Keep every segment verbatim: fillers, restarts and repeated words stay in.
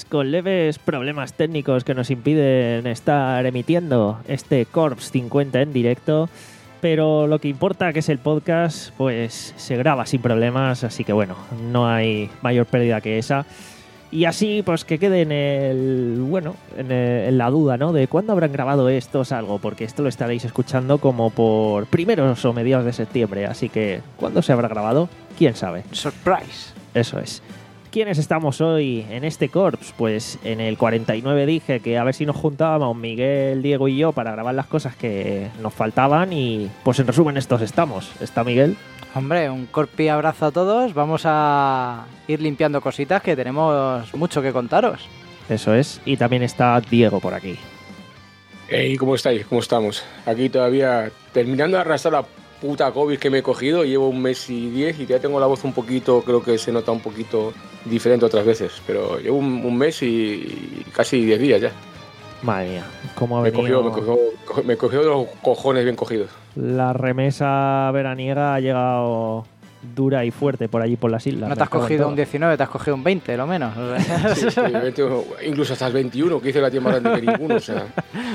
pues con leves problemas técnicos que nos impiden estar emitiendo este Corps cincuenta en directo, pero lo que importa, que es el podcast, pues se graba sin problemas, así que bueno, no hay mayor pérdida que esa. Y así, pues que quede en el, bueno, en, el, en la duda, ¿no? De cuándo habrán grabado estos algo, porque esto lo estaréis escuchando como por primeros o mediados de septiembre, así que ¿cuándo se habrá grabado? ¿Quién sabe? Surprise. Eso es. ¿Quiénes estamos hoy en este Corps? Pues en el cuarenta y nueve dije que a ver si nos juntábamos Miguel, Diego y yo para grabar las cosas que nos faltaban y pues en resumen estos estamos. ¿Está Miguel? Hombre, un corpi abrazo a todos. Vamos a ir limpiando cositas que tenemos mucho que contaros. Eso es. Y también está Diego por aquí. Hey, ¿cómo estáis? ¿Cómo estamos? Aquí todavía terminando de arrastrar la puta COVID que me he cogido. Llevo un mes y diez y ya tengo la voz un poquito, creo que se nota un poquito diferente otras veces. Pero llevo un, un mes y, y casi diez días ya. Madre mía, ¿cómo ha me venido? Cogió, me, cogió, me cogió de los cojones bien cogidos. La remesa veraniega ha llegado dura y fuerte por allí por las islas. No te has cogido un diecinueve, te has cogido un veinte, lo menos. Sí, sí, veinte, incluso hasta el veintiuno, que hice la tienda más grande que ninguno. O sea.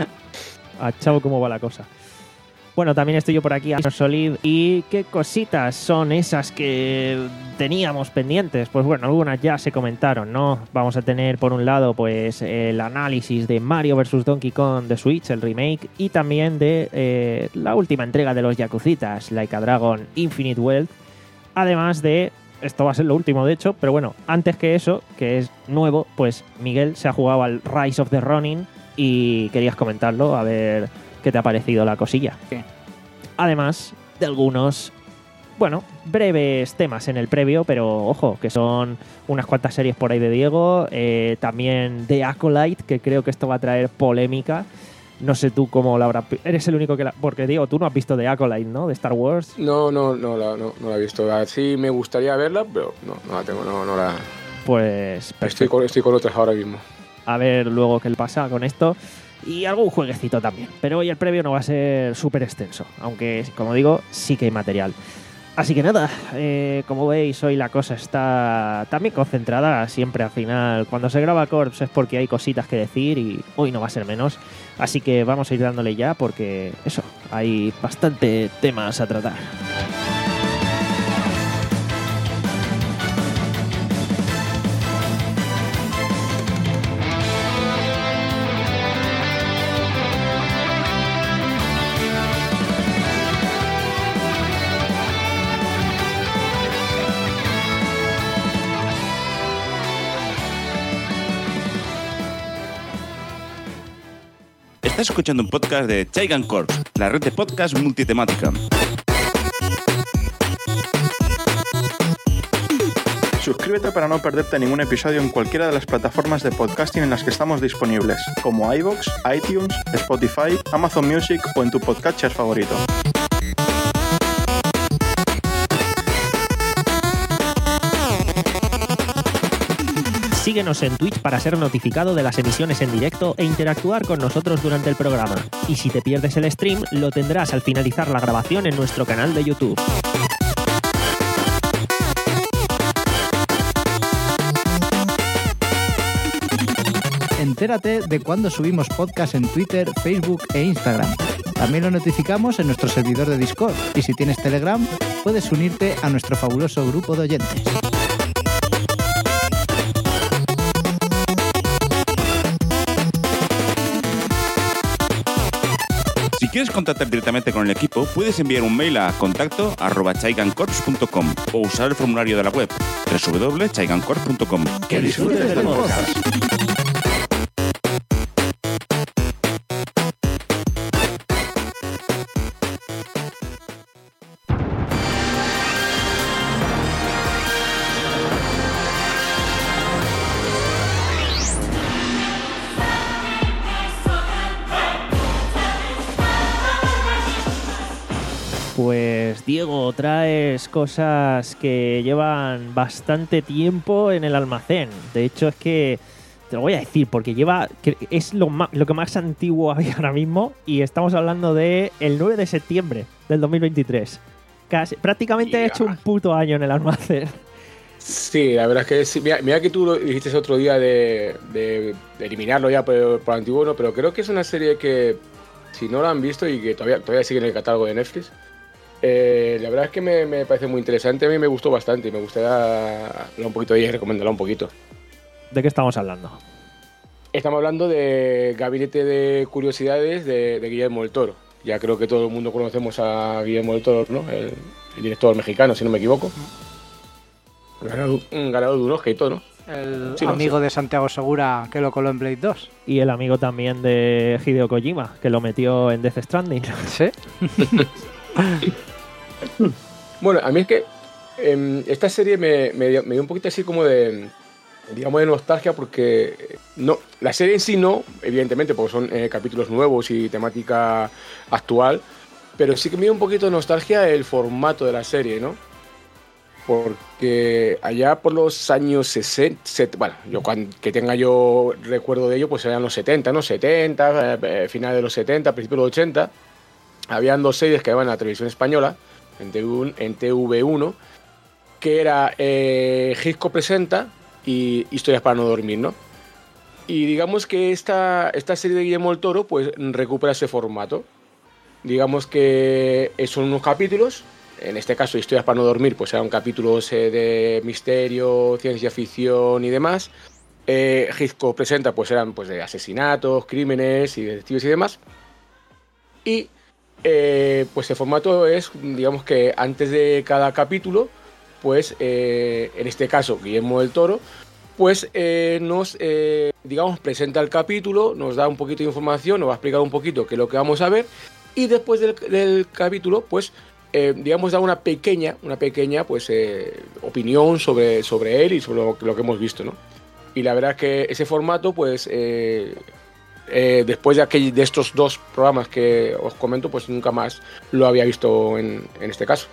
A chavo cómo va la cosa. Bueno, también estoy yo por aquí, Solid. ¿Y qué cositas son esas que teníamos pendientes? Pues bueno, algunas ya se comentaron, ¿no? Vamos a tener por un lado pues el análisis de Mario versus. Donkey Kong de Switch, el remake, y también de eh, la última entrega de los Yakuzitas, Like a Dragon Infinite Wealth. Además de, esto va a ser lo último de hecho, pero bueno, antes que eso, que es nuevo, pues Miguel se ha jugado al Rise of the Ronin y querías comentarlo, a ver qué te ha parecido la cosilla. Sí. Además de algunos, bueno, breves temas en el previo, pero ojo, que son unas cuantas series por ahí de Diego, eh, también de Acolyte, que creo que esto va a traer polémica. No sé tú cómo la habrás... Eres el único que la... Porque, Diego, tú no has visto de Acolyte, ¿no? De Star Wars. No, no, no la, no, no la he visto. Sí me gustaría verla, pero no, no la tengo, no, no la... Pues... Estoy con, estoy con otras ahora mismo. A ver luego qué le pasa con esto. Y algún jueguecito también. Pero hoy el previo no va a ser súper extenso. Aunque, como digo, sí que hay material. Así que nada, eh, como veis, hoy la cosa está también concentrada. Siempre al final, cuando se graba Corps es porque hay cositas que decir y hoy no va a ser menos. Así que vamos a ir dándole ya porque, eso, hay bastante temas a tratar. Estás escuchando un podcast de Chaigan Corps, la red de podcast multitemática. Suscríbete para no perderte ningún episodio en cualquiera de las plataformas de podcasting en las que estamos disponibles, como iVoox, iTunes, Spotify, Amazon Music o en tu podcatcher favorito. Síguenos en Twitch para ser notificado de las emisiones en directo e interactuar con nosotros durante el programa. Y si te pierdes el stream, lo tendrás al finalizar la grabación en nuestro canal de YouTube. Entérate de cuándo subimos podcast en Twitter, Facebook e Instagram. También lo notificamos en nuestro servidor de Discord. Y si tienes Telegram, puedes unirte a nuestro fabuloso grupo de oyentes. Si quieres contactar directamente con el equipo, puedes enviar un mail a contacto arroba chaigancorps punto com o usar el formulario de la web doble u doble u doble u punto chaigancorps punto com. ¡Que disfrutes del podcast! Pues Diego, traes cosas que llevan bastante tiempo en el almacén. De hecho es que te lo voy a decir porque lleva que es lo, más, lo que más antiguo hay ahora mismo y estamos hablando de el nueve de septiembre del dos mil veintitrés. Casi, prácticamente he hecho un puto año en el almacén. Sí, la verdad es que sí. Mira, mira que tú lo dijiste otro día de, de, de eliminarlo ya por, por antiguo, ¿no? Pero creo que es una serie que, si no la han visto y que todavía, todavía sigue en el catálogo de Netflix, eh, la verdad es que me, me parece muy interesante. A mí me gustó bastante y me gustaría hablar un poquito de ella y recomendarla un poquito. ¿De qué estamos hablando? Estamos hablando de Gabinete de Curiosidades de, de Guillermo del Toro. Ya creo que todo el mundo conocemos a Guillermo del Toro, ¿no? El, el director mexicano, si no me equivoco. Ganado, ganado de un Oscar y todo, ¿no? El Sí, no, amigo sí. de Santiago Segura que lo coló en Blade dos. Y el amigo también de Hideo Kojima, que lo metió en Death Stranding. Sí. Bueno, a mí es que eh, esta serie me, me, dio, me dio un poquito así como de, digamos, de nostalgia porque no, la serie en sí no, evidentemente, porque son eh, capítulos nuevos y temática actual, pero sí que me dio un poquito de nostalgia el formato de la serie, ¿no? Porque allá por los años sesenta, set, bueno, yo cuando, que tenga yo recuerdo de ello, pues eran los setenta, ¿no? setenta, eh, final de los setenta, principios de los ochenta, habían dos series que daban a la televisión española, en T V uno, que era eh, Hitchcock Presenta y Historias para no dormir, ¿no? Y digamos que esta, esta serie de Guillermo del Toro pues recupera ese formato. Digamos que son unos capítulos, en este caso Historias para no dormir, pues eran capítulos eh, de misterio, ciencia ficción y demás. Eh, Hitchcock Presenta pues eran pues de asesinatos, crímenes y detectives y demás. Y eh, pues el formato es, digamos que antes de cada capítulo, pues eh, en este caso Guillermo del Toro, pues eh, nos, eh, digamos, presenta el capítulo, nos da un poquito de información, nos va a explicar un poquito qué es lo que vamos a ver, y después del, del capítulo, pues, eh, digamos, da una pequeña, una pequeña, pues, eh, opinión sobre, sobre él y sobre lo, lo que hemos visto, ¿no? Y la verdad es que ese formato, pues, eh, eh, después de, aquel, de estos dos programas que os comento, pues nunca más lo había visto en, en este caso.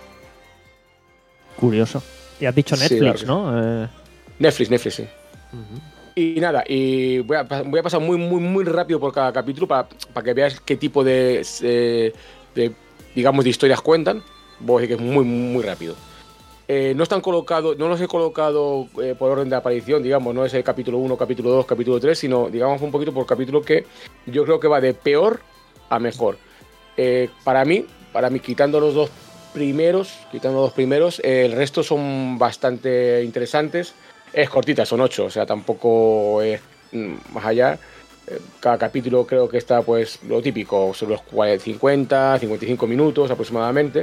Curioso. Y has dicho Netflix, sí, claro, ¿no? Eh... Netflix, Netflix, sí. Uh-huh. Y nada, y voy a, voy a pasar muy, muy, muy rápido por cada capítulo para, para que veas qué tipo de, eh, de, digamos, de historias cuentan. Voy a decir que es muy, muy rápido. Eh, no están colocados, no los he colocado eh, por orden de aparición, digamos, no es el capítulo uno, capítulo dos, capítulo tres, sino, digamos, un poquito por capítulo que yo creo que va de peor a mejor. Eh, para mí, para mí, quitando los dos primeros, quitando los dos primeros, eh, el resto son bastante interesantes. Es cortita, son ocho, o sea, tampoco es más allá. Cada capítulo creo que está, pues, lo típico, son los cincuenta, cincuenta y cinco minutos aproximadamente.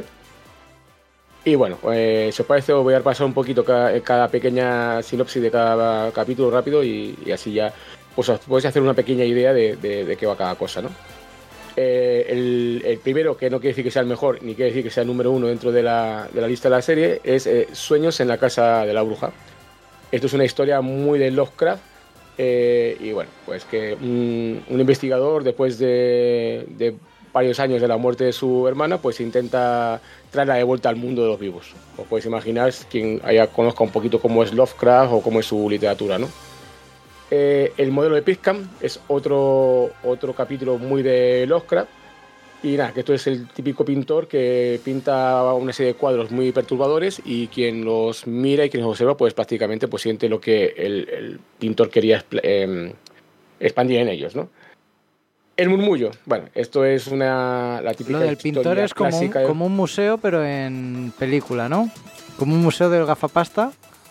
Y bueno, eh, si os parece, os voy a pasar un poquito cada, cada pequeña sinopsis de cada capítulo rápido y, y así ya pues os podéis hacer una pequeña idea de, de, de qué va cada cosa, ¿no? Eh, el, el primero, que no quiere decir que sea el mejor, ni quiere decir que sea el número uno dentro de la, de la lista de la serie, es eh, Sueños en la casa de la bruja. Esto es una historia muy de Lovecraft, eh, y bueno, pues que un, un investigador, después de, de varios años de la muerte de su hermana, pues intenta traerla de vuelta al mundo de los vivos. Os podéis imaginar, quien haya conozca un poquito cómo es Lovecraft o cómo es su literatura, ¿no? Eh, el modelo de Pickham es otro, otro capítulo muy de Lovecraft. Y nada, que esto es el típico pintor que pinta una serie de cuadros muy perturbadores y quien los mira y quien los observa, pues prácticamente pues siente lo que el, el pintor quería eh, expandir en ellos, ¿no? El murmullo, bueno, esto es una la típica Lo del pintor es como un, de... como un museo, pero en película, ¿no? Como un museo del gafapasta.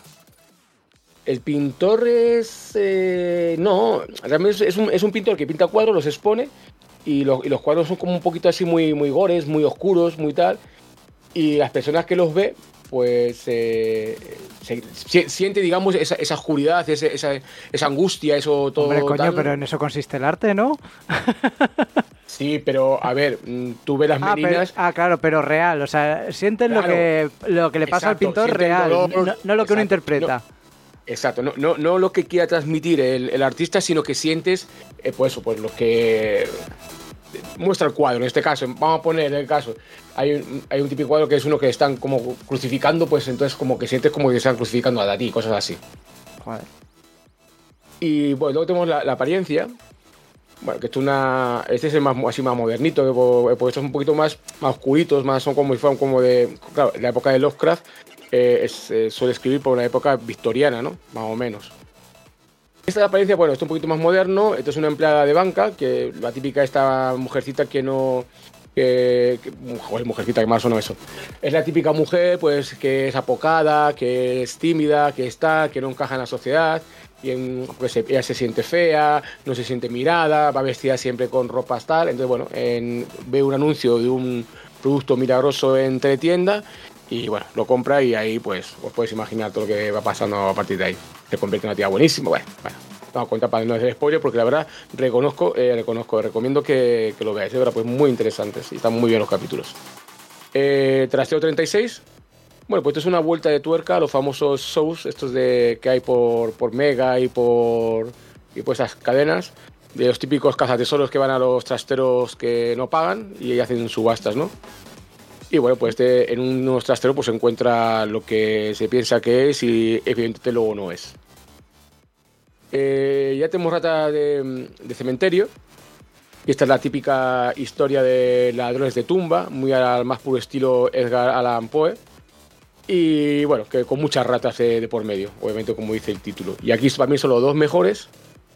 El pintor es... Eh, no, realmente es un, es un pintor que pinta cuadros, los expone y, lo, y los cuadros son como un poquito así muy, muy gores, muy oscuros, muy tal. Y las personas que los ve, pues eh, se, se, siente, digamos, esa, esa oscuridad, esa, esa, esa angustia, eso todo. Hombre, coño, tal. pero en eso consiste el arte, ¿no? Sí, pero a ver, tú ves las ah, meninas... Pero, ah, claro, pero real, o sea, sienten claro, lo, que, lo que le pasa exacto, al pintor real, dolor, no, no lo que exacto, uno interpreta. No. Exacto, no, no, no lo que quiera transmitir el, el artista, sino que sientes, eh, pues, pues lo que muestra el cuadro. En este caso, vamos a poner el caso, hay un, hay un típico cuadro que es uno que están como crucificando, pues entonces como que sientes como que están crucificando a ti, cosas así. Joder. Y bueno, luego tenemos la, la apariencia, bueno, que es una, este es el más así más modernito, pues estos son un poquito más, más oscuritos, más son como si fueran como de, claro, la época de Lovecraft. eh, es, eh, suele escribir por una época victoriana, ¿no? Más o menos. Esta de apariencia, bueno, esto es un poquito más moderno. Esto es una empleada de banca, que la típica esta mujercita que no... Que, que, joder, mujercita, que más o no eso. Es la típica mujer, pues, que es apocada, que es tímida, que está, que no encaja en la sociedad. Y en, pues, ella se siente fea, no se siente mirada, va vestida siempre con ropas tal. Entonces, bueno, en, ve un anuncio de un producto milagroso en teletienda y, bueno, lo compra y ahí, pues, os podéis imaginar todo lo que va pasando a partir de ahí. Se convierte en una tía buenísima, bueno, bueno. No voy a contar para no hacer spoiler porque la verdad reconozco, eh, reconozco, recomiendo que, que lo veáis, de verdad, pues muy interesantes y están muy bien los capítulos. Eh, Trasteo treinta y seis. Bueno, pues esto es una vuelta de tuerca a los famosos shows, estos de que hay por, por Mega y por, y por esas cadenas, de los típicos cazatesoros que van a los trasteros que no pagan y hacen subastas, ¿no? Y bueno, pues este, en unos trasteros pues se encuentra lo que se piensa que es y evidentemente luego no es. Eh, ya tenemos Rata de, de cementerio. Y esta es la típica historia de ladrones de tumba, muy al más puro estilo Edgar Allan Poe. Y bueno, que con muchas ratas de, de por medio, obviamente, como dice el título. Y aquí para mí son los dos mejores,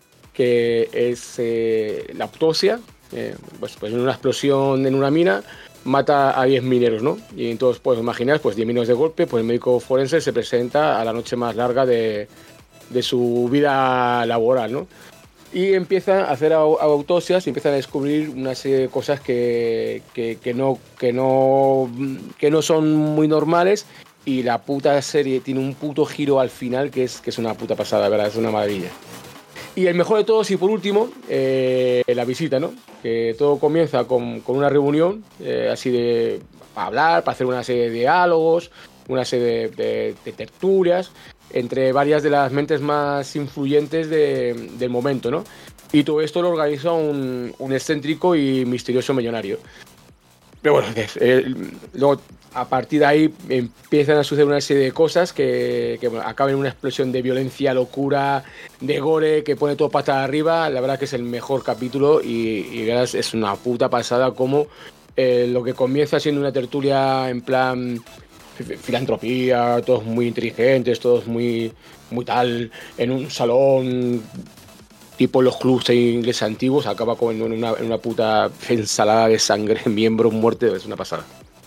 que es eh, la autopsia. Eh, pues, pues en una explosión en una mina mata a diez mineros, ¿no? Y entonces, pues imaginar, pues diez mineros de golpe, pues el médico forense se presenta a la noche más larga de... de su vida laboral, ¿no? Y empieza a hacer autopsias y empiezan a descubrir una serie de cosas que, que, que, no, que, no, que no son muy normales, y la puta serie tiene un puto giro al final que es, que es una puta pasada, ¿verdad? Es una maravilla. Y el mejor de todos, y por último, eh, la visita, ¿no? Que todo comienza con, con una reunión, eh, así de para hablar, para hacer una serie de diálogos, una serie de, de, de tertulias entre varias de las mentes más influyentes de, del momento, ¿no? Y todo esto lo organiza un, un excéntrico y misterioso millonario. Pero bueno, eh, luego a partir de ahí empiezan a suceder una serie de cosas que, que bueno, acaban en una explosión de violencia, locura, de gore, que pone todo patas arriba. La verdad que es el mejor capítulo y, y es una puta pasada como eh, lo que comienza siendo una tertulia en plan filantropía, todos muy inteligentes, todos muy, muy tal, en un salón tipo los clubs ingleses antiguos, acaba con en una, en una puta ensalada de sangre, miembros, muerte, es una pasada.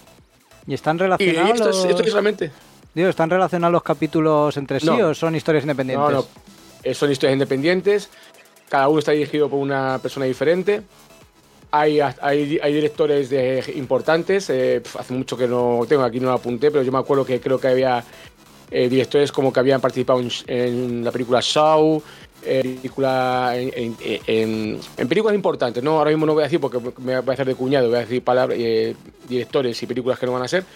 ¿Y están relacionados? Y esto, es, esto es realmente... Digo, ¿están relacionados los capítulos entre sí no. o son historias independientes? No, no, son historias independientes, cada uno está dirigido por una persona diferente. Hay, hay, hay directores de, importantes, eh, hace mucho que no tengo, aquí no lo apunté, pero yo me acuerdo que creo que había eh, directores como que habían participado en, en la película Shaw, eh, película, en, en, en, en películas importantes, ¿no? Ahora mismo no voy a decir porque me voy a hacer de cuñado, voy a decir palabras, eh, directores y películas que no van a ser,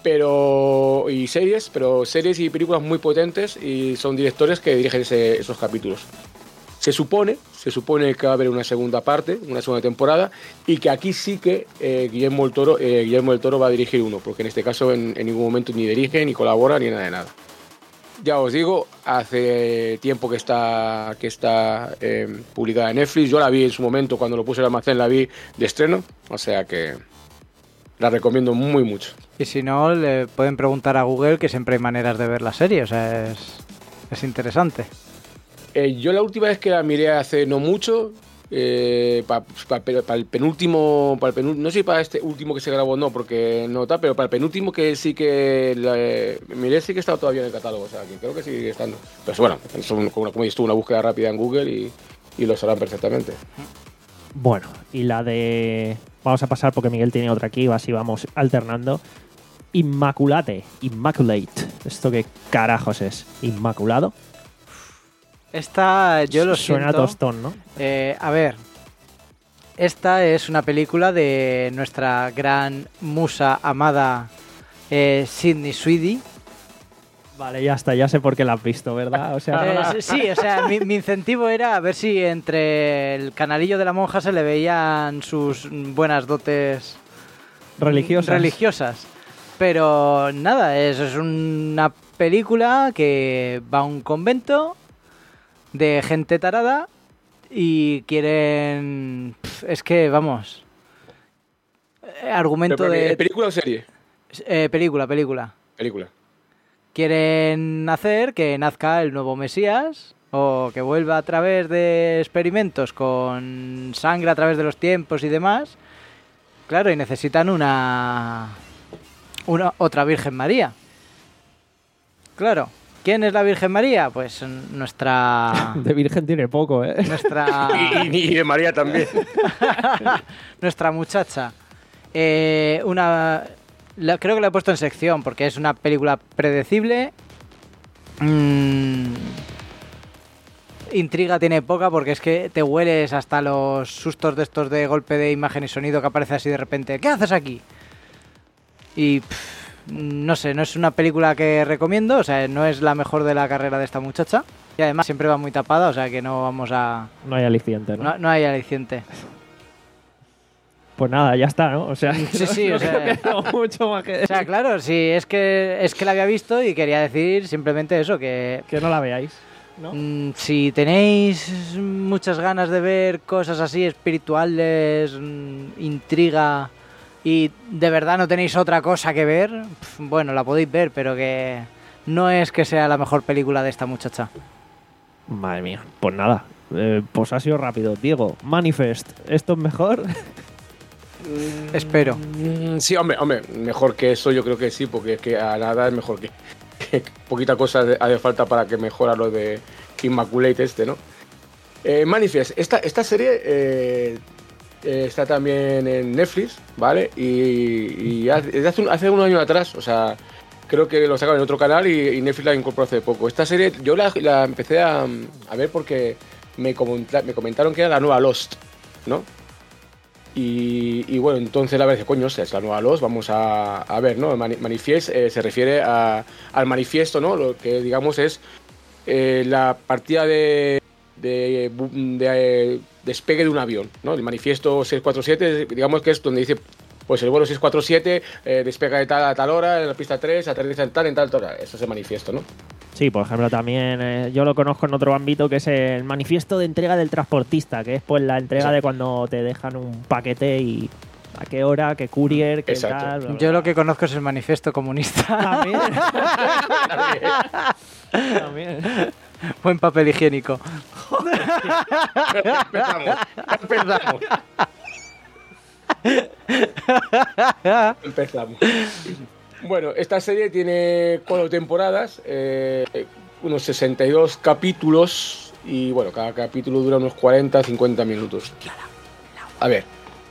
pero y series, pero series y películas muy potentes y son directores que dirigen ese, esos capítulos. Se supone, se supone que va a haber una segunda parte, una segunda temporada, y que aquí sí que eh, Guillermo del Toro, eh, Guillermo del Toro va a dirigir uno, porque en este caso en, en ningún momento ni dirige, ni colabora, ni nada de nada. Ya os digo, hace tiempo que está, que está eh, publicada en Netflix. Yo la vi en su momento, cuando lo puse en el almacén, la vi de estreno, o sea que la recomiendo muy mucho. Y si no, le pueden preguntar a Google, que siempre hay maneras de ver la serie, o sea, es, es interesante. Eh, yo la última vez que la miré hace no mucho, eh, para pa, pa el penúltimo, pa el penúltimo, no sé si para este último que se grabó no, porque no está, pero para el penúltimo que sí que la, eh, miré sí que estaba todavía en el catálogo, o sea, que creo que sigue estando. Pero bueno, es un, como, como dices tú, una búsqueda rápida en Google y, y lo sabrán perfectamente. Bueno, y la de... Vamos a pasar porque Miguel tiene otra aquí, así vamos alternando. Inmaculate, Immaculate. ¿Esto qué carajos es? ¿Inmaculado? Esta, yo lo Suena siento. tostón, ¿no? Eh, a ver, esta es una película de nuestra gran musa amada eh, Sydney Sweeney. Vale, ya está, ya sé por qué la has visto, ¿verdad? O sea, Eh, no la... sí, o sea, mi, mi incentivo era a ver si entre el canalillo de la monja se le veían sus buenas dotes religiosas. religiosas. Pero nada, es, es una película que va a un convento de gente tarada y quieren... Es que, vamos... Argumento pero, pero, de... ¿película o serie? Eh, película, película. Película. quieren hacer que nazca el nuevo Mesías o que vuelva a través de experimentos con sangre a través de los tiempos y demás. Claro, y necesitan una, una otra Virgen María. Claro. ¿Quién es la Virgen María? Pues nuestra... De virgen tiene poco, ¿eh? Nuestra... Y, y de María también. nuestra muchacha. Eh, una... La, creo que la he puesto en sección porque es una película predecible. Mm, intriga tiene poca porque es que te hueles hasta los sustos de estos de golpe de imagen y sonido que aparece así de repente. ¿Qué haces aquí? Y... Pff, no sé, no es una película que recomiendo, o sea, no es la mejor de la carrera de esta muchacha. Y además siempre va muy tapada, o sea que no vamos a... No hay aliciente, ¿no? No, no hay aliciente. Pues nada, ya está, ¿no? O sea, Sí, no, sí, no o sea- creo que tengo mucho más que O decir. sea, claro, sí, es que, es que la había visto y quería decir simplemente eso, que... Que no la veáis, ¿no? Mm, si tenéis muchas ganas de ver cosas así espirituales, mm, intriga y de verdad no tenéis otra cosa que ver, pf, bueno, la podéis ver, pero que no es que sea la mejor película de esta muchacha. Madre mía, pues nada. Eh, pues ha sido rápido. Diego, Manifest, ¿esto es mejor? Espero. Mm, Sí, hombre, hombre, mejor que eso yo creo que sí, porque es que a nada es mejor que, que poquita cosa hace falta para que mejora lo de Immaculate este, ¿no? Eh, Manifest, esta, esta serie eh, eh, está también en Netflix, ¿vale? Y, y hace, hace, un, hace un año atrás, o sea, creo que lo sacaron en otro canal y, y Netflix la incorporó hace poco. Esta serie yo la, la empecé a, a ver porque me, comenta, me comentaron que era la nueva Lost, ¿no? Y, y bueno, entonces la verdad es que coño, es la nueva Lost, vamos a, a ver, ¿no? Mani- Manifest eh, se refiere a, al manifiesto, ¿no? Lo que digamos es eh, la partida de, de, de, de despegue de un avión, ¿no? El manifiesto seiscientos cuarenta y siete, digamos que es donde dice, pues el vuelo seiscientos cuarenta y siete eh, despega de tal a tal hora, en la pista tres, aterriza en tal, en tal hora. Eso es el manifiesto, ¿no? Sí, por ejemplo, también eh, yo lo conozco en otro ámbito que es el manifiesto de entrega del transportista, que es pues la entrega Exacto. de cuando te dejan un paquete y a qué hora, qué courier, qué Exacto. tal. Bla, bla, Yo bla. lo que conozco es el manifiesto comunista. También. También. Buen papel higiénico. Empezamos, empezamos. Empezamos. Bueno, esta serie tiene cuatro temporadas, eh, unos sesenta y dos capítulos y bueno, cada capítulo dura unos cuarenta a cincuenta minutos. A ver,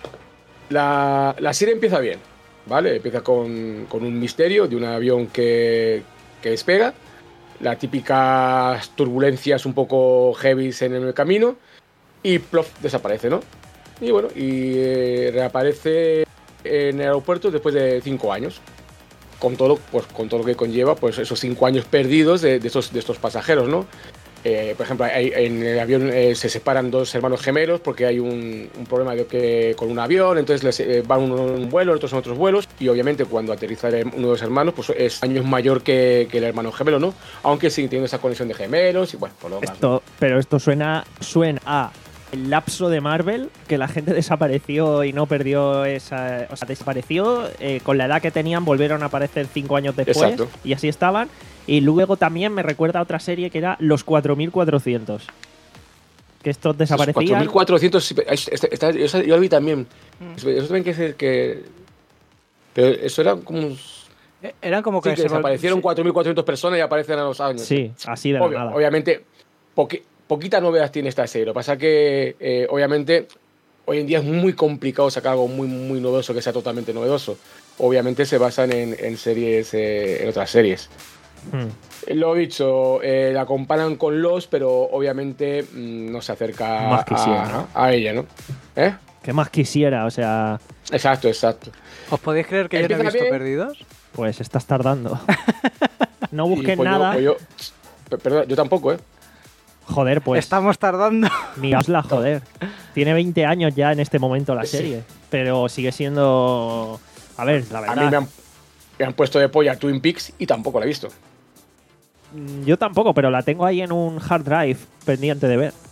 la, la serie empieza bien, ¿vale? Empieza con, con un misterio de un avión que, que despega, las típicas turbulencias un poco heavy en el camino y plof, desaparece, ¿no? Y bueno, y eh, reaparece en el aeropuerto después de cinco años. Con todo, pues, con todo lo que conlleva pues, esos cinco años perdidos de, de, estos, de estos pasajeros, ¿no? Eh, por ejemplo, hay, en el avión eh, se separan dos hermanos gemelos porque hay un, un problema de que, con un avión, entonces les, eh, van uno en un vuelo, otros en otros vuelos, y obviamente cuando aterriza uno de los hermanos, pues es años mayor que, que el hermano gemelo, ¿no? Aunque sigue teniendo esa conexión de gemelos y bueno, por lo demás. Esto, pero esto suena, suena a el lapso de Marvel, que la gente desapareció y no perdió esa... O sea, desapareció, eh, con la edad que tenían volvieron a aparecer cinco años después. Exacto. Y así estaban. Y luego también me recuerda a otra serie que era Los cuatro mil cuatrocientos. Que estos desaparecían. cuatro mil cuatrocientos, este- esta- yo yo lo vi también. Eso también que es que... Pero eso era como... un- Eh, Eran como Sí, que, que se vol- desaparecieron sí. cuatro mil cuatrocientas personas y aparecen a los años. Sí, así de la Obvio- nada. Obviamente, poqui- poquita novedad tiene esta serie. Lo que pasa que, eh, obviamente, hoy en día es muy complicado sacar algo muy, muy novedoso que sea totalmente novedoso. Obviamente se basan en, en series, eh, en otras series. Hmm. Eh, Lo dicho, eh, la comparan con Lost, pero obviamente mm, no se acerca Más quisiera, a, ¿no? a ella, ¿no? ¿Eh? ¿Qué más quisiera? O sea, Exacto, exacto. ¿Os podéis creer que yo no he Empieza visto bien. Perdidos? pues estás tardando. No Y, busques pues, yo- nada. pues yo, pe- perdón, yo tampoco, ¿eh? Joder, pues. Estamos tardando. Miradla, joder. Tiene veinte años ya en este momento la Sí. serie. Pero sigue siendo. A ver, la A verdad. mí me han, me han puesto de polla Twin Peaks y tampoco la he visto. Mm, Yo tampoco, pero la tengo ahí en un hard drive pendiente de ver.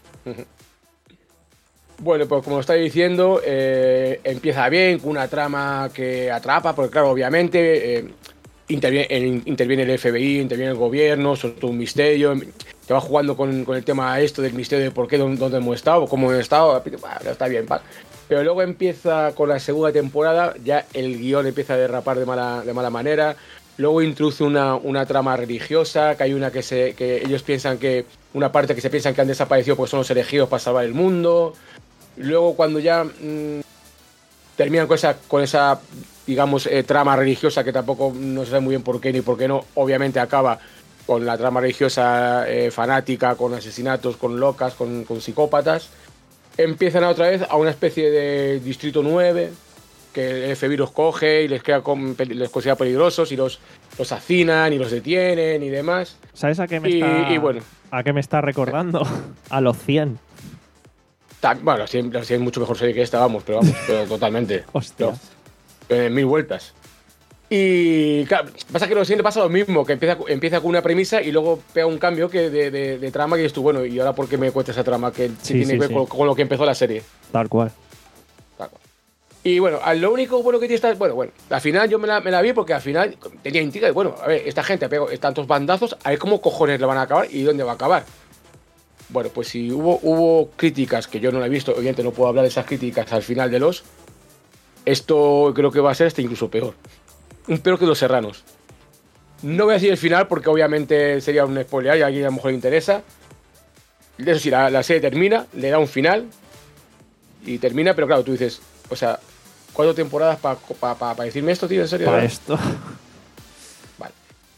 Bueno, pues como estáis diciendo, eh, empieza bien, con una trama que atrapa, porque claro, obviamente, eh, interviene, interviene el F B I, interviene el gobierno, son todo un misterio. Te va jugando con, con el tema esto del misterio de por qué, dónde, dónde hemos estado, cómo hemos estado. Bueno, está bien, pa. Pero luego empieza con la segunda temporada, ya el guión empieza a derrapar de mala, de mala manera. Luego introduce una, una trama religiosa, que hay una que, se, que ellos piensan que... Una parte que se piensan que han desaparecido porque son los elegidos para salvar el mundo. Luego cuando ya mmm, terminan con esa, con esa digamos, eh, trama religiosa, que tampoco no se sabe muy bien por qué ni por qué no, obviamente acaba con la trama religiosa eh, fanática, con asesinatos, con locas, con, con psicópatas. Empiezan otra vez a una especie de Distrito nueve, que el F B I los coge y les, crea con, les considera peligrosos y los, los hacinan y los detienen y demás. ¿Sabes a qué me y, está, y bueno, a qué me está recordando? A los cien. Bueno, los cien es mucho mejor serie que esta, vamos, pero vamos, pero totalmente. Hostia. Pero, en mil vueltas. Y claro, pasa que lo siguiente pasa lo mismo, que empieza, empieza con una premisa y luego pega un cambio que de, de, de trama que dices tú, bueno, ¿y ahora por qué me cuentas esa trama? Que sí, tiene sí, que ver sí. con, con lo que empezó la serie. Tal cual. Tal cual. Y bueno, lo único bueno que tiene esta... Bueno, bueno, al final yo me la, me la vi porque al final tenía intriga. Y bueno, a ver, esta gente ha pegado tantos bandazos, a ver cómo cojones le van a acabar y dónde va a acabar. Bueno, pues si hubo, hubo críticas, que yo no la he visto, obviamente no puedo hablar de esas críticas al final de los... Esto creo que va a ser hasta incluso peor. Un peor que Los Serranos. No voy a decir el final porque obviamente sería un spoiler y a alguien a lo mejor le interesa. Eso sí, la, la serie termina, le da un final y termina, pero claro, tú dices, o sea, cuatro temporadas para pa, pa, pa decirme esto, tío, en serio. Para esto. Vale.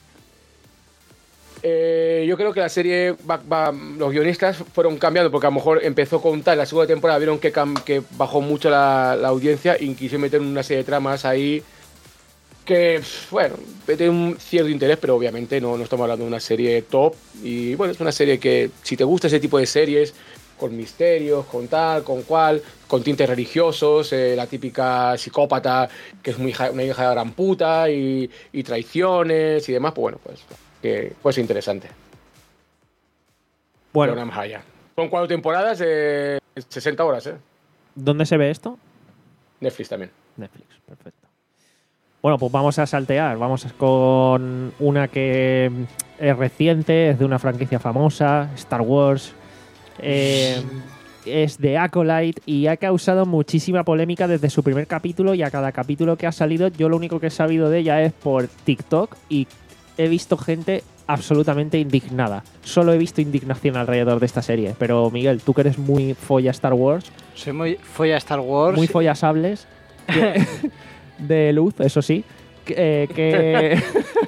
Eh, yo creo que la serie, va, va, los guionistas fueron cambiando porque a lo mejor empezó con tal, la segunda temporada vieron que, que bajó mucho la, la audiencia y quisieron meter una serie de tramas ahí que, bueno, tiene un cierto interés, pero obviamente no, no estamos hablando de una serie top. Y bueno, es una serie que, si te gusta ese tipo de series, con misterios, con tal, con cual, con tintes religiosos, eh, la típica psicópata que es muy hija, una hija de gran puta y, y traiciones y demás, pues bueno, pues que puede ser interesante. Bueno, pero nada más allá. Son cuatro temporadas de sesenta horas, ¿eh? ¿Dónde se ve esto? Netflix también. Netflix, perfecto. Bueno, pues vamos a saltear. Vamos con una que es reciente, es de una franquicia famosa, Star Wars. Eh, es de Acolyte y ha causado muchísima polémica desde su primer capítulo, y a cada capítulo que ha salido yo lo único que he sabido de ella es por TikTok y he visto gente absolutamente indignada. Solo he visto indignación alrededor de esta serie. Pero Miguel, tú que eres muy folla Star Wars, Soy muy folla Star Wars. muy folla sables que- de luz, eso sí, que, eh, que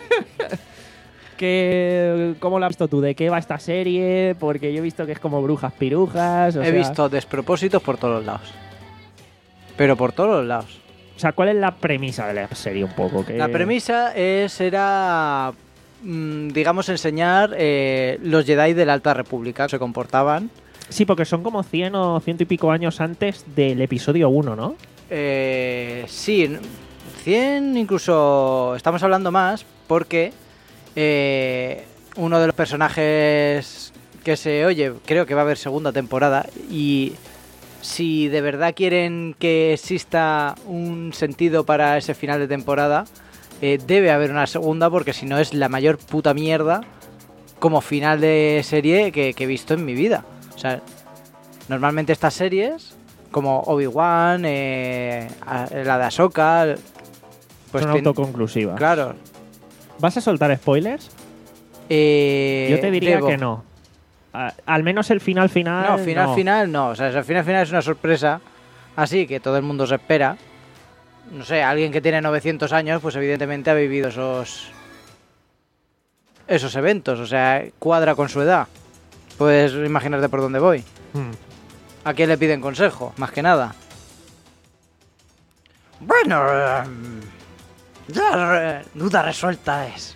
que ¿cómo la has visto tú? ¿De qué va esta serie? Porque yo he visto que es como brujas pirujas. O He sea, visto despropósitos por todos los lados. Pero por todos los lados. O sea, ¿cuál es la premisa de la serie un poco? ¿Qué- La premisa es, era, mm, digamos, enseñar eh, los Jedi de la Alta República se comportaban. Sí, porque son como cien o ciento y pico años antes del episodio uno, ¿no? Eh, sí, cien incluso, estamos hablando más porque eh, uno de los personajes que se oye, creo que va a haber segunda temporada, y si de verdad quieren que exista un sentido para ese final de temporada, eh, debe haber una segunda, porque si no es la mayor puta mierda como final de serie que, que he visto en mi vida. O sea, normalmente estas series, como Obi-Wan, eh, a- la de Ahsoka, pues son tien- autoconclusivas. claro. ¿Vas a soltar spoilers? eh, Yo te diría debo. que no. A- al menos el final final. No, final no. final no. O sea, el final final es una sorpresa. Así que todo el mundo se espera. No sé, alguien que tiene novecientos años, pues evidentemente ha vivido esos esos eventos. O sea, cuadra con su edad. Puedes imaginarte por dónde voy. Hmm. ¿A quién le piden consejo? Más que nada. Bueno, em, ya eh, duda resuelta es.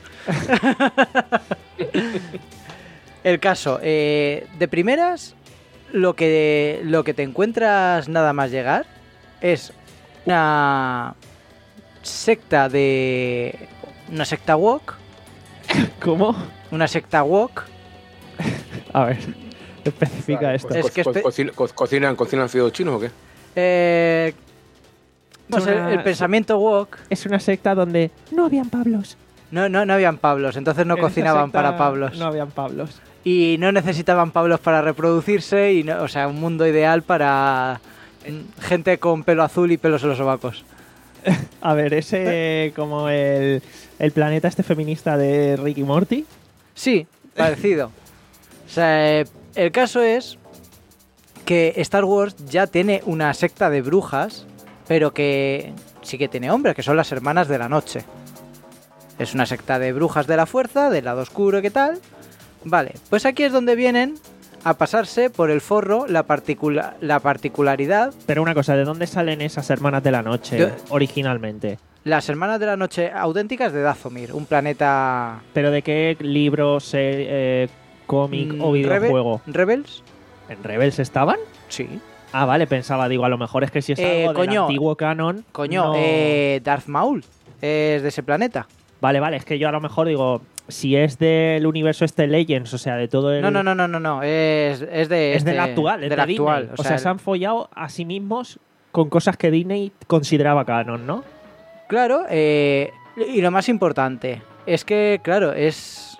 El caso, eh, de primeras, lo que, lo que te encuentras nada más llegar es una secta de... Una secta walk. ¿Cómo? Una secta walk. A ver, especifica esto. Es que Co- espe- cocina- co- ¿Cocinan, cocinan fideos chinos o qué? Eh, pues el, Una- el pensamiento walk. Es una secta donde no habían Pablos. No, no, no habían Pablos, entonces no En esa cocinaban secta para Pablos. No habían Pablos. Y no necesitaban Pablos para reproducirse, y no, o sea, un mundo ideal para mm, gente con pelo azul y pelos en los sobacos. A ver, ese como el, el planeta este feminista de Rick y Morty. Sí, parecido. O sea, eh, el caso es que Star Wars ya tiene una secta de brujas, pero que sí que tiene hombres, que son las Hermanas de la Noche. Es una secta de brujas de la fuerza, del lado oscuro y qué tal. Vale, pues aquí es donde vienen a pasarse por el forro la, particula- la particularidad. Pero una cosa, ¿de dónde salen esas hermanas de la noche Yo- originalmente? Las Hermanas de la Noche auténticas de Dathomir, un planeta... ¿Pero de qué libro, se- eh, cómic mm, o videojuego? Rebe- ¿Rebels? ¿En Rebels estaban? Sí. Ah, vale, pensaba, digo, a lo mejor es que si es Eh, algo del coño, antiguo canon... Coño, no- eh, Darth Maul es de ese planeta. Vale, vale, es que yo a lo mejor digo, si es del universo este Legends, o sea, de todo el... No, no, no, no, no, no. Es, es de Es este, del actual, es del de actual. Disney. O sea, se han follado a sí mismos con cosas que Disney consideraba canon, ¿no? Claro, eh, y lo más importante es que, claro, es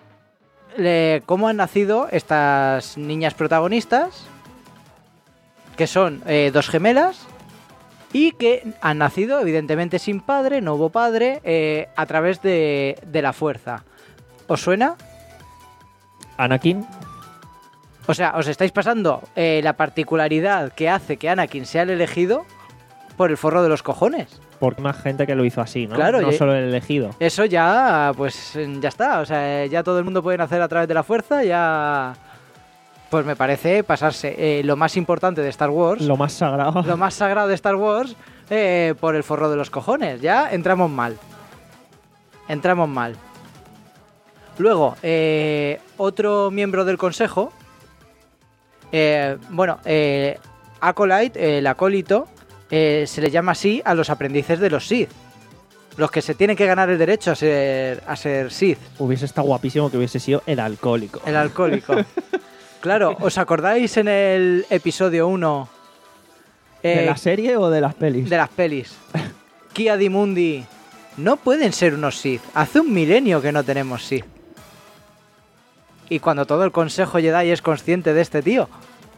le- cómo han nacido estas niñas protagonistas, que son eh, dos gemelas, y que han nacido, evidentemente, sin padre, no hubo padre, eh, a través de, de la fuerza. ¿Os suena? Anakin, O sea, os estáis pasando eh, la particularidad que hace que Anakin sea el elegido por el forro de los cojones. porque más gente que lo hizo así, ¿no? Claro, no y- solo el elegido. Eso ya, pues ya está. O sea, ya todo el mundo puede nacer a través de la fuerza, ya... Pues me parece pasarse eh, lo más importante de Star Wars, Lo más sagrado. lo más sagrado de Star Wars, eh, por el forro de los cojones. Ya entramos mal. Entramos mal. Luego, eh, otro miembro del consejo, eh, bueno, eh, Acolyte, el acólito, eh, se le llama así a los aprendices de los Sith. Los que se tienen que ganar el derecho a ser, a ser Sith. Hubiese estado guapísimo que hubiese sido el alcohólico. El alcohólico. Claro, ¿os acordáis en el episodio uno ¿De eh, la serie o de las pelis? de las pelis? Ki-Adi-Mundi no pueden ser unos Sith. Hace un milenio que no tenemos Sith. Y cuando todo el Consejo Jedi es consciente de este tío,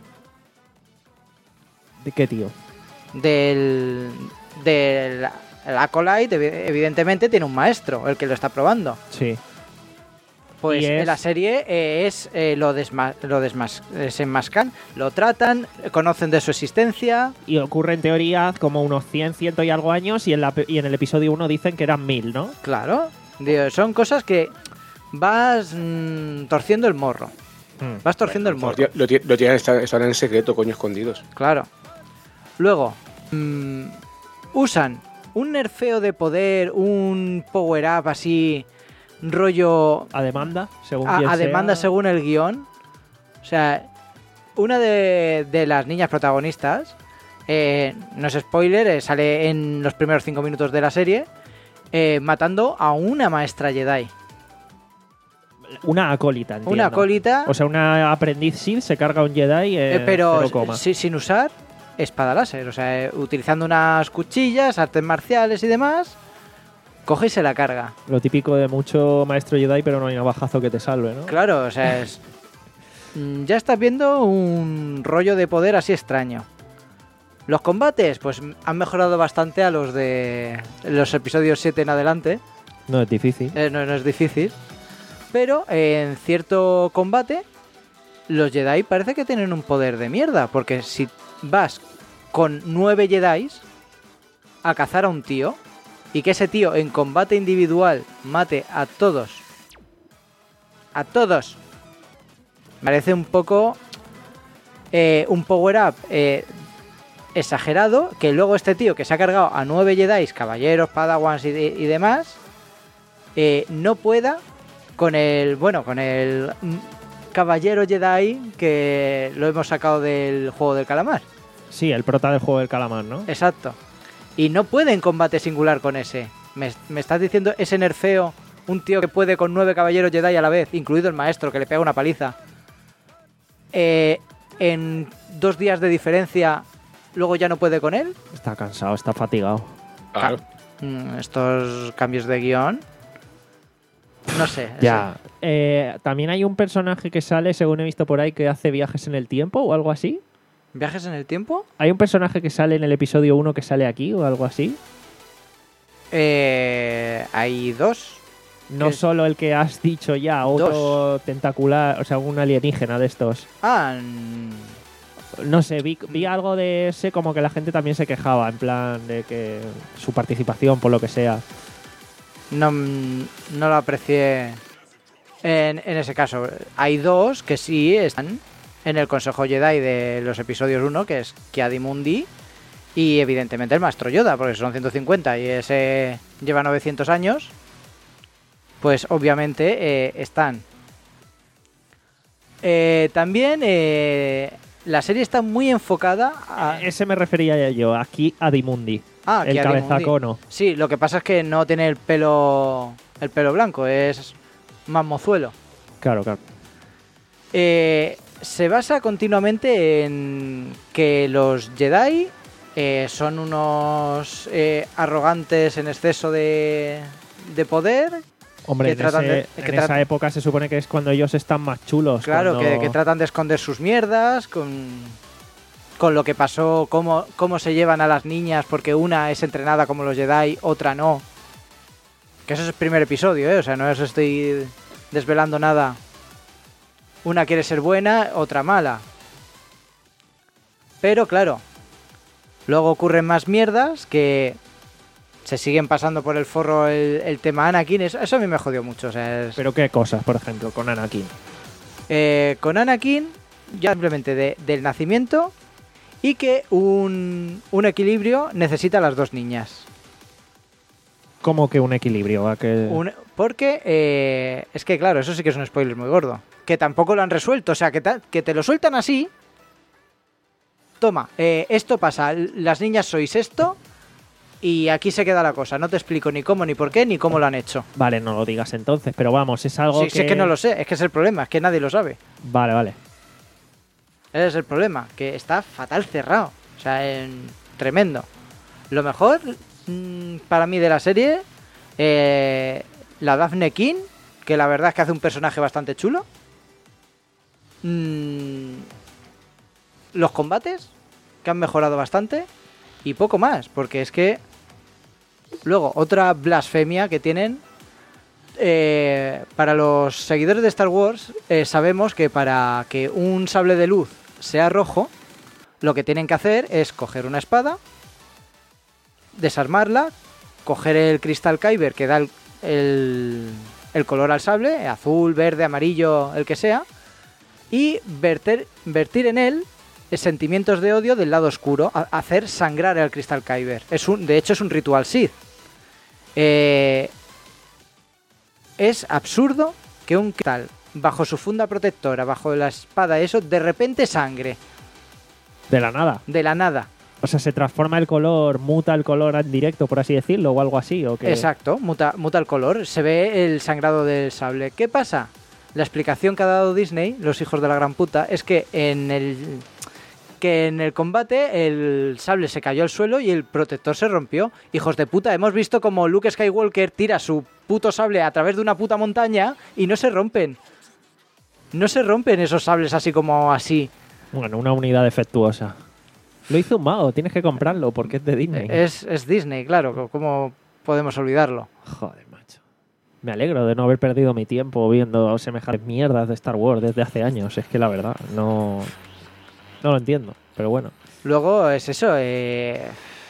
¿De qué, tío? del, del el Acolyte, evi- evidentemente tiene un maestro, el que lo está probando. Sí. Pues Y es- en la serie eh, es eh, lo, desma lo desmas desenmascan, lo tratan, conocen de su existencia. Y ocurre en teoría como unos cien, ciento y algo años y en, la, pe- y en el episodio uno dicen que eran mil, ¿no? Claro, digo, son cosas que vas mm, torciendo el morro. Hmm. Vas torciendo el Lo, morro. tie- lo, tie- lo tienen, están, están en secreto, coño, escondidos. Claro. Luego, mm, usan un nerfeo de poder, un power up así, rollo A demanda, según a, quien a demanda sea. según el guión. O sea, una de, de las niñas protagonistas, eh, no es spoiler, eh, sale en los primeros cinco minutos de la serie, eh, matando a una maestra Jedi. Una acólita, entiendo. Una acólita, O sea, una aprendiz Sith se carga a un Jedi eh, eh, pero cero coma. si- sin usar espada láser. O sea, eh, utilizando unas cuchillas, artes marciales y demás, coge y se la carga. Lo típico de mucho maestro Jedi, pero no hay navajazo que te salve, ¿no? Claro, o sea, es... Mm, ya estás viendo un rollo de poder así extraño. Los combates, pues han mejorado bastante a los de los episodios siete en adelante. No es difícil. Eh, no, no es difícil. Pero eh, en cierto combate, los Jedi parece que tienen un poder de mierda. Porque si vas con nueve Jedi a cazar a un tío, y que ese tío en combate individual mate a todos, a todos, parece un poco eh, un power-up eh, exagerado, que luego este tío que se ha cargado a nueve Jedi, caballeros, padawans y, de- y demás, eh, no pueda con el, bueno, con el mm, caballero Jedi que lo hemos sacado del juego del calamar. Sí, el prota del juego del calamar, ¿no? Exacto. Y no puede en combate singular con ese. ¿Me, me estás diciendo ese nerfeo? Un tío que puede con nueve caballeros Jedi a la vez, incluido el maestro, que le pega una paliza. Eh, en dos días de diferencia, luego ya no puede con él. Está cansado, está fatigado. Claro. Mm, estos cambios de guión. no sé. Ya. Eh, También hay un personaje que sale, según he visto por ahí, que hace viajes en el tiempo o algo así. ¿Viajes en el tiempo? ¿Hay un personaje que sale en el episodio uno que sale aquí o algo así? Eh, hay dos. No ¿Qué? solo el que has dicho ya, otro Dos. tentacular, o sea, un alienígena de estos. Ah, mm, No sé, vi, vi algo de ese como que la gente también se quejaba, en plan de que su participación, por lo que sea. no, mm, no lo aprecié en, en ese caso. Hay dos que sí están en el Consejo Jedi de los episodios uno, que es Ki-Adi-Mundi y evidentemente el Maestro Yoda, porque son ciento cincuenta y ese lleva novecientos años. Pues obviamente eh, están. Eh, también eh, la serie está muy enfocada a... Ese me refería yo, aquí a Dimundi. Ah, el Ki-Adi-Mundi. cabezacono. Sí, lo que pasa es que no tiene el pelo el pelo blanco, es más mozuelo. Claro, claro. Eh, se basa continuamente en que los Jedi eh, son unos eh, arrogantes en exceso de, de poder. Hombre, que en, tratan ese- de- en que esa tratan- época se supone que es cuando ellos están más chulos. Claro, cuando- que, que tratan de esconder sus mierdas con, con lo que pasó, cómo, cómo se llevan a las niñas, porque una es entrenada como los Jedi, otra no. Que eso es el primer episodio, ¿eh? O sea, no os estoy desvelando nada. Una quiere ser buena, otra mala. Pero claro, luego ocurren más mierdas que se siguen pasando por el forro el, el tema Anakin. Eso, eso a mí me jodió mucho. O sea, es- Pero qué cosas, por ejemplo, con Anakin. Eh, con Anakin, ya simplemente de- del nacimiento y que un, un equilibrio necesita a las dos niñas. Como que un equilibrio. ¿A que... Un- porque eh, es que, claro, eso sí que es un spoiler muy gordo. Que tampoco lo han resuelto. O sea, que, ta- que te lo sueltan así. Toma, eh, esto pasa. Las niñas sois esto. Y aquí se queda la cosa. No te explico ni cómo, ni por qué, ni cómo lo han hecho. Vale, no lo digas entonces, pero vamos, es algo Sí, que... sí, es que no lo sé. Es que es el problema. Es que nadie lo sabe. Vale, vale. Ese es el problema, que está fatal cerrado. O sea, en- tremendo. Lo mejor mm, para mí de la serie, eh, la Daphne King, que la verdad es que hace un personaje bastante chulo. Mm, los combates, que han mejorado bastante. Y poco más, porque es que... Luego, otra blasfemia que tienen... eh, para los seguidores de Star Wars, eh, sabemos que para que un sable de luz sea rojo, lo que tienen que hacer es coger una espada, desarmarla, coger el cristal Kyber que da el, el, el color al sable, azul, verde, amarillo, el que sea, y verter, vertir en él sentimientos de odio del lado oscuro, a, hacer sangrar el cristal Kyber. Es un, de hecho, es un ritual Sith. Eh, es absurdo que un cristal bajo su funda protectora, bajo la espada, eso, de repente sangre, De la nada. de la nada. O sea, se transforma el color, muta el color en directo, por así decirlo, o algo así, ¿o qué? Exacto, muta, muta el color, se ve el sangrado del sable. ¿Qué pasa? La explicación que ha dado Disney, los hijos de la gran puta, es que en el que en el combate el sable se cayó al suelo y el protector se rompió. Hijos de puta, hemos visto como Luke Skywalker tira su puto sable a través de una puta montaña y no se rompen. No se rompen esos sables así como así. Bueno, una unidad defectuosa. Lo hizo un mago, tienes que comprarlo porque es de Disney. Es, es Disney, claro, ¿cómo podemos olvidarlo? Joder, macho. Me alegro de no haber perdido mi tiempo viendo semejantes mierdas de Star Wars desde hace años. Es que la verdad, no, no lo entiendo, pero bueno. Luego es eso, eh,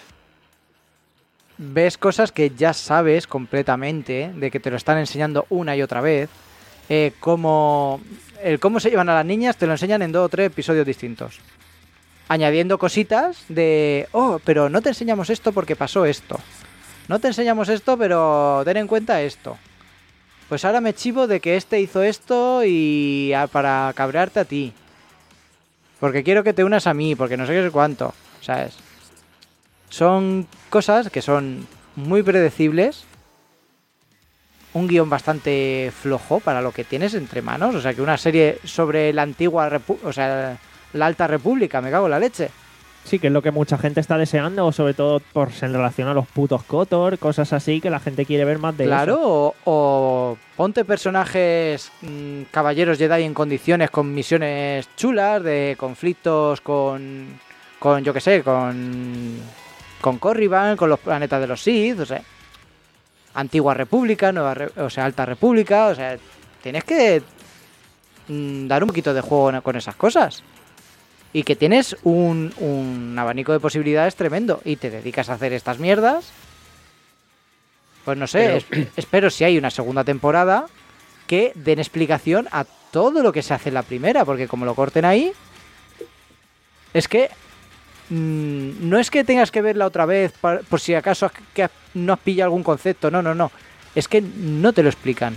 ves cosas que ya sabes completamente, de que te lo están enseñando una y otra vez. Eh, como el cómo se llevan a las niñas te lo enseñan en dos o tres episodios distintos. Añadiendo cositas de, oh, pero no te enseñamos esto porque pasó esto. No te enseñamos esto, pero ten en cuenta esto. Pues ahora me chivo de que este hizo esto y a- para cabrearte a ti. Porque quiero que te unas a mí, porque no sé qué sé cuánto, ¿sabes? Son cosas que son muy predecibles. Un guión bastante flojo para lo que tienes entre manos. O sea, que una serie sobre la antigua Repu- o sea, la Alta República, me cago en la leche. Sí, que es lo que mucha gente está deseando, sobre todo por en relación a los putos KOTOR, cosas así, que la gente quiere ver más de Claro, eso. o, o ponte personajes mmm, caballeros Jedi en condiciones con misiones chulas, de conflictos con, con yo qué sé, con, con Corriban, con los planetas de los Sith, o sea, Antigua República, Nueva Re- o sea, Alta República, o sea, tienes que mmm, dar un poquito de juego con esas cosas. Y que tienes un, un abanico de posibilidades tremendo y te dedicas a hacer estas mierdas. Pues no sé, Pero... es- espero si hay una segunda temporada que den explicación a todo lo que se hace en la primera, porque como lo corten ahí, es que mmm, no es que tengas que verla otra vez por, por si acaso has- que has- no has pillado algún concepto, no, no, no, es que no te lo explican.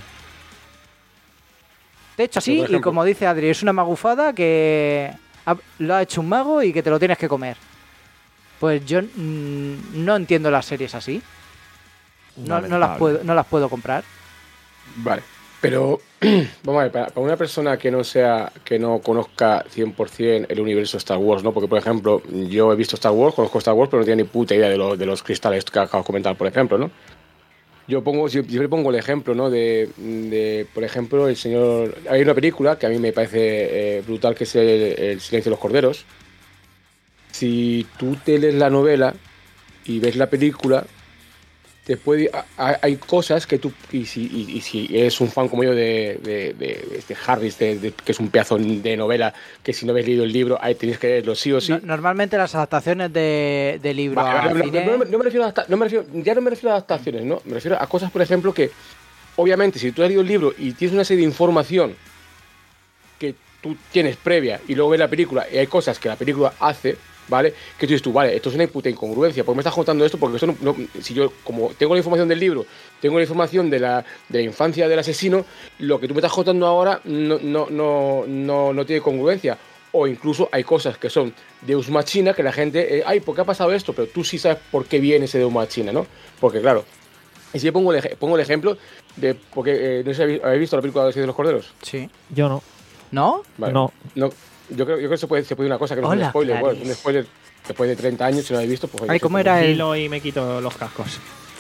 De hecho, sí, Por ejemplo- y como dice Adri, es una magufada que ha- lo ha hecho un mago y que te lo tienes que comer. Pues yo mmm, no entiendo las series así. No, no las puedo, no las puedo comprar. Vale, pero vamos a ver, para, para una persona que no sea, que no conozca cien por ciento el universo Star Wars, ¿no? Porque, por ejemplo, yo he visto Star Wars, conozco Star Wars, pero no tenía ni puta idea de, lo- de los cristales que acabo de comentar, por ejemplo, ¿no? Yo pongo, yo siempre pongo el ejemplo, ¿no? De, de, por ejemplo, el señor... Hay una película que a mí me parece eh, brutal, que es el, el Silencio de los Corderos. Si tú te lees la novela y ves la película, te puede, hay, hay cosas que tú, y si, y, y si eres un fan como yo de, de, de, de Harris, de, de, que es un pedazo de novela, que si no habéis leído el libro, ahí tenéis que leerlo sí o sí. No- normalmente las adaptaciones de, de libro Vale, a vale, no, cine... no, no, no me refiero a adapta- no me refiero, ya no me refiero a adaptaciones, ¿no? Me refiero a cosas, por ejemplo, que obviamente si tú has leído el libro y tienes una serie de información que tú tienes previa y luego ves la película y hay cosas que la película hace, ¿vale? Que tú dices tú, vale, esto es una puta incongruencia, porque me estás contando esto, porque eso no, no- si yo, como tengo la información del libro, tengo la información de la, de la infancia del asesino, lo que tú me estás contando ahora no, no, no, no, no tiene congruencia. O incluso hay cosas que son Deus Machina, que la gente, eh, ay, ¿por qué ha pasado esto? Pero tú sí sabes por qué viene ese Deus Machina, ¿no? Porque claro, y si yo pongo el, ej- pongo el ejemplo de, porque eh, no sé si habéis, ¿habéis visto la película de los Siete de los Corderos. Sí. Yo no. ¿No? Vale. No. No, yo creo, yo creo que se puede, se puede una cosa que no es Hola, un spoiler. Bueno, es Clarice. un spoiler después de treinta años, si no lo habéis visto, pues... oye, Ay, sí, ¿cómo pues, era el...? Dilo y me quito los cascos.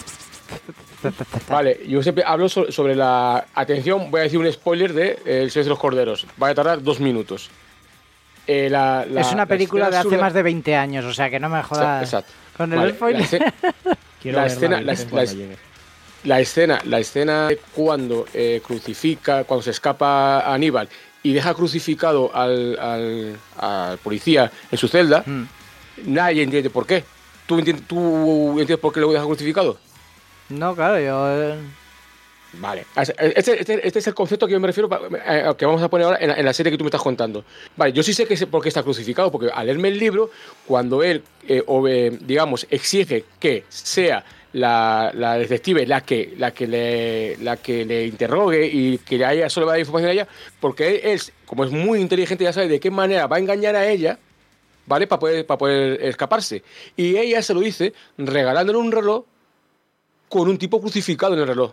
Vale, yo siempre hablo so- sobre la... Atención, voy a decir un spoiler de eh, El Silencio de los Corderos. Va a tardar dos minutos. Eh, la- la- es una la película de escena hace absurda- más de veinte años, o sea que no me jodas Exacto. con el Vale, spoiler. la, escena, Quiero La verla, escena- Virgen, la- cuando la- llegue. la escena, la escena de cuando eh, crucifica, cuando se escapa a Aníbal y deja crucificado al, al, al policía en su celda, Mm. nadie entiende por qué. ¿Tú entiendes, ¿Tú entiendes por qué lo deja crucificado? No, claro, yo... eh, Vale. Este, este- este es el concepto que yo me refiero, pa- eh, que vamos a poner ahora en la, en la serie que tú me estás contando. Vale, yo sí sé que sé por qué está crucificado, porque al leerme el libro, cuando él, eh, o, eh, digamos, exige que sea la, la detective la que, la, que le, la que le interrogue y que le haya, solo va a dar información a ella, porque él es, como es muy inteligente, ya sabe de qué manera va a engañar a ella, ¿vale? Para poder, para poder escaparse. Y ella se lo dice regalándole un reloj con un tipo crucificado en el reloj.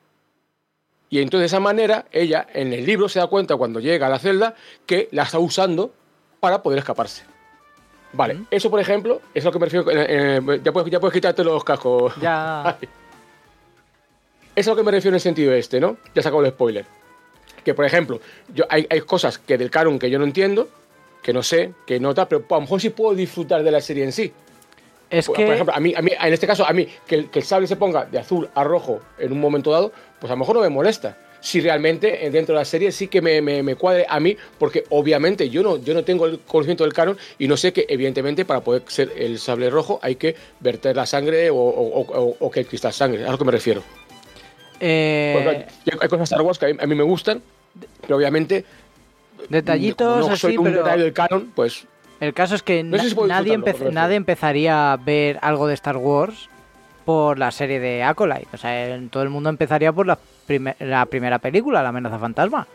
Y entonces de esa manera, ella en el libro se da cuenta cuando llega a la celda que la está usando para poder escaparse. Vale, Mm. eso por ejemplo, es lo que me refiero. eh, eh, ya, puedes, ya puedes quitarte los cascos. Ya... Eso es a lo que me refiero en el sentido este, ¿no? Ya sacado el spoiler. Que por ejemplo, yo, hay, hay cosas que del canon que yo no entiendo, que no sé, que no tal, pero a lo mejor sí puedo disfrutar de la serie en sí. Es Por, que... por ejemplo, a mí, a mí, en este caso, a mí, que el, que el sable se ponga de azul a rojo en un momento dado, pues a lo mejor no me molesta. Si realmente eh, dentro de la serie sí que me, me, me cuadre a mí, porque obviamente yo no, yo no tengo el conocimiento del canon y no sé que evidentemente para poder ser el sable rojo hay que verter la sangre o, o, o, o que el cristal sangre, a lo que me refiero. eh, Porque hay hay cosas de Star Wars que a mí, a mí me gustan, pero obviamente detallitos como no soy así, un pero... detalle del canon, pues El caso es que No sé na- si puedo nadie, disfrutarlo, empe- por ejemplo. nadie empezaría a ver algo de Star Wars por la serie de Acolyte. O sea, en- todo el mundo empezaría por la, prime- la primera película, La amenaza fantasma.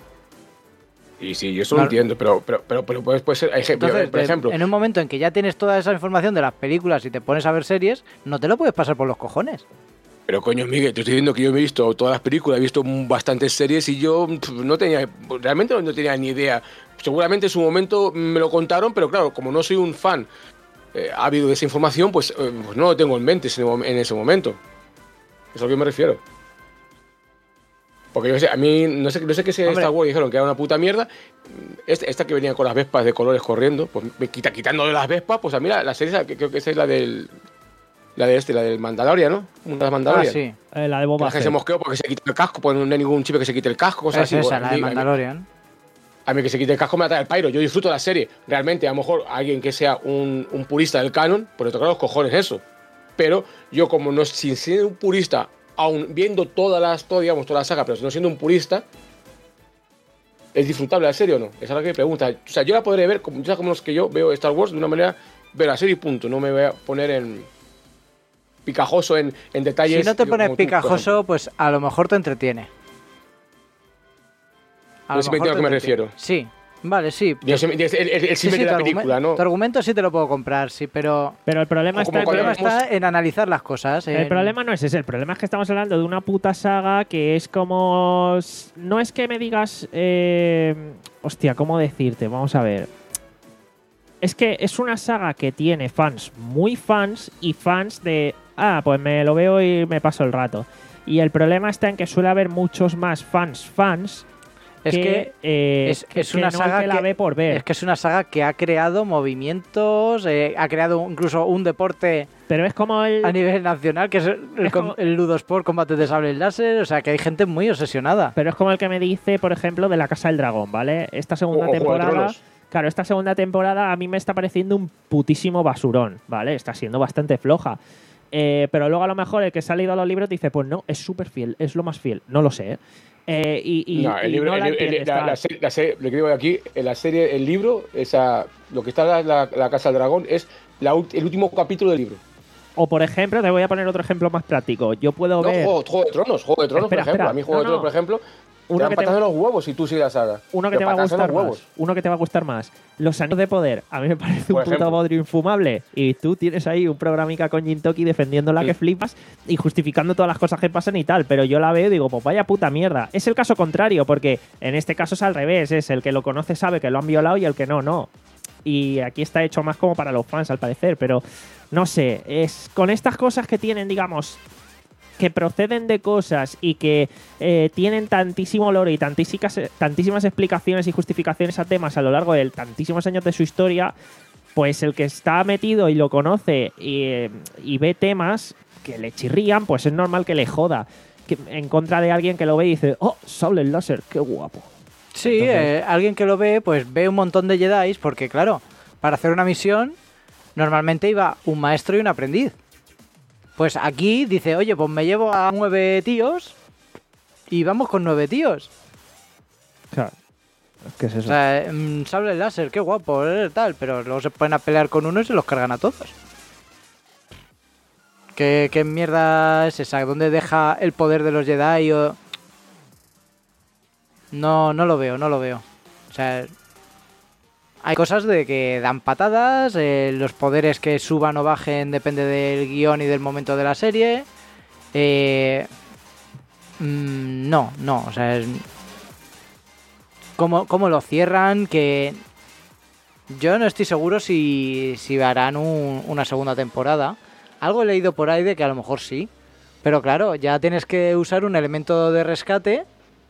y sí, yo eso No- lo entiendo, pero, pero, pero, pero puede, puede ser, ejemplo, Entonces, por de- ejemplo, en un momento en que ya tienes toda esa información de las películas y te pones a ver series, no te lo puedes pasar por los cojones. pero coño, Miguel, te estoy diciendo que yo me he visto todas las películas, he visto bastantes series y yo pf, no tenía, realmente no tenía ni idea. Seguramente en su momento me lo contaron, pero claro, como no soy un fan eh, ha habido esa información, pues, eh, pues no lo tengo en mente en ese momento. Es a lo que me refiero. Porque yo sé, a mí, no sé, no sé qué sea Star Wars, dijeron que era una puta mierda. Esta, esta que venía con las Vespas de colores corriendo, pues me quita, quitando de las Vespas, pues a mí la, la serie, que creo que esa es la del. La de este, la del Mandalorian, ¿no? Una de las Mandalorian. Ah, sí. Eh, la de Boba Fett. Que se mosqueó porque se quita el casco, pues no hay ningún chip que se quite el casco, cosas Es así. esa, Bueno, la a de mí- Mandalorian. A mí, a mí que se quite el casco me atrae el pairo. Yo disfruto la serie. Realmente, a lo mejor alguien que sea un, un purista del canon, pues le toca los cojones eso. Pero yo, como no sin ser un purista, aun viendo todas las, todo, digamos, toda la saga, pero no siendo un purista, ¿es disfrutable la serie o no? Esa es la que me pregunta. O sea, yo la podré ver, como, como los que yo veo Star Wars, de una manera, ver la serie y punto. No me voy a poner en picajoso en, en detalles. Si no te yo, pones como tú, por picajoso, ejemplo. pues a lo mejor te entretiene. A No lo sé si me mejor entiendo a te qué me entretiene. refiero. Sí, vale, sí. Yo sé- El, el, el Sí, símil sí, de la tu, película, argumen- ¿no? tu argumento sí te lo puedo comprar, sí, pero Pero el problema O está como en el cuando problema hablamos- está en analizar las cosas. El en- problema no es ese, el problema es que estamos hablando de una puta saga que es como... No es que me digas... eh, hostia, ¿cómo decirte? Vamos a ver. Es que es una saga que tiene fans muy fans y fans de... Ah, pues me lo veo y me paso el rato. Y el problema está en que suele haber muchos más fans fans Es que, que eh, es, que- es que una no el saga que la ve por ver. Es que es una saga que ha creado movimientos, eh, ha creado incluso un deporte Pero es como el... a nivel nacional, que es el, Es como- el Ludosport, combate de sables láser, o sea, que hay gente muy obsesionada. Pero es como el que me dice, por ejemplo, de La Casa del Dragón, ¿vale? Esta segunda O- o Juego de temporada... Tronos. Claro, esta segunda temporada a mí me está pareciendo un putísimo basurón, ¿vale? Está siendo bastante floja. Eh, pero luego a lo mejor el que se ha leído los libros dice, pues no, es súper fiel, es lo más fiel. No lo sé, ¿eh? Eh, y, y- No, el y libro, no el- la el- entiendes, la, tal. la serie, la serie- lo que digo aquí, en la serie, el libro, esa, lo que está la, la, la Casa del Dragón es la, ult- el último capítulo del libro. O por ejemplo, te voy a poner otro ejemplo más práctico. Yo puedo No, ver... Juego, Juego de Tronos, Juego de Tronos, Espera, por ejemplo. espera. A mí Juego No, de Tronos, no. por ejemplo, Uno te dan que te patadas va- en los huevos si tú sigues la saga. Uno que Pero te va a patadas en gustar los más. huevos. Uno que te va a gustar más. Los Anillos de Poder. A mí me parece un Por puto ejemplo. bodrio infumable. Y tú tienes ahí un programica con Jintoki defendiendo la Sí. que flipas y justificando todas las cosas que pasan y tal. Pero yo la veo y digo, pues vaya puta mierda. Es el caso contrario, porque en este caso es al revés. Es el que lo conoce sabe que lo han violado y el que no, no. Y aquí está hecho más como para los fans, al parecer. Pero no sé. Es con estas cosas que tienen, digamos, que proceden de cosas y que eh, tienen tantísimo lore y tantísimas, tantísimas explicaciones y justificaciones a temas a lo largo de tantísimos años de su historia, pues el que está metido y lo conoce y, eh, y ve temas que le chirrían, pues es normal que le joda. Que, en contra de alguien que lo ve y dice, oh, sable el láser, qué guapo. Sí, Entonces- eh, alguien que lo ve, pues ve un montón de Jedi, porque claro, para hacer una misión, normalmente iba un maestro y un aprendiz. Pues aquí dice, oye, pues me llevo a nueve tíos y vamos con nueve tíos. Claro. ¿Qué es O eso? sea, mm, sable láser, qué guapo, eh, tal, pero luego se ponen a pelear con uno y se los cargan a todos. ¿Qué, qué mierda es esa? ¿Dónde deja el poder de los Jedi? O... No, no lo veo, no lo veo. O sea, hay cosas de que dan patadas, eh, los poderes que suban o bajen depende del guión y del momento de la serie. Eh, mm, no, no, o sea, es... ¿Cómo, cómo lo cierran? Que yo no estoy seguro si, si harán un- una segunda temporada. Algo he leído por ahí de que a lo mejor sí. Pero claro, ya tienes que usar un elemento de rescate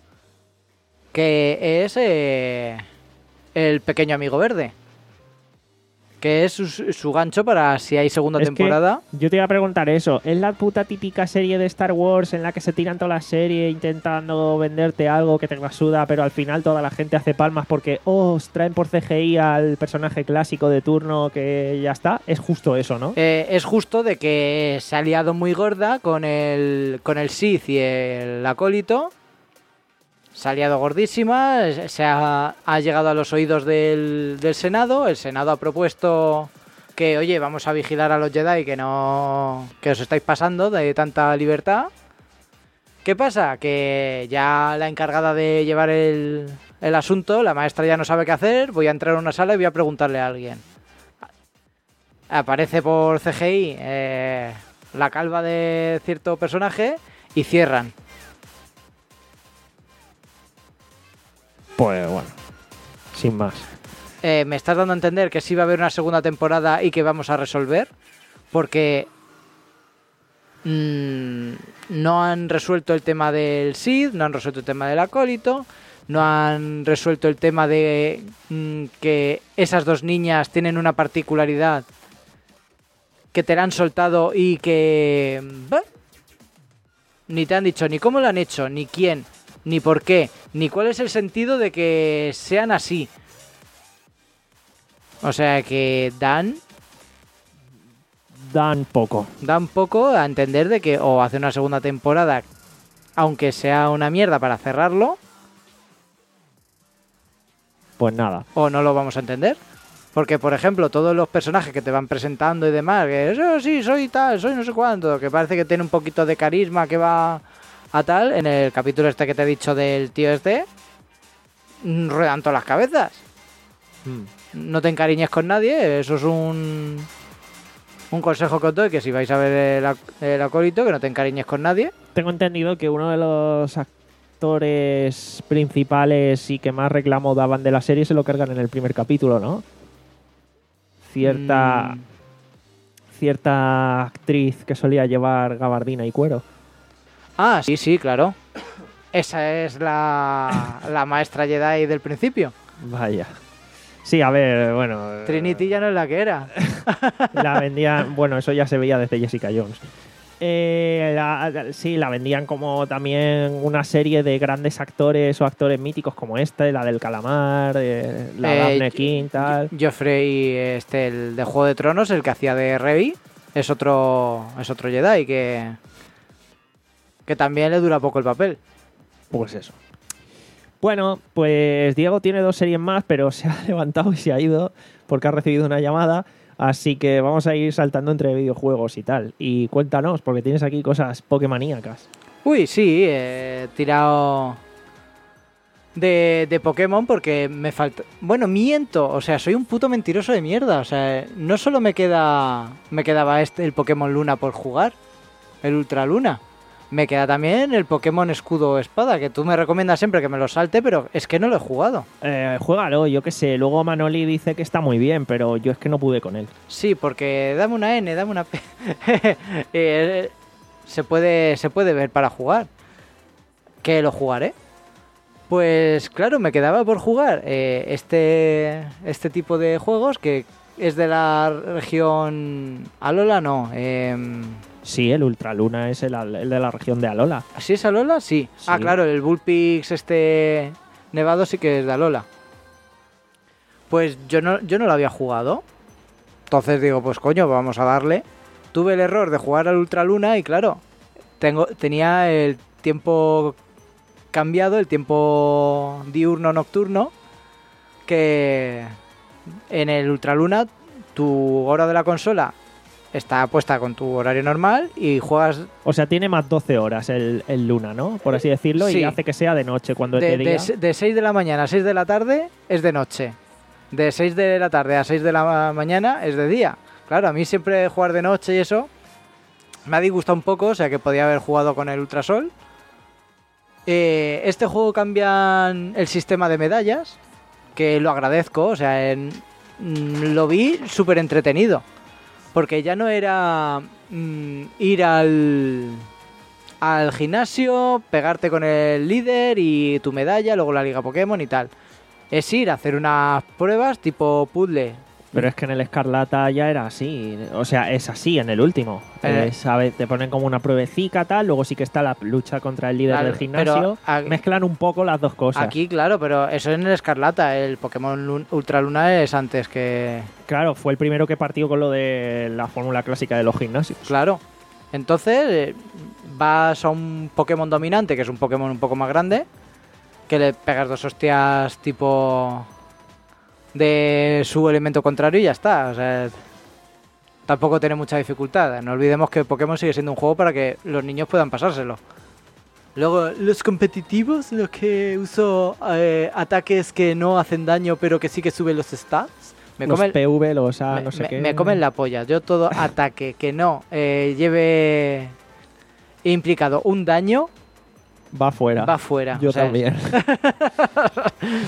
que es eh, el pequeño amigo verde. Que es su, su gancho para si hay segunda Es que temporada. yo te iba a preguntar eso. ¿Es la puta típica serie de Star Wars en la que se tiran toda la serie intentando venderte algo que te la suda, pero al final toda la gente hace palmas porque, oh, os traen por C G I al personaje clásico de turno que ya está? Es justo eso, ¿no? Eh, es justo de que se ha liado muy gorda con el, con el Sith y el acólito. Se ha liado gordísima, se ha, ha llegado a los oídos del, del Senado. El Senado ha propuesto que, oye, vamos a vigilar a los Jedi, que no que os estáis pasando de tanta libertad. ¿Qué pasa? Que ya la encargada de llevar el, el asunto, la maestra ya no sabe qué hacer. Voy a entrar a una sala y voy a preguntarle a alguien. Aparece por C G I eh, la calva de cierto personaje y cierran. Pues bueno, sin más. eh, me estás dando a entender que sí va a haber una segunda temporada y que vamos a resolver, porque mmm, no han resuelto el tema del Sith, no han resuelto el tema del acólito, no han resuelto el tema de mmm, que esas dos niñas tienen una particularidad que te la han soltado y que bah, ni te han dicho ni cómo lo han hecho, ni quién, ni por qué, ni cuál es el sentido de que sean así. O sea que dan Dan poco. dan poco a entender de que o hace una segunda temporada, aunque sea una mierda para cerrarlo, Pues nada. o no lo vamos a entender. Porque, por ejemplo, todos los personajes que te van presentando y demás, que oh, sí, soy tal, soy no sé cuánto, que parece que tiene un poquito de carisma, que va a tal, en el capítulo este que te he dicho del tío este, mm, ruedan todas las cabezas. Mm. No te encariñes con nadie, eso es un un consejo que os doy, que si vais a ver el, ac- el acólito, que no te encariñes con nadie. Tengo entendido que uno de los actores principales y que más reclamo daban de la serie se lo cargan en el primer capítulo, ¿no? Cierta Mm, cierta actriz que solía llevar gabardina y cuero. Ah, sí, sí, claro. Esa es la, la maestra Jedi del principio. Vaya. Sí, a ver, bueno. Trinity ya no es la que era. La vendían, bueno, eso ya se veía desde Jessica Jones. Eh, la- sí, la vendían como también una serie de grandes actores o actores míticos como este, la del calamar, eh, la Eh, Daphne King, tal. Joffrey, este, el de Juego de Tronos, el que hacía de Rey, es otro, es otro Jedi que, que también le dura poco el papel. Pues eso. Bueno, pues Diego tiene dos series más, pero se ha levantado y se ha ido porque ha recibido una llamada. Así que vamos a ir saltando entre videojuegos y tal. Y cuéntanos, porque tienes aquí cosas pokémoníacas. Uy, sí, he tirado de, de Pokémon porque me falta... Bueno, miento, o sea, soy un puto mentiroso de mierda. O sea, no solo me queda me quedaba este el Pokémon Luna por jugar, el Ultra Luna. Me queda también el Pokémon Escudo Espada, que tú me recomiendas siempre que me lo salte, pero es que no lo he jugado. Eh, juégalo, yo qué sé. Luego Manoli dice que está muy bien, pero yo es que no pude con él. Sí, porque dame una N, dame una P. Eh, se puede, se puede ver para jugar. ¿Que lo jugaré? Pues claro, me quedaba por jugar eh, este, este tipo de juegos que es de la región Alola, no. em, Sí, el Ultraluna es el, el de la región de Alola. ¿Así es Alola? Sí. Sí. Ah, claro, el Bullpix este nevado sí que es de Alola. Pues yo no, yo no lo había jugado. Entonces digo, pues coño, vamos a darle. Tuve el error de jugar al Ultraluna y claro, tengo, tenía el tiempo cambiado, el tiempo diurno-nocturno, que en el Ultraluna tu hora de la consola está puesta con tu horario normal y juegas O sea, tiene más doce horas el, el Luna, ¿no? Por así decirlo, Sí. y hace que sea de noche cuando es de, de día. de, de seis de la mañana a seis de la tarde es de noche. De seis de la tarde a seis de la ma- mañana es de día. Claro, a mí siempre jugar de noche y eso me ha disgustado un poco, o sea que podía haber jugado con el Ultrasol. Eh, este juego cambian el sistema de medallas, que lo agradezco, o sea, en- mm, lo vi súper entretenido. Porque ya no era mm, ir al, al gimnasio, pegarte con el líder y tu medalla, luego la liga Pokémon y tal. Es ir a hacer unas pruebas tipo puzzle. Pero es que en el Escarlata ya era así. O sea, es así en el último. Eh. Eh, sabe, te ponen como una pruebecica, tal. Luego sí que está la lucha contra el líder Claro, del gimnasio. pero a- Mezclan un poco las dos cosas. Aquí, claro, pero eso en el Escarlata. El Pokémon Lun- Ultra Luna es antes que... Claro, fue el primero que partió con lo de la fórmula clásica de los gimnasios. Claro. Entonces, eh, vas a un Pokémon dominante, que es un Pokémon un poco más grande, que le pegas dos hostias tipo de su elemento contrario y ya está. O sea, tampoco tiene mucha dificultad. No olvidemos que Pokémon sigue siendo un juego para que los niños puedan pasárselo. Luego, los competitivos, los que uso eh, ataques que no hacen daño, pero que sí que suben los stats. Me los come el- P V, los A, me, no sé me- qué. me comen la polla. Yo todo ataque que no eh, lleve implicado un daño Va fuera. va fuera. Yo O sea, también.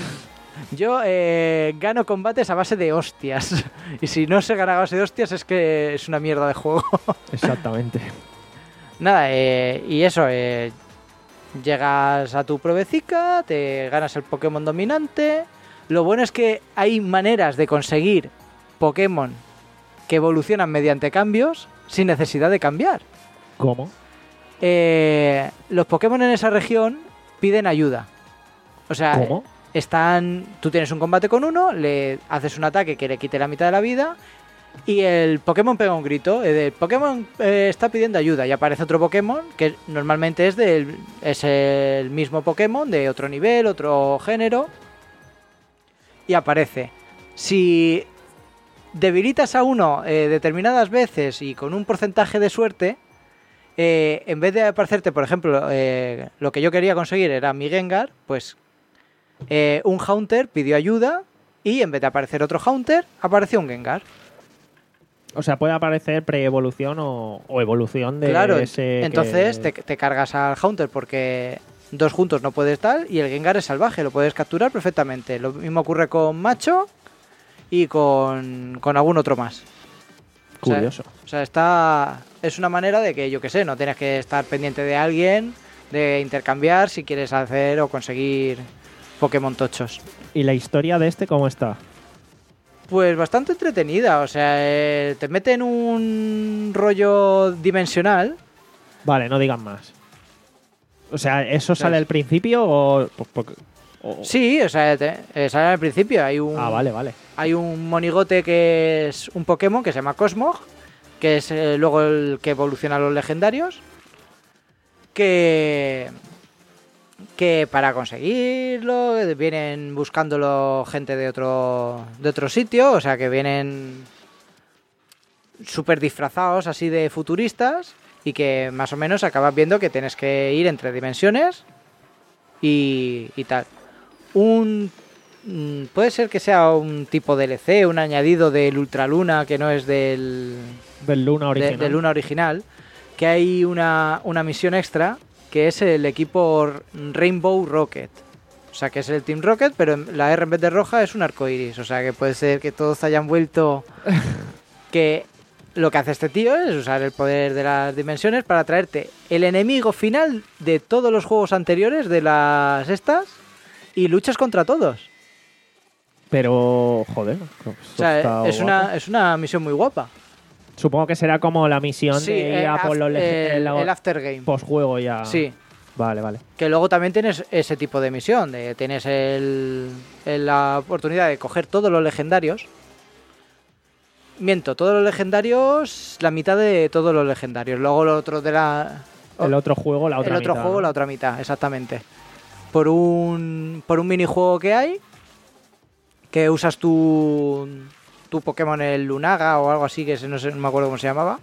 Yo eh, gano combates a base de hostias. Y si no se gana a base de hostias es que es una mierda de juego. Exactamente. Nada, eh, y eso, eh, llegas a tu provecica, te ganas el Pokémon dominante. Lo bueno es que hay maneras de conseguir Pokémon que evolucionan mediante cambios sin necesidad de cambiar. ¿Cómo? Eh, los Pokémon en esa región piden ayuda. O sea, ¿Cómo? están, tú tienes un combate con uno, le haces un ataque que le quite la mitad de la vida y el Pokémon pega un grito. El Pokémon eh, está pidiendo ayuda y aparece otro Pokémon que normalmente es, del, es el mismo Pokémon de otro nivel, otro género y aparece. Si debilitas a uno eh, determinadas veces y con un porcentaje de suerte, eh, en vez de aparecerte, por ejemplo, eh, lo que yo quería conseguir era mi Gengar, pues eh, un Haunter pidió ayuda y en vez de aparecer otro Haunter, apareció un Gengar. O sea, puede aparecer pre-evolución o, o evolución de Claro, ese... entonces que... te, te cargas al Haunter porque dos juntos no puedes estar y el Gengar es salvaje, lo puedes capturar perfectamente. Lo mismo ocurre con Macho y con, con algún otro más. Curioso. O sea, o sea, está es una manera de que, yo que sé, no tienes que estar pendiente de alguien, de intercambiar si quieres hacer o conseguir Pokémon tochos. ¿Y la historia de este cómo está? Pues bastante entretenida, o sea, eh, te mete en un rollo dimensional. Vale, no digan más. O sea, ¿eso sale ¿Sabes? al principio o...? o- Sí, o sea, te, eh, sale al principio, hay un... Ah, vale, vale. Hay un monigote que es un Pokémon que se llama Cosmog, que es eh, luego el que evoluciona a los legendarios. Que, que para conseguirlo vienen buscándolo gente de otro, de otro sitio, o sea que vienen súper disfrazados así de futuristas y que más o menos acabas viendo que tienes que ir entre dimensiones y, y tal. Un Mm, puede ser que sea un tipo de D L C, un añadido del Ultraluna que no es del, Del Luna de- original. del Luna original, que hay una, una misión extra que es el equipo Rainbow Rocket. O sea, que es el Team Rocket, pero en- la R en vez de roja es un arco iris. O sea, que puede ser que todos hayan vuelto. Que lo que hace este tío es usar el poder de las dimensiones para traerte el enemigo final de todos los juegos anteriores de las estas y luchas contra todos. Pero, joder. O sea, es una, es una misión muy guapa. Supongo que será como la misión Sí, de ir eh, a por af- los lege- el, el- el aftergame. postjuego ya. Sí, Vale, vale. que luego también tienes ese tipo de misión, de tienes el, el- la oportunidad de coger todos los legendarios. Miento, todos los legendarios, la mitad de todos los legendarios. Luego lo otro de la... El otro juego, la otra el otro mitad, juego, ¿no? la otra mitad, exactamente. Por un, por un minijuego que hay, que usas tu, tu Pokémon, el Lunaga o algo así, que no, sé, no me acuerdo cómo se llamaba.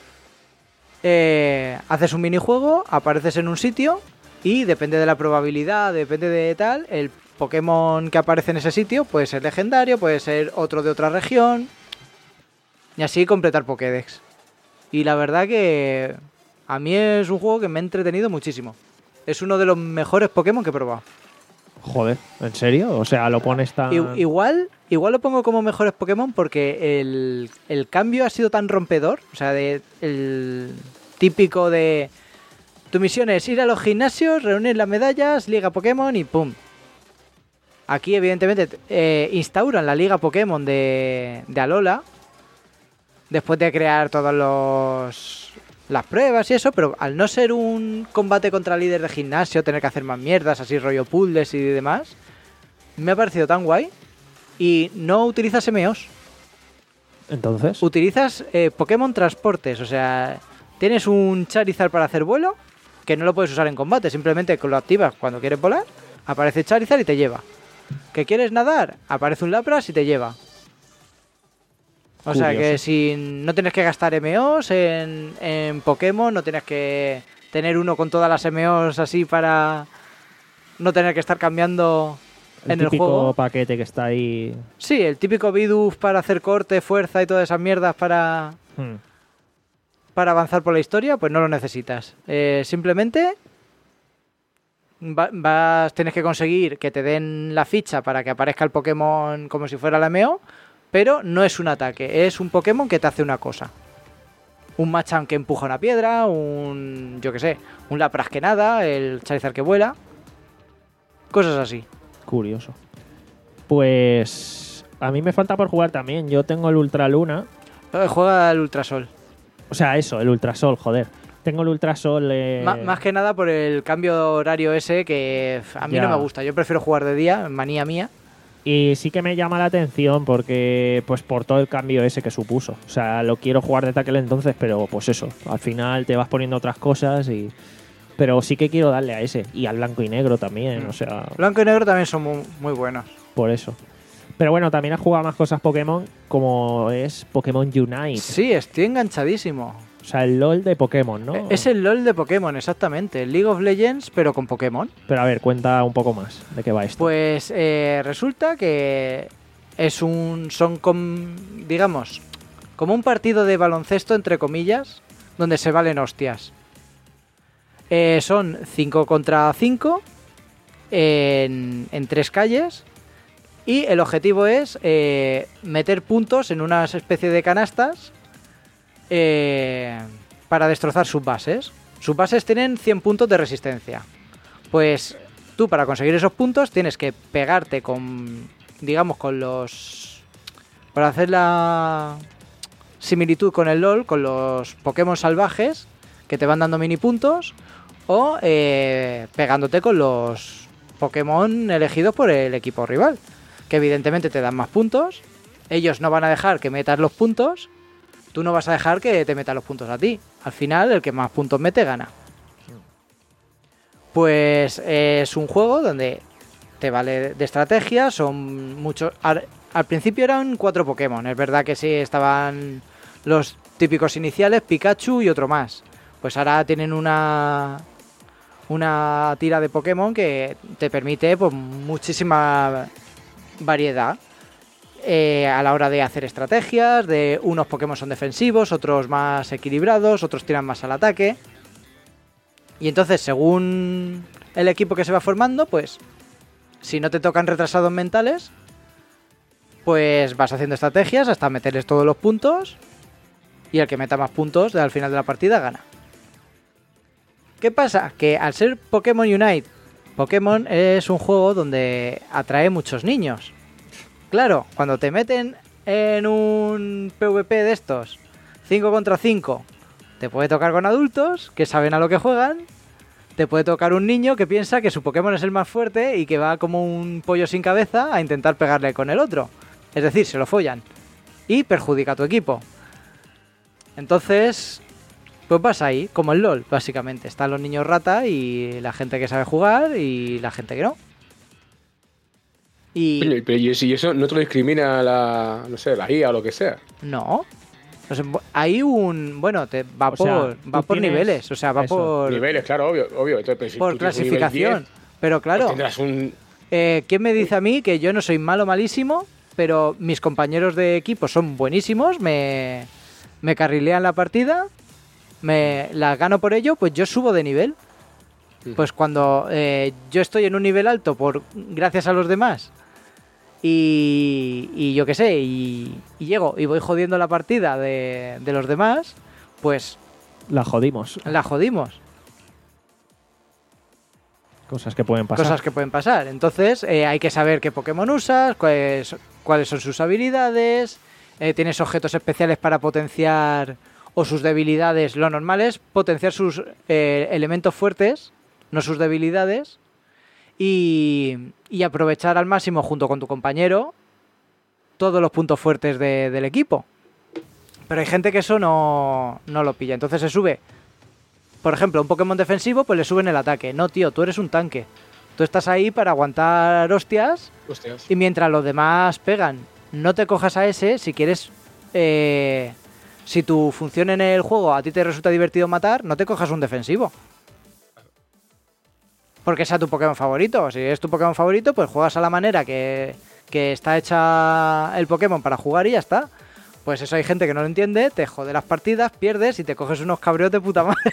Eh, haces un minijuego, apareces en un sitio y depende de la probabilidad, depende de tal, el Pokémon que aparece en ese sitio puede ser legendario, puede ser otro de otra región y así completar Pokédex. Y la verdad que a mí es un juego que me ha entretenido muchísimo. Es uno de los mejores Pokémon que he probado. Joder, ¿en serio? O sea, lo pones tan... I- Igual, igual lo pongo como mejores Pokémon porque el, el cambio ha sido tan rompedor. O sea, de, el típico de... Tu misión es ir a los gimnasios, reunir las medallas, liga Pokémon y ¡pum! Aquí, evidentemente, eh, instauran la liga Pokémon de, de Alola. Después de crear todos los... las pruebas y eso, pero al no ser un combate contra líder de gimnasio, tener que hacer más mierdas, así rollo puzzles y demás, me ha parecido tan guay. Y no utilizas M Os, Entonces, utilizas eh, Pokémon transportes, o sea, tienes un Charizard para hacer vuelo, que no lo puedes usar en combate, simplemente que lo activas cuando quieres volar, aparece Charizard y te lleva. ¿Que quieres nadar? Aparece un Lapras y te lleva. O sea Curioso. que si no tienes que gastar M Os en, en Pokémon, no tienes que tener uno con todas las M Os así para no tener que estar cambiando el en el típico juego. paquete que está ahí... Sí, el típico Bidoof para hacer corte, fuerza y todas esas mierdas para, Hmm. para avanzar por la historia, pues no lo necesitas. Eh, simplemente va- vas, tienes que conseguir que te den la ficha para que aparezca el Pokémon como si fuera Lameo, pero no es un ataque, es un Pokémon que te hace una cosa. Un Machamp que empuja una piedra, un, yo qué sé, un Lapras que nada, el Charizard que vuela, cosas así. Curioso. Pues a mí me falta por jugar también. Yo tengo el Ultra Luna. Eh, Juega el Ultrasol. O sea, eso, el Ultrasol, joder. Tengo el Ultrasol. Eh... Ma- más que nada por el cambio horario ese que f, a mí Ya. no me gusta. Yo prefiero jugar de día, manía mía. Y sí que me llama la atención porque, pues por todo el cambio ese que supuso. O sea, lo quiero jugar desde aquel entonces, pero pues eso, al final te vas poniendo otras cosas y... Pero sí que quiero darle a ese. Y al blanco y negro también, o sea, Blanco y negro también son muy, muy buenos. por eso. Pero bueno, también he jugado más cosas Pokémon, como es Pokémon Unite. Sí, estoy enganchadísimo. O sea, el LOL de Pokémon, ¿no? Es el LOL de Pokémon, exactamente. El League of Legends, pero con Pokémon. Pero a ver, cuenta un poco más de qué va esto. Pues eh, resulta que es un. Son, com- digamos, como un partido de baloncesto, entre comillas, donde se valen hostias. Eh, son cinco contra cinco en, en tres calles. Y el objetivo es eh, meter puntos en una especie de canastas eh, para destrozar sus bases. Sus bases tienen cien puntos de resistencia. Pues tú, para conseguir esos puntos, tienes que pegarte con, digamos, con los... Para hacer la similitud con el LOL, con los Pokémon salvajes, que te van dando mini puntos, o eh, pegándote con los Pokémon elegidos por el equipo rival, que evidentemente te dan más puntos. Ellos no van a dejar que metas los puntos, tú no vas a dejar que te metan los puntos a ti. Al final, el que más puntos mete gana. Pues es un juego donde te vale de estrategia, son muchos... Al, al principio eran cuatro Pokémon, es verdad que sí, estaban los típicos iniciales, Pikachu y otro más. Pues ahora tienen una... una tira de Pokémon que te permite pues muchísima variedad eh, a la hora de hacer estrategias, de unos Pokémon son defensivos, otros más equilibrados, otros tiran más al ataque. Y entonces, según el equipo que se va formando, pues si no te tocan retrasados mentales, pues vas haciendo estrategias hasta meterles todos los puntos y el que meta más puntos al final de la partida gana. ¿Qué pasa? Que al ser Pokémon Unite, Pokémon es un juego donde atrae muchos niños. Claro, cuando te meten en un PvP de estos, cinco contra cinco, te puede tocar con adultos que saben a lo que juegan, te puede tocar un niño que piensa que su Pokémon es el más fuerte y que va como un pollo sin cabeza a intentar pegarle con el otro. Es decir, se lo follan y perjudica a tu equipo. Entonces... pues vas ahí, como el LOL, básicamente. Están los niños rata y la gente que sabe jugar y la gente que no. Y... Pero, pero y eso, y eso no te lo discrimina la, no sé, la I A o lo que sea. No. O sea, hay un... Bueno, te va O sea, por, va tú por tienes niveles. O sea, va eso, por, Niveles, claro, obvio. obvio. Entonces, pero si por tú tienes un nivel clasificación. diez, Pero claro, pues tendrás un... eh, ¿quién me dice a mí que yo no soy malo malísimo, pero mis compañeros de equipo son buenísimos, me, me carrilean la partida, me la gano por ello, pues yo subo de nivel? Pues cuando eh, yo estoy en un nivel alto por gracias a los demás y, y yo qué sé, y, y llego y voy jodiendo la partida de, de los demás, pues La jodimos. la jodimos. Cosas que pueden pasar. Cosas que pueden pasar. Entonces eh, hay que saber qué Pokémon usas, cuáles, cuáles son sus habilidades, eh, tienes objetos especiales para potenciar o sus debilidades. Lo normal es potenciar sus eh, elementos fuertes, no sus debilidades, y, y aprovechar al máximo junto con tu compañero todos los puntos fuertes de- del equipo. Pero hay gente que eso no, no lo pilla. Entonces se sube, por ejemplo, un Pokémon defensivo, pues le suben el ataque. No, tío, tú eres un tanque. Tú estás ahí para aguantar hostias Hostias. y mientras los demás pegan. No te cojas a ese si quieres... Eh, si tu función en el juego a ti te resulta divertido matar, no te cojas un defensivo. Porque sea tu Pokémon favorito. Si es tu Pokémon favorito, pues juegas a la manera que, que está hecha el Pokémon para jugar y ya está. Pues Pues eso hay gente que no lo entiende, te jode las partidas, pierdes y te coges unos cabreos de puta madre.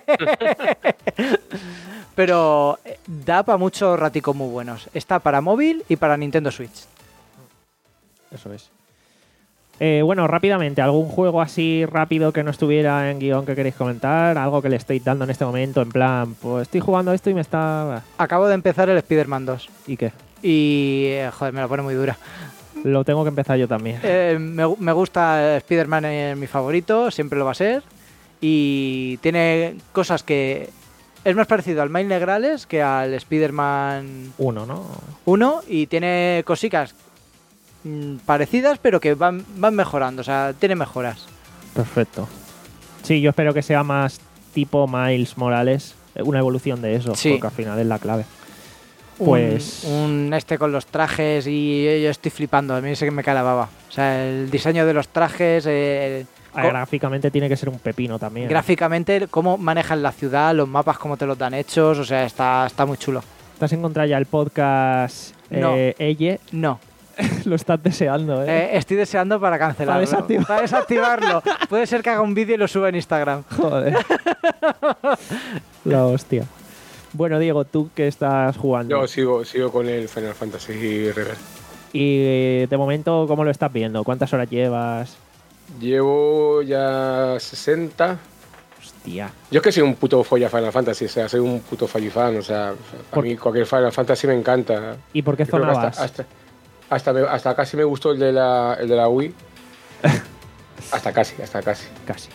Pero da para muchos raticos muy buenos. Está para móvil y para Nintendo Switch. Eso es. Eh, bueno, rápidamente, ¿algún juego así rápido que no estuviera en guión que queréis comentar? Algo que le estéis dando en este momento, en plan, pues estoy jugando esto y me está... Acabo de empezar el Spider-Man dos. ¿Y qué? Y, eh, joder, me lo pone muy dura. Lo tengo que empezar yo también. Eh, me, me gusta Spider-Man, es mi favorito, siempre lo va a ser. Y tiene cosas que... Es más parecido al Miles Morales que al Spider-Man Uno, ¿no? uno. Y tiene cositas mmm, parecidas, pero que van, van mejorando. O sea, tiene mejoras. Perfecto. Sí, yo espero que sea más tipo Miles Morales. Una evolución de eso, Sí. porque al final es la clave. Pues... Un, un este con los trajes y yo estoy flipando. A mí ese que me cae la baba. O sea, el diseño de los trajes... Eh, Ah, gráficamente tiene que ser un pepino también. Gráficamente, cómo manejan la ciudad, los mapas, cómo te los dan hechos, o sea, está, está muy chulo. ¿Te has encontrado ya el podcast No. eh, Elle? No, Lo estás deseando, ¿eh? eh, estoy deseando para cancelarlo. Para desactivar- Para desactivarlo. Puede ser que haga un vídeo y lo suba en Instagram. Joder. La hostia. Bueno, Diego, ¿tú qué estás jugando? Yo sigo, sigo con el Final Fantasy Rebirth. Y eh, de momento, ¿cómo lo estás viendo? ¿Cuántas horas llevas? Llevo ya sesenta. Hostia. Yo es que soy un puto folla Final Fantasy, o sea, soy un puto fan, o sea, para ¿Por- mí cualquier Final Fantasy me encanta. ¿Y por qué Yo creo zona que vas? hasta, hasta, hasta, me- hasta casi me gustó el de la, el de la Wii. Hasta casi, hasta casi. Casi.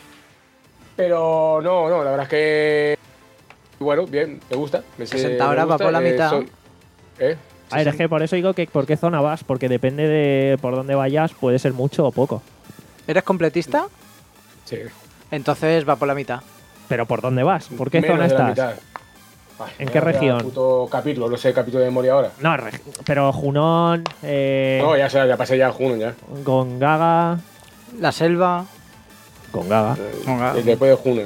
Pero no, no, la verdad es que... Bueno, bien, me gusta. Me, sesenta me horas, va gusta, por la eh, mitad. soy- ¿Eh? A ver, es que por eso digo que por qué zona vas, porque depende de por dónde vayas, puede ser mucho o poco. ¿Eres completista? Sí. Entonces va por la mitad. Pero ¿por dónde vas? ¿Por qué Menos zona de la estás? mitad. Ay, ¿En me qué voy a quedar región? Puto capítulo, no sé, capítulo de memoria ahora. No, reg- pero Junón, eh, No, ya, sé, ya pasé ya a Juno ya. Gongaga... La selva. Gongaga. Venga. Eh, Después de Juno.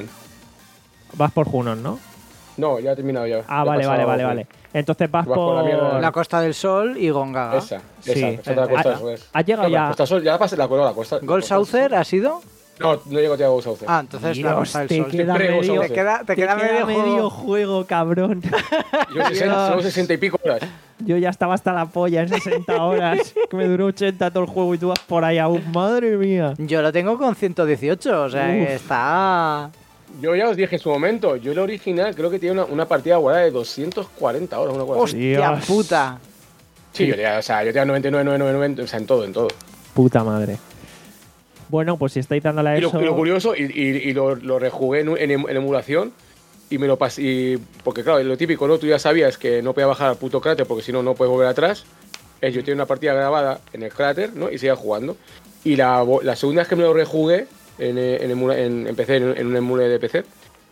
Vas por Junón, ¿no? No, ya he terminado ya. Ah, Ya he vale, pasado vale, a vale, Juno. vale. Entonces vas, Vas por la mierda. La Costa del Sol y Gongaga. Esa, Sí. esa, esa otra Eh, costa ah, del Sol. ¿has llegado No, ya? la Costa del Sol, ya pasé la costa, la costa. ¿Gold la costa del Saucer Sol. ha sido? No, no llego todavía a Gold Saucer. Ah, entonces la Dios, Costa del te Sol. queda Siempre medio, Gold Te queda, te queda medio juego. juego, cabrón. Yo sesenta, son sesenta y pico horas. Yo ya estaba hasta la polla en sesenta horas, que me duró ochenta todo el juego y tú vas por ahí aún. Madre mía. Yo lo tengo con ciento dieciocho, o sea, Uf. que está... Yo ya os dije en su momento, yo el original creo que tiene una, una partida guardada de doscientas cuarenta horas, una cosa así. ¡Hostia Dios. puta! Sí, yo tenía, o sea, yo tenía noventa y nueve, noventa y nueve, noventa, o sea, en todo, en todo. Puta madre. Bueno, pues si estáis dándole a Y lo, eso... y lo curioso, y, y- y lo, lo rejugué en, en, em- en emulación, y me lo pasé, y- porque claro, lo típico, ¿no? Tú ya sabías que no podía bajar al puto cráter, porque si no, no puedes volver atrás. Eh, yo tenía una partida grabada en el cráter, ¿no? Y seguía jugando. Y la, vo- la segunda vez que me lo rejugué, en, eh, en, emula- en, en P C, en, en un emule de P C,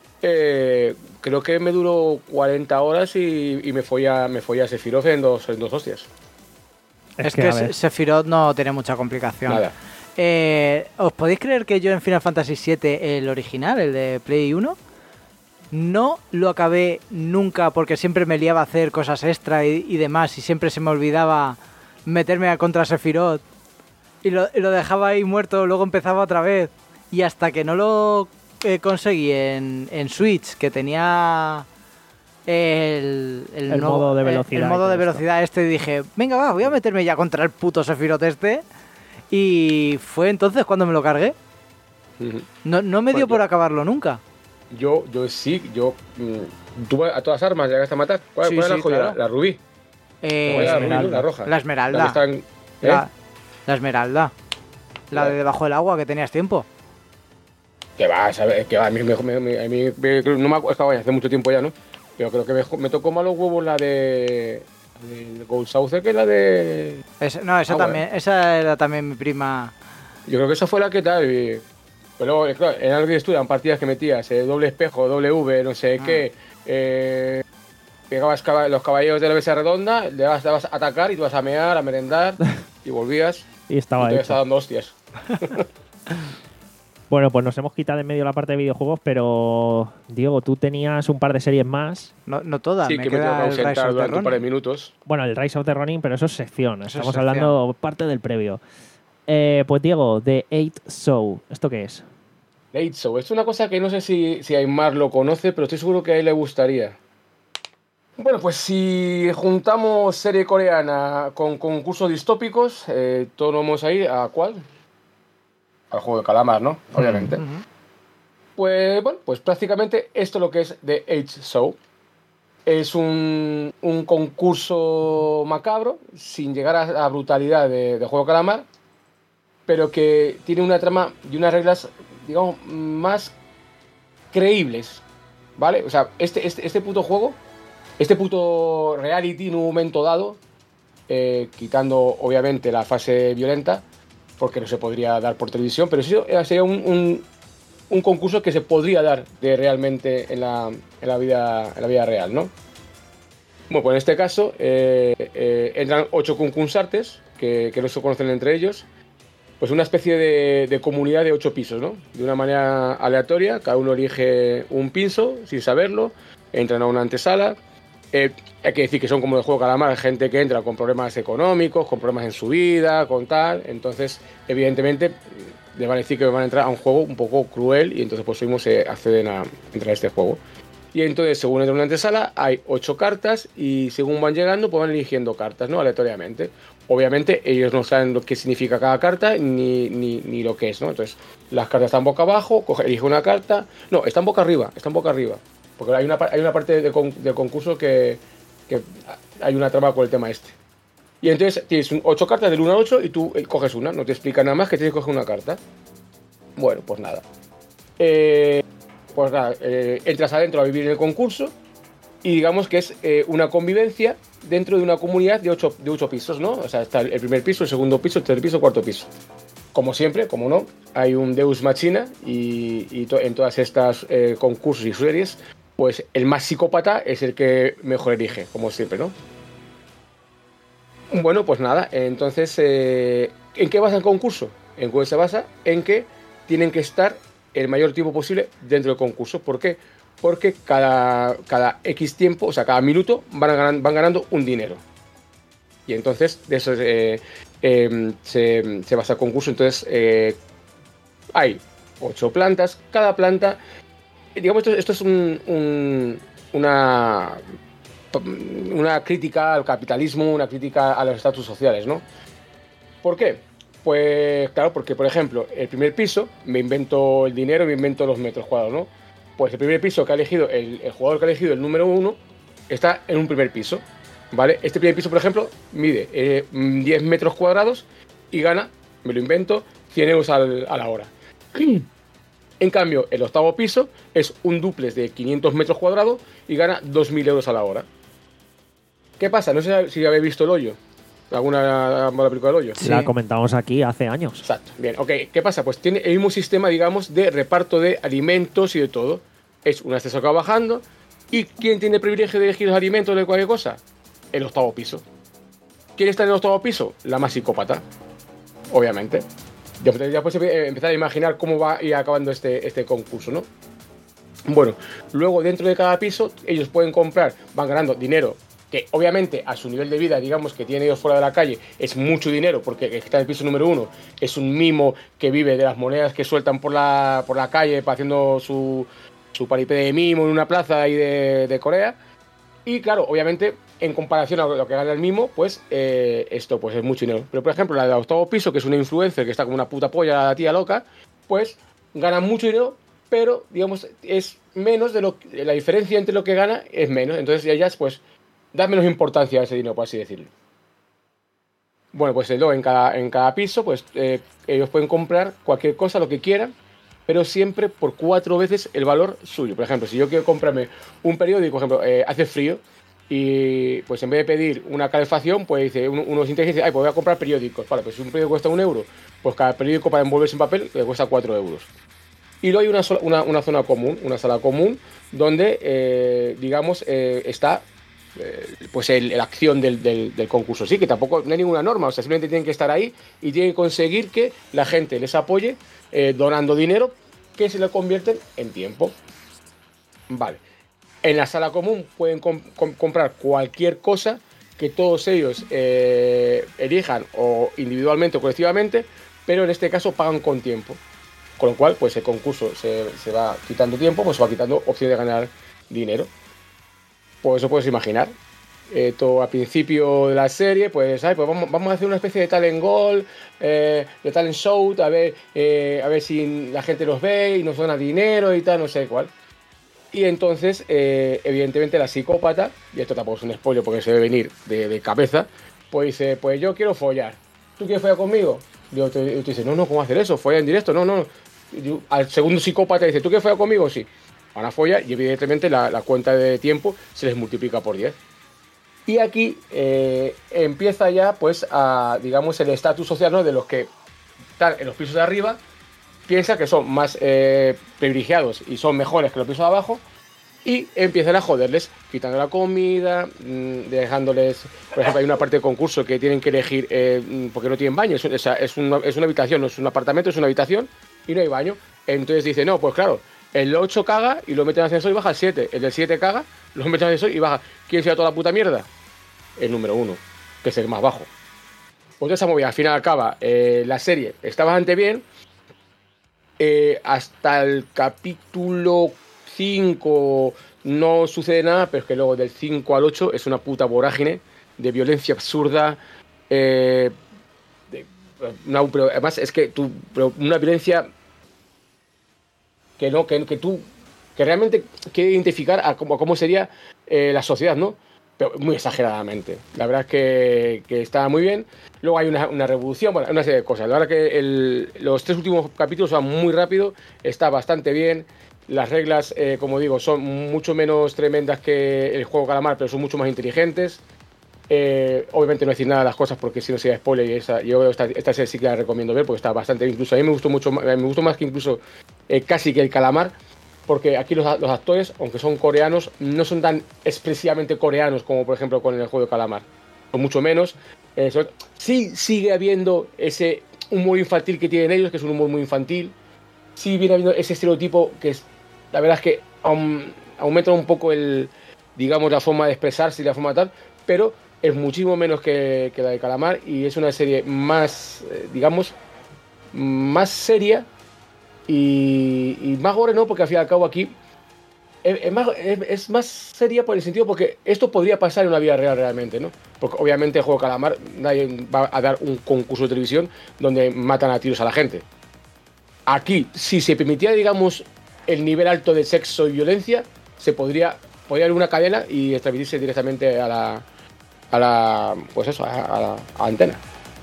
eh, creo que me duró cuarenta horas y, y me fui a, me fui a Sephiroth en dos, en dos hostias. Es, que, que, a ver. Sephiroth no tiene mucha complicación. Nada. Eh, ¿Os podéis creer que yo en Final Fantasy siete, el original, el de Play uno, no lo acabé nunca porque siempre me liaba a hacer cosas extra y, y demás y siempre se me olvidaba meterme a contra Sephiroth y lo, y lo dejaba ahí muerto, luego empezaba otra vez y hasta que no lo eh, conseguí en, en Switch, que tenía el, El nuevo- modo de el- velocidad el y modo todo de esto. velocidad este, dije, venga va, voy a meterme ya contra el puto Sephiroth este. Y fue entonces cuando me lo cargué. Ujú. No, no me Pues dio yo- por acabarlo nunca. Yo, yo sí, yo. mm, Tú a todas armas llegaste a matar. ¿Cuál, Sí, cuál era sí, la joya? claro. La, la rubí. Eh, ¿Cuál era la rubí, Esmeralda. no? La roja. La La esmeralda. que está en- ¿eh? La, la esmeralda. La La- de debajo del agua que tenías tiempo. Que va, a saber, que va, a mí, me, me- me- a mí me- no me acuerdo, es que vaya, hace mucho tiempo ya, ¿no? Pero creo que me, me tocó malos huevos la de. El Gold Saucer, que es la de. Esa- no, esa Ah, también. bueno. Esa era también mi prima. Yo creo que esa fue la que tal. Y, pero luego, claro, en algo que estudian partidas que metías, eh, doble espejo, doble V, no sé Ah. qué. Eh, pegabas caba- los caballeros de la mesa redonda, le dabas, dabas a atacar y tú vas a mear, a merendar y volvías. Y Y estaba te hecho. estaba dando hostias. Bueno, pues nos hemos quitado en medio la parte de videojuegos, pero Diego, tú tenías un par de series más. No, no toda, Sí, me que me tengo queda que el Rise ausentar of the durante un par de Ronin. minutos. Bueno, el Rise of the Ronin, pero eso es sección. Eso es Estamos sección. hablando parte del previo. Eh, pues Diego, The Eight Show, ¿esto qué es? The Eight Show, es una cosa que no sé si, si Aymar lo conoce, pero estoy seguro que a él le gustaría. Bueno, pues si juntamos serie coreana con concursos distópicos, eh, todos vamos a ir ¿a cuál? Al juego de calamar, ¿no? Obviamente. Ujú. Pues bueno, pues prácticamente esto es lo que es The Eight Show. Es un, un concurso macabro, sin llegar a la brutalidad de, de juego de calamar, pero que tiene una trama y unas reglas, digamos, más creíbles, ¿vale? O sea, este, este, este puto juego, este puto reality en un momento dado, eh, quitando obviamente la fase violenta, porque no se podría dar por televisión, pero sí sería un, un, un concurso que se podría dar de realmente en la, en la, vida, en la vida real, ¿no? Bueno, pues en este caso eh, eh, entran ocho concursantes que, que no se conocen entre ellos, pues una especie de, de comunidad de ocho pisos, ¿no? De una manera aleatoria, cada uno elige un piso sin saberlo, entran a una antesala. Eh, hay que decir que son como de juego calamar, gente que entra con problemas económicos, con problemas en su vida, con tal. Entonces, evidentemente, les van a decir que van a entrar a un juego un poco cruel y entonces pues mismos se acceden a entrar a este juego. Y entonces, según entra en una antesala, hay ocho cartas y según van llegando, pues van eligiendo cartas, ¿no? Aleatoriamente. Obviamente, ellos no saben lo que significa cada carta ni, ni, ni lo que es, ¿no? Entonces, las cartas están boca abajo, coge, elige una carta. No, están boca arriba, están boca arriba. Porque hay una, hay una parte del de concurso que, que hay una trama con el tema este. Y entonces tienes ocho cartas del uno al ocho y tú coges una. No te explica nada más que tienes que coger una carta. Bueno, pues nada. Eh, pues nada, eh, entras adentro a vivir en el concurso y digamos que es eh, una convivencia dentro de una comunidad de ocho, de ocho pisos, ¿no? O sea, está el primer piso, el segundo piso, el tercer piso, el cuarto piso. Como siempre, como no, hay un Deus Machina y, y to, en todas estas eh, concursos y series, pues el más psicópata es el que mejor elige, como siempre, ¿no? Bueno, pues nada, entonces, eh, ¿en qué basa el concurso? En qué se basa en que tienen que estar el mayor tiempo posible dentro del concurso. ¿Por qué? Porque cada, cada X tiempo, o sea, cada minuto van, ganando, van ganando un dinero. Y entonces, de eso eh, eh, se, se basa el concurso. Entonces, eh, hay ocho plantas, cada planta... Digamos, esto, esto es un, un, una, una crítica al capitalismo, una crítica a los estatus sociales, ¿no? ¿Por qué? Pues claro, porque por ejemplo, el primer piso, me invento el dinero, me invento los metros cuadrados, ¿no? Pues el primer piso que ha elegido, el, el jugador que ha elegido el número uno, está en un primer piso, ¿vale? Este primer piso, por ejemplo, mide eh, diez metros cuadrados y gana, me lo invento, cien euros al, a la hora. En cambio, el octavo piso es un dúplex de quinientos metros cuadrados y gana dos mil euros a la hora. ¿Qué pasa? No sé si habéis visto El Hoyo. ¿Alguna mala película del Hoyo? Sí. La comentamos aquí hace años. Exacto. Bien, ok. ¿Qué pasa? Pues tiene el mismo sistema, digamos, de reparto de alimentos y de todo. Es un ascensor que va bajando. ¿Y quién tiene el privilegio de elegir los alimentos de cualquier cosa? El octavo piso. ¿Quién está en el octavo piso? La más psicópata. Obviamente. Ya, ya puedes empezar a imaginar cómo va a ir acabando este, este concurso, ¿no? Bueno, luego dentro de cada piso ellos pueden comprar, van ganando dinero, que obviamente a su nivel de vida, digamos, que tienen ellos fuera de la calle, es mucho dinero, porque el que está en el piso número uno es un mimo que vive de las monedas que sueltan por la, por la calle haciendo su, su paripé de mimo en una plaza ahí de, de Corea. Y claro, obviamente, en comparación a lo que gana el mimo, pues eh, esto pues es mucho dinero. Pero por ejemplo, la del octavo piso, que es una influencer que está como una puta polla, la tía loca, pues gana mucho dinero, pero digamos es menos de lo que, la diferencia entre lo que gana es menos. Entonces ellas pues da menos importancia a ese dinero, por así decirlo. Bueno, pues luego en cada, en cada piso, pues eh, ellos pueden comprar cualquier cosa, lo que quieran, pero siempre por cuatro veces el valor suyo. Por ejemplo, si yo quiero comprarme un periódico, por ejemplo, eh, hace frío, y pues en vez de pedir una calefacción, pues dice, uno, uno se dice, ay, pues voy a comprar periódicos. Vale, pues si un periódico cuesta un euro, pues cada periódico para envolverse en papel le cuesta cuatro euros. Y luego hay una, sola, una, una zona común, una sala común, donde, eh, digamos, eh, está eh, pues el, la acción del, del, del concurso. Sí, que tampoco no hay ninguna norma, o sea, simplemente tienen que estar ahí y tienen que conseguir que la gente les apoye eh, donando dinero que se le convierten en tiempo. Vale. En la sala común pueden comp comp comprar cualquier cosa que todos ellos eh, elijan, o individualmente o colectivamente, pero en este caso pagan con tiempo. Con lo cual, pues el concurso se, se va quitando tiempo, pues se va quitando opción de ganar dinero. Pues eso puedes imaginar. Eh, todo al principio de la serie, pues, ay, pues vamos, vamos a hacer una especie de talent goal, eh, de talent show, a ver, eh, a ver si la gente los ve y nos dona dinero y tal, no sé cuál. Y entonces, eh, evidentemente, la psicópata, y esto tampoco es un spoiler porque se debe venir de, de cabeza, pues dice, pues yo quiero follar. ¿Tú quieres follar conmigo? Y yo te, yo te dice, no, no, ¿cómo hacer eso? ¿Follar en directo? No, no. Y yo, al segundo psicópata dice, ¿tú quieres follar conmigo? Sí. Van a follar y evidentemente la, la cuenta de tiempo se les multiplica por diez. Y aquí eh, empieza ya, pues, a, digamos, el estatus social, ¿no? De los que están en los pisos de arriba, piensa que son más eh, privilegiados y son mejores que los pisos de abajo, y empiezan a joderles, quitando la comida, mmm, dejándoles, por ejemplo, hay una parte de concurso que tienen que elegir eh, porque no tienen baño, es, es, es, una, es una habitación, no es un apartamento, es una habitación y no hay baño. Entonces dice, no, pues claro, el ocho caga y lo mete en el ascensor y baja al siete, el del siete caga, lo mete en el ascensor y baja. ¿Quién se da toda la puta mierda? El número uno, que es el más bajo. Pues esa movida, al final acaba, eh, la serie está bastante bien, eh, hasta el capítulo cinco no sucede nada, pero es que luego del cinco al ocho es una puta vorágine de violencia absurda, eh, de, no, pero además es que tú, pero una violencia que no, que, que tú, que realmente quiere identificar a cómo, a cómo sería eh, la sociedad, ¿no? Pero muy exageradamente. La verdad es que, que está muy bien. Luego hay una, una revolución, bueno, una serie de cosas. La verdad que el, los tres últimos capítulos van muy rápido, está bastante bien. Las reglas, eh, como digo, son mucho menos tremendas que el juego Calamar, pero son mucho más inteligentes. Eh, obviamente no decir nada de las cosas porque si no sería spoiler, y esa, yo esta, esta serie sí que la recomiendo ver porque está bastante bien. Incluso a mí me gustó mucho, me gustó más que incluso eh, casi que el Calamar, porque aquí los, los actores, aunque son coreanos, no son tan expresivamente coreanos como por ejemplo con el juego de Calamar, son mucho menos. Eh, son, sí sigue habiendo ese humor infantil que tienen ellos, que es un humor muy infantil. Sí viene habiendo ese estereotipo que es, la verdad es que um, aumenta un poco el, digamos, la forma de expresarse y la forma tal, pero es muchísimo menos que, que la de Calamar y es una serie más, eh, digamos, más seria y, y más gore, ¿no? Porque al fin y al cabo aquí es, es, más, es, es más seria por el sentido porque esto podría pasar en una vida real realmente, ¿no? Porque obviamente el juego Calamar nadie va a dar un concurso de televisión donde matan a tiros a la gente. Aquí, si se permitiera, digamos, el nivel alto de sexo y violencia, se podría, podría haber una cadena y transmitirse directamente a la, a la, pues eso, a, a la a antena.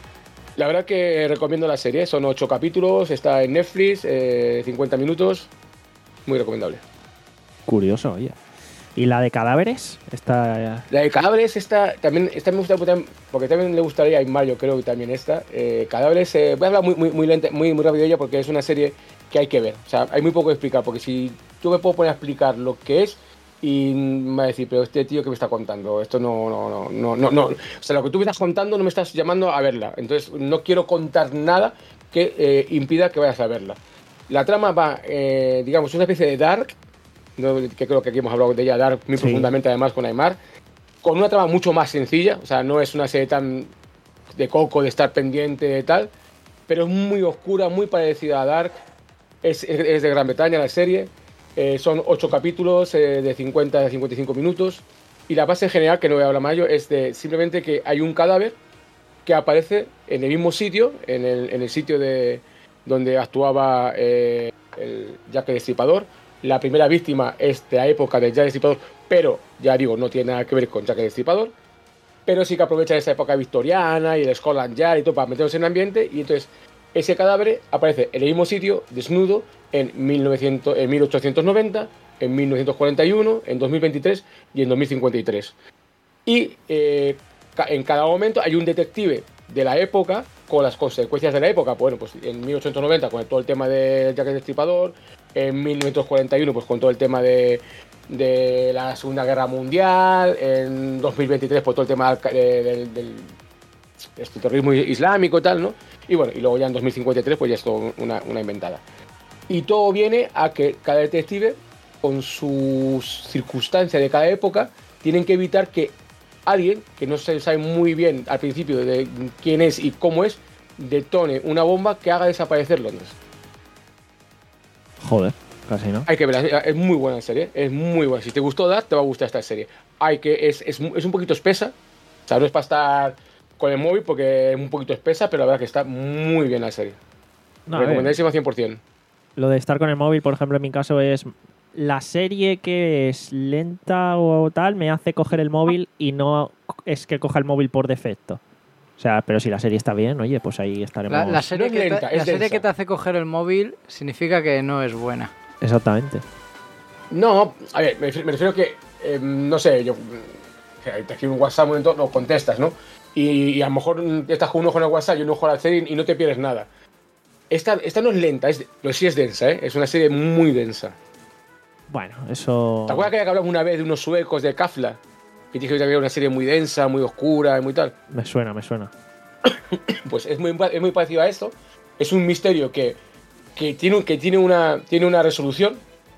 La verdad que recomiendo la serie, son ocho capítulos, está en Netflix, eh, cincuenta minutos, muy recomendable. Curioso, oye. ¿Y la de cadáveres? Está... La de cadáveres esta también, esta me gusta porque también le gustaría a Aymar, yo creo que también esta. Eh, cadáveres, eh, voy a hablar muy, muy, muy, lenta, muy, muy rápido de ella porque es una serie que hay que ver. O sea, hay muy poco que explicar, porque si yo me puedo poner a explicar lo que es y me va a decir, pero este tío que me está contando, esto no, no, no, no, no, no. O sea, lo que tú me estás contando no me estás llamando a verla. Entonces no quiero contar nada que eh, impida que vayas a verla. La trama va, eh, digamos, una especie de Dark, que creo que aquí hemos hablado de ella, Dark muy sí. profundamente además con Aymar, con una trama mucho más sencilla, o sea, no es una serie tan de coco, de estar pendiente de tal, pero es muy oscura, muy parecida a Dark, es, es de Gran Bretaña la serie, eh, son ocho capítulos eh, de cincuenta a cincuenta y cinco minutos, y la base en general, que no voy a hablar más yo, es de simplemente que hay un cadáver que aparece en el mismo sitio, en el, en el sitio de donde actuaba eh, el Jack el Destripador. La primera víctima es de la época de Jack el Destripador, pero ya digo, no tiene nada que ver con Jack el Destripador, pero sí que aprovecha esa época victoriana y el Scotland Yard y todo para meterse en el ambiente, y entonces ese cadáver aparece en el mismo sitio, desnudo, en, mil novecientos, en mil ochocientos noventa, en mil novecientos cuarenta y uno, en dos mil veintitrés y en dos mil cincuenta y tres. Y eh, en cada momento hay un detective de la época con las consecuencias de la época. Bueno, pues en mil ochocientos noventa con todo el tema de Jack el Destripador, en mil novecientos cuarenta y uno pues con todo el tema de, de la Segunda Guerra Mundial, en dos mil veintitrés pues todo el tema del, del, del, del terrorismo islámico y tal, ¿no? Y bueno, y luego ya en dos mil cincuenta y tres pues ya es todo una, una inventada. Y todo viene a que cada detective, con sus circunstancias de cada época, tienen que evitar que alguien, que no se sabe muy bien al principio de quién es y cómo es, detone una bomba que haga desaparecer Londres. Joder, casi no. Hay que verla, es muy buena la serie, es muy buena. Si te gustó Dark, te va a gustar esta serie. Hay que, es, es, es un poquito espesa, o sea, no es para estar con el móvil porque es un poquito espesa, pero la verdad que está muy bien la serie. No, Recomendadísima cien por ciento. Lo de estar con el móvil, por ejemplo, en mi caso es la serie que es lenta o tal, me hace coger el móvil y no es que coja el móvil por defecto. O sea, pero si la serie está bien, oye, pues ahí estaremos. La, la serie, No es que, lenta, te, es la serie densa. que te hace coger el móvil significa que no es buena. Exactamente. No, a ver, me, me refiero que, eh, no sé, yo eh, te escribo un WhatsApp, un momento, lo contestas, ¿no? Y, y a lo mejor estás con un ojo en el WhatsApp y un ojo en la serie y no te pierdes nada. Esta, esta no es lenta, es, pero sí es densa, ¿eh? Es una serie muy densa. Bueno, eso... ¿Te acuerdas que hablamos una vez de unos suecos de Kafla? Que dije que había una serie muy densa, muy oscura y muy tal. Me suena, me suena. Pues es muy, es muy parecido a esto. Es un misterio que, que, tiene, que tiene, una, tiene una resolución,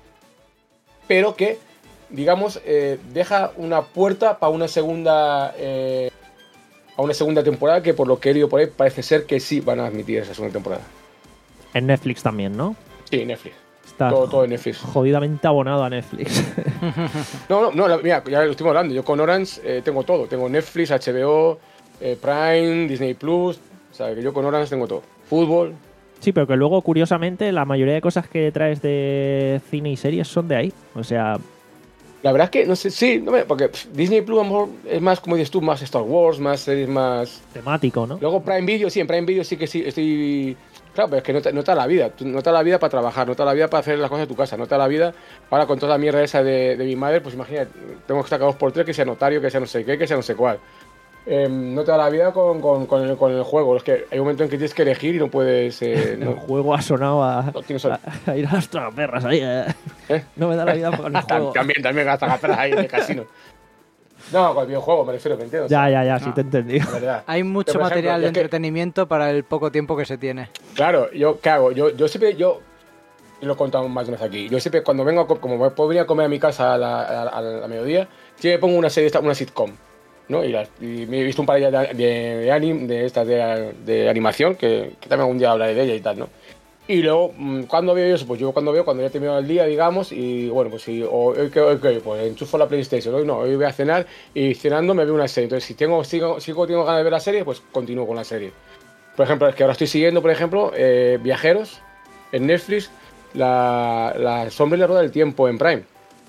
pero que, digamos, eh, deja una puerta para una segunda eh, a una segunda temporada, que por lo que he leído por ahí parece ser que sí van a admitir esa segunda temporada. En Netflix también, ¿no? Sí, Netflix. Está Todo, todo en Netflix. jodidamente abonado a Netflix. No, no, no, la- mira, ya lo estoy hablando. Yo con Orange eh, tengo todo. Tengo Netflix, H B O, eh, Prime, Disney Plus. O sea, que yo con Orange tengo todo. Fútbol. Sí, pero que luego, curiosamente, la mayoría de cosas que traes de cine y series son de ahí. O sea, La verdad es que, no sé, sí, no me- porque pff, Disney Plus a lo mejor es más, como dices tú, más Star Wars, más series más... temático, ¿no? Luego Prime Video, sí, en Prime Video sí que sí, estoy... Claro, pero es que no te, no te da la vida, tú- no te da la vida para trabajar, no te da la vida para hacer las cosas de tu casa, no te da la vida ahora con toda la mierda esa de, de mi madre, pues imagínate, tengo que estar cada dos por tres, que sea notario, que sea no sé qué, que sea no sé cuál. Eh, no te da la vida con, con, con, el, con el juego, es que hay un momento en que tienes que elegir y no puedes... Eh, El no, juego ha sonado a, no tienes... a, a ir a las tragaperras ahí. eh. ¿Eh? No me da la vida con el juego. También, también gastan atrás ahí en el casino. No, con el videojuego me refiero, ¿me entiendes? Ya, ya, ya, sí No. te he entendido. La verdad. Hay mucho Pero, por ejemplo, material de es que- entretenimiento para el poco tiempo que se tiene. Claro, yo, ¿qué hago? Yo, yo siempre, yo, y lo he contado más de una vez aquí, yo siempre cuando vengo, a co- como puedo venir a comer a mi casa a la, a, a- a mediodía, siempre pongo una serie, esta- una sitcom, ¿no? Y, las- y me he visto un par de, de, de, anim- de estas de, de animación, que, que también algún día hablaré de ella y tal, ¿no? Y luego, mm, cuando veo eso, pues yo cuando veo, cuando ya he terminado el día, digamos, y bueno, pues si hoy que hoy, que- pues enchufo la PlayStation, hoy no, hoy voy a cenar y cenando me veo una serie. Entonces, si tengo, sigo, sigo tengo ganas de ver la serie, pues continúo con la serie. Por ejemplo, es que ahora estoy siguiendo, por ejemplo, eh, Viajeros en Netflix, la, la Sombra y la Rueda del Tiempo en Prime.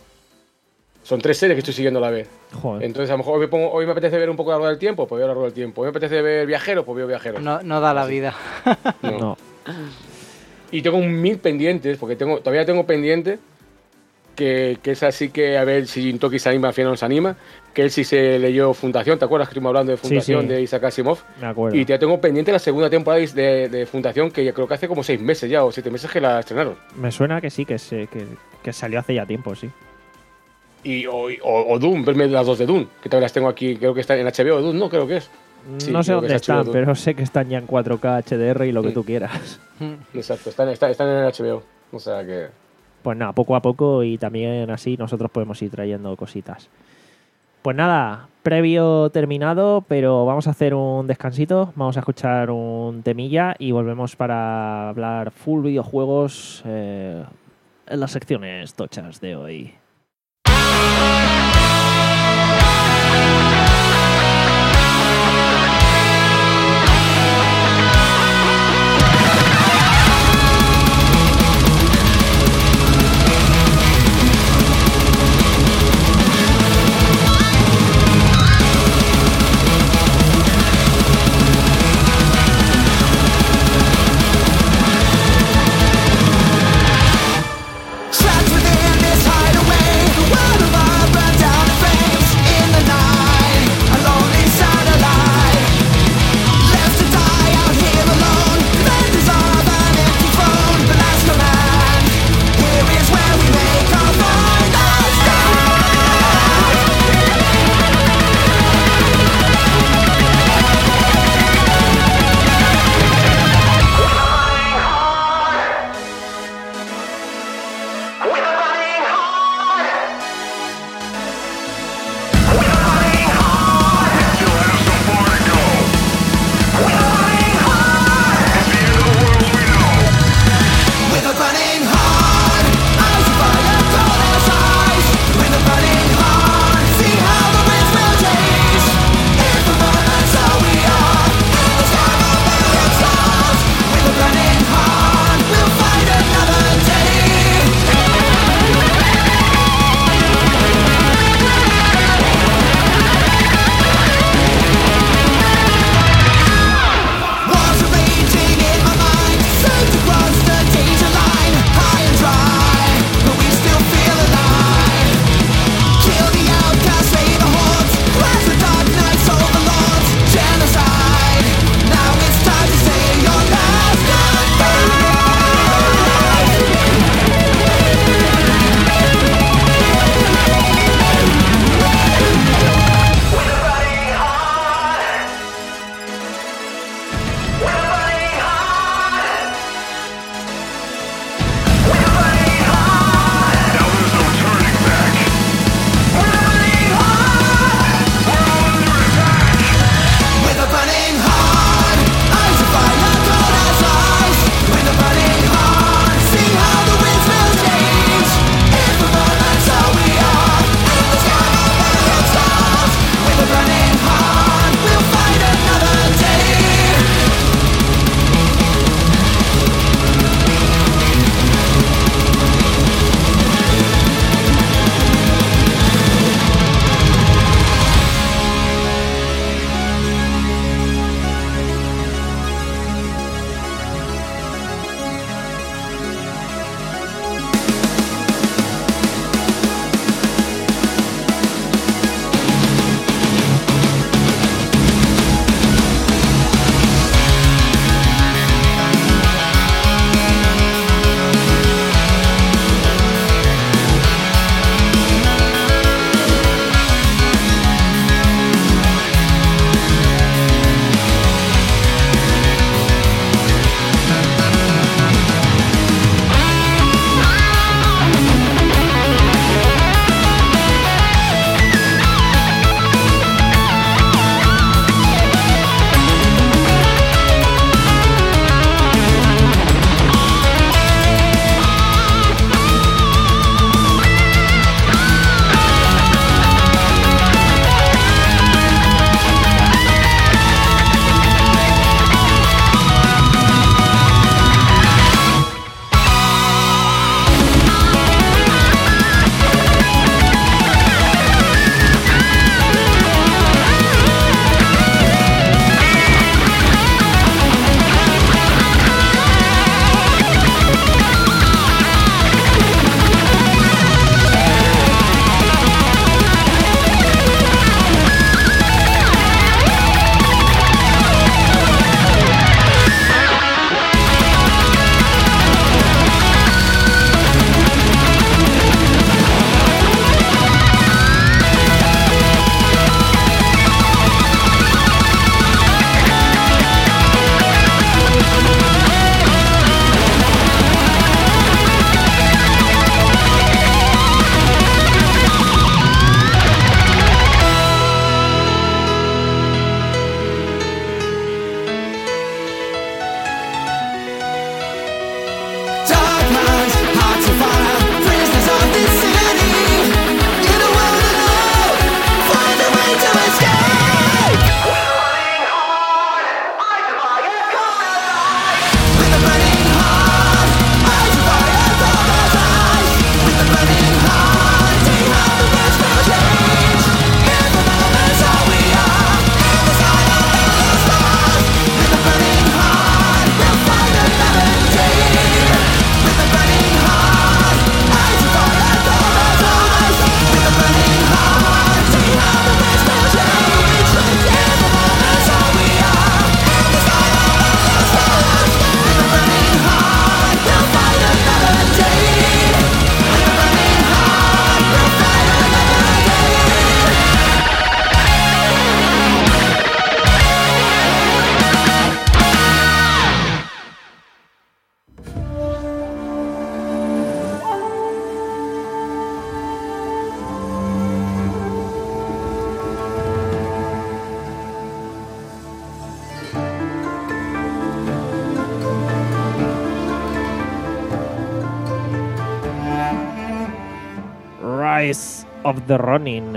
Son tres series que estoy siguiendo a la vez. Joder. Entonces, a lo mejor hoy me, pongo, hoy me apetece ver un poco la Rueda del Tiempo, pues veo la Rueda del Tiempo. Hoy me apetece ver Viajeros, pues veo Viajeros. No, no da la vida. No. No. Y tengo un mil pendientes, porque tengo, todavía tengo pendiente, que, que es así que a ver si Toki se anima, al final nos anima, que él sí se leyó Fundación, ¿te acuerdas que estuvimos hablando de Fundación sí. de Isaac Asimov? Me acuerdo. Y ya tengo pendiente la segunda temporada de, de Fundación, que ya creo que hace como seis meses ya, o siete meses que la estrenaron. Me suena que sí, que, se, que, que salió hace ya tiempo, sí. Y, o, o, o Doom, verme las dos de Doom, que también las tengo aquí, creo que están en H B O, Doom, no, creo que es. Sí, no sé creo que dónde es H B O están, Doom. pero sé que están ya en cuatro K, H D R y lo que Sí. tú quieras. Exacto, están, están, están en el H B O. O sea que... Pues nada, poco a poco y también así nosotros podemos ir trayendo cositas. Pues nada, previo terminado, pero vamos a hacer un descansito, vamos a escuchar un temilla y volvemos para hablar full videojuegos eh, en las secciones tochas de hoy. Trapped within this hideaway, the world of our Rise of the Ronin.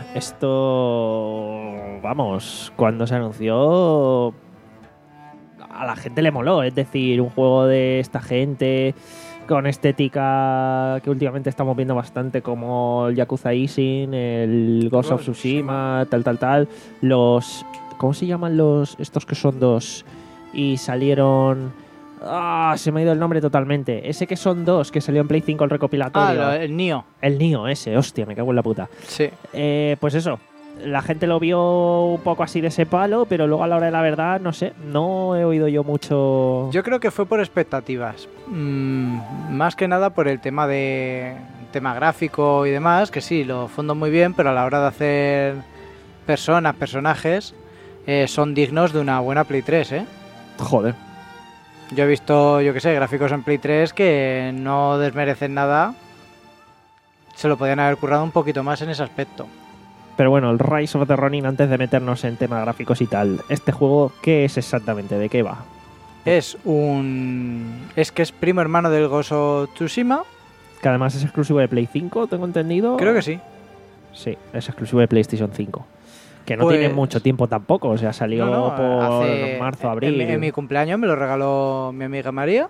Esto, vamos, cuando se anunció a la gente le moló. Es decir, un juego de esta gente con estética que últimamente estamos viendo bastante, como el Yakuza Ishin, el Ghost of Tsushima, tal, tal, tal. Los, ¿cómo se llaman los estos que son dos y salieron? Ah, se me ha ido el nombre totalmente. Ese que son dos, que salió en Play cinco el recopilatorio. Ah, lo- el Nioh. El Nioh ese, hostia, me cago en la puta. Sí. Eh, pues eso, la gente lo vio un poco así de ese palo, pero luego a la hora de la verdad, no sé, no he oído yo mucho... Yo creo que fue por expectativas. Mm, más que nada por el tema de tema gráfico y demás, que sí, lo fundan muy bien, pero a la hora de hacer personas, personajes, eh, son dignos de una buena Play tres, ¿eh? Joder. Yo he visto, yo qué sé, gráficos en Play tres que no desmerecen nada. Se lo podían haber currado un poquito más en ese aspecto. Pero bueno, el Rise of the Ronin, antes de meternos en temas gráficos y tal, ¿este juego qué es exactamente? ¿De qué va? Es un... Es que es primo hermano del Ghost of Tsushima. Que además es exclusivo de Play cinco, tengo entendido. Creo que sí. Sí, es exclusivo de PlayStation cinco. Que no Pues- tiene mucho tiempo tampoco, o sea, salió No, no, por hace- marzo, en abril. mi- En, mi cumpleaños me lo regaló mi amiga María.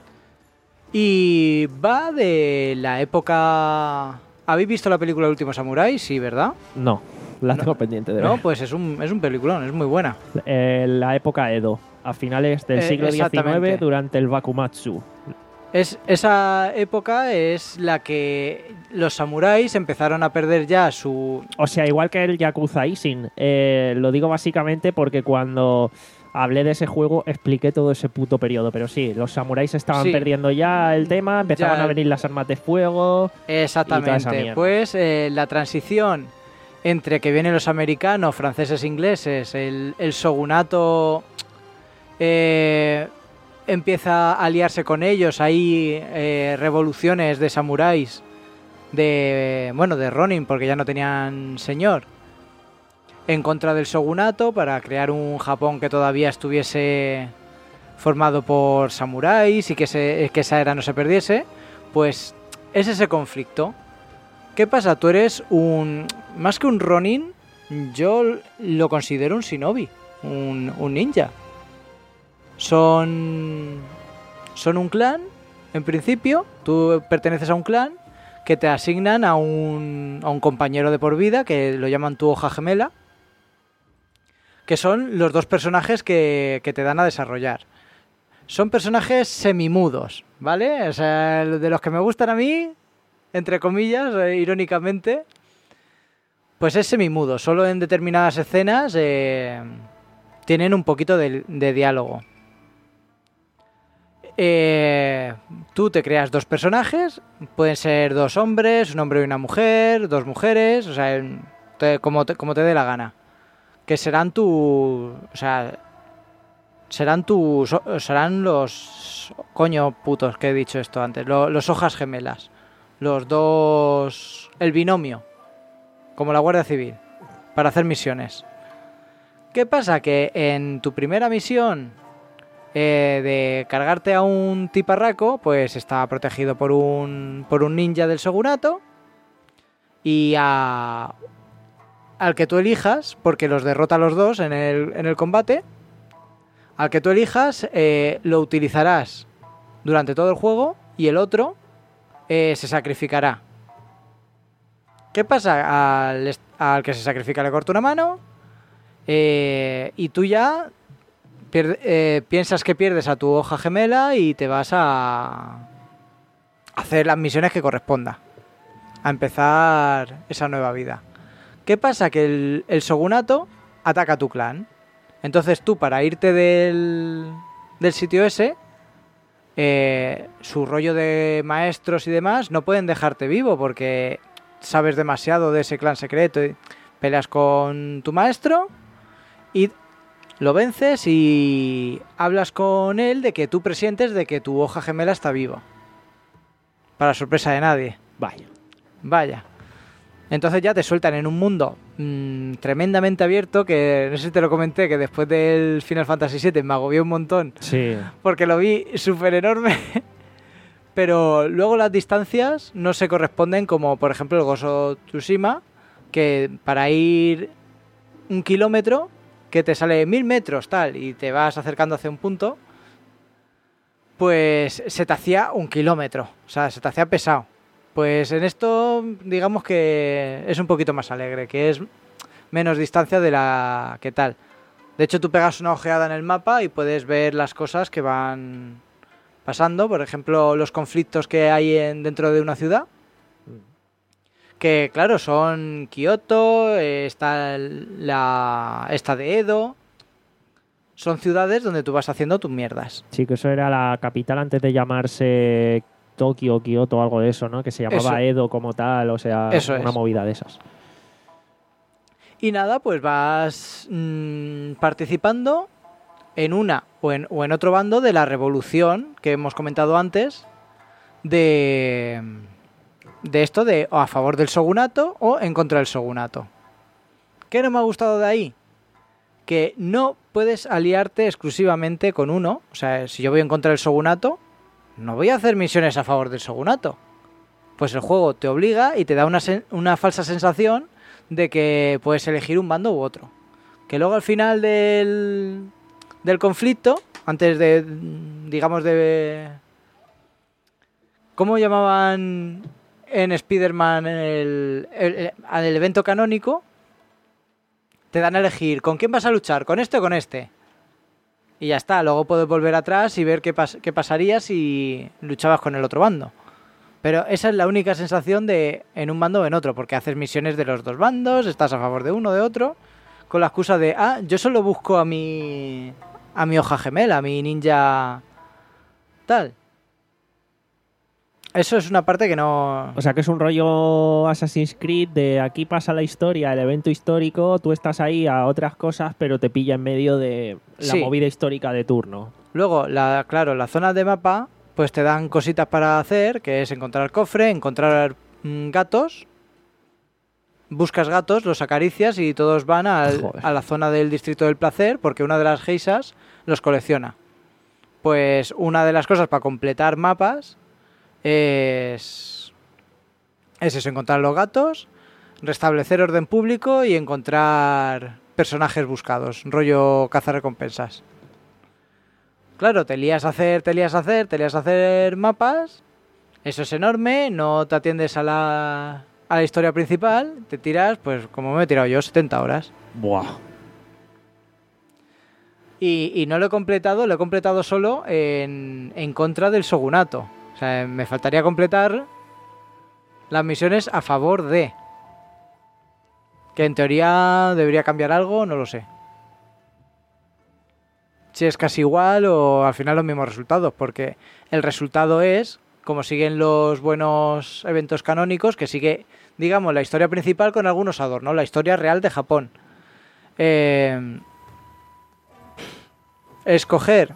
Y va de la época... ¿Habéis visto la película El último samurái? Sí, ¿verdad? No, la No. tengo pendiente de No, ver. pues es un, es un peliculón, es muy buena. Eh, la época Edo, a finales del Eh, siglo exactamente. diecinueve, durante el Bakumatsu. Es, esa época es la que los samuráis empezaron a perder ya su... O sea, igual que el Yakuza Ishin. Eh, lo digo básicamente porque cuando hablé de ese juego expliqué todo ese puto periodo. Pero sí, los samuráis estaban Sí. perdiendo ya el tema, empezaban Ya- a venir las armas de fuego. Y toda esa Exactamente. mierda. Pues eh, la transición entre que vienen los americanos, franceses, ingleses, el, el shogunato eh, empieza a aliarse con ellos, hay eh, revoluciones de samuráis, de bueno, de Ronin, porque ya no tenían señor, en contra del shogunato para crear un Japón que todavía estuviese formado por samuráis y que, se, que esa era no se perdiese. Pues es ese conflicto. ¿Qué pasa? Tú eres un... Más que un Ronin, yo lo considero un shinobi, un, un ninja. Son... Son un clan, en principio. Tú perteneces a un clan que te asignan a un, a un compañero de por vida, que lo llaman tu hoja gemela, que son los dos personajes que, que te dan a desarrollar. Son personajes semimudos, ¿vale? O sea, de los que me gustan a mí, entre comillas, eh, irónicamente, pues es semimudo. Solo en determinadas escenas eh, tienen un poquito de, de diálogo. Eh, tú te creas dos personajes, pueden ser dos hombres, un hombre y una mujer, dos mujeres, o sea, en- te- como, te, como te dé la gana. Que serán tu... O sea, serán tus... Serán los... Coño putos que he dicho esto antes. Lo- los hojas gemelas. Los dos... El binomio. Como la Guardia Civil. Para hacer misiones. ¿Qué pasa? Que en tu primera misión eh, de cargarte a un tiparraco, pues está protegido por un, por un ninja del shogunato. Y a... al que tú elijas, porque los derrota a los dos en el, en el combate, al que tú elijas eh, lo utilizarás durante todo el juego y el otro eh, se sacrificará. ¿Qué pasa? Al, est- al que se sacrifica le corta una mano eh, y tú ya pierde- eh, piensas que pierdes a tu hoja gemela y te vas a hacer las misiones que corresponda, a empezar esa nueva vida. ¿Qué pasa? Que el, el shogunato ataca a tu clan. Entonces tú, para irte del, del sitio ese, eh, su rollo de maestros y demás no pueden dejarte vivo porque sabes demasiado de ese clan secreto. Y peleas con tu maestro y lo vences y hablas con él de que tú presientes de que tu hoja gemela está viva. Para sorpresa de nadie. Vaya. Vaya. Entonces ya te sueltan en un mundo mmm, tremendamente abierto, que no sé si te lo comenté, que después del Final Fantasy siete me agobió un montón, Sí. porque lo vi súper enorme. pero luego las distancias no se corresponden, como por ejemplo el Ghost of Tsushima, que para ir un kilómetro, que te sale mil metros tal, y te vas acercando hacia un punto, pues se te hacía un kilómetro, o sea, se te hacía pesado. Pues en esto, digamos que es un poquito más alegre, que es menos distancia de la que tal. De hecho, tú pegas una ojeada en el mapa y puedes ver las cosas que van pasando. Por ejemplo, los conflictos que hay en, dentro de una ciudad. Que, claro, son Kioto, eh, está la esta de Edo. Son ciudades donde tú vas haciendo tus mierdas. Sí, que eso era la capital antes de llamarse Tokio, Kioto o algo de eso, ¿no? Que se llamaba Eso. Edo como tal, o sea, Eso una es. movida de esas. Y nada, pues vas mmm, participando en una o en, o en otro bando de la revolución que hemos comentado antes, de, de esto de o a favor del shogunato o en contra del shogunato. ¿Qué no me ha gustado de ahí? Que no puedes aliarte exclusivamente con uno. O sea, si yo voy en contra del shogunato, no voy a hacer misiones a favor del shogunato. Pues el juego te obliga y te da una, sen- una falsa sensación de que puedes elegir un bando u otro. Que luego al final del, del conflicto, antes de, digamos, de... ¿Cómo llamaban en Spider-Man el, el, el, el evento canónico? Te dan a elegir, ¿con quién vas a luchar? ¿Con este o con este? Y ya está, luego puedes volver atrás y ver qué, pas- qué pasaría si luchabas con el otro bando. Pero esa es la única sensación de en un bando o en otro, porque haces misiones de los dos bandos, estás a favor de uno o de otro, con la excusa de, ah, yo solo busco a mi, a mi hoja gemela, a mi ninja tal. Eso es una parte que no... O sea, que es un rollo Assassin's Creed de aquí pasa la historia, el evento histórico, tú estás ahí a otras cosas, pero te pilla en medio de la Sí. movida histórica de turno. Luego, la, claro, las zonas de mapa, pues te dan cositas para hacer, que es encontrar cofre, encontrar mm, gatos. Buscas gatos, los acaricias y todos van al- Joder. a la zona del Distrito del Placer, porque una de las geisas los colecciona. Pues una de las cosas para completar mapas es, es eso, encontrar los gatos, restablecer orden público y encontrar personajes buscados, rollo cazarrecompensas. Claro, te lías a hacer, te lías a hacer, te lías a hacer mapas, eso es enorme, no te atiendes a la, a la historia principal, te tiras, pues como me he tirado yo, setenta horas. Buah. Y, y no lo he completado, lo he completado solo en, en contra del shogunato. O sea, me faltaría completar las misiones a favor de... Que en teoría debería cambiar algo, no lo sé. Si es casi igual o al final los mismos resultados, porque el resultado es, como siguen los buenos eventos canónicos, que sigue, digamos, la historia principal con algunos adornos, la historia real de Japón. Eh... Escoger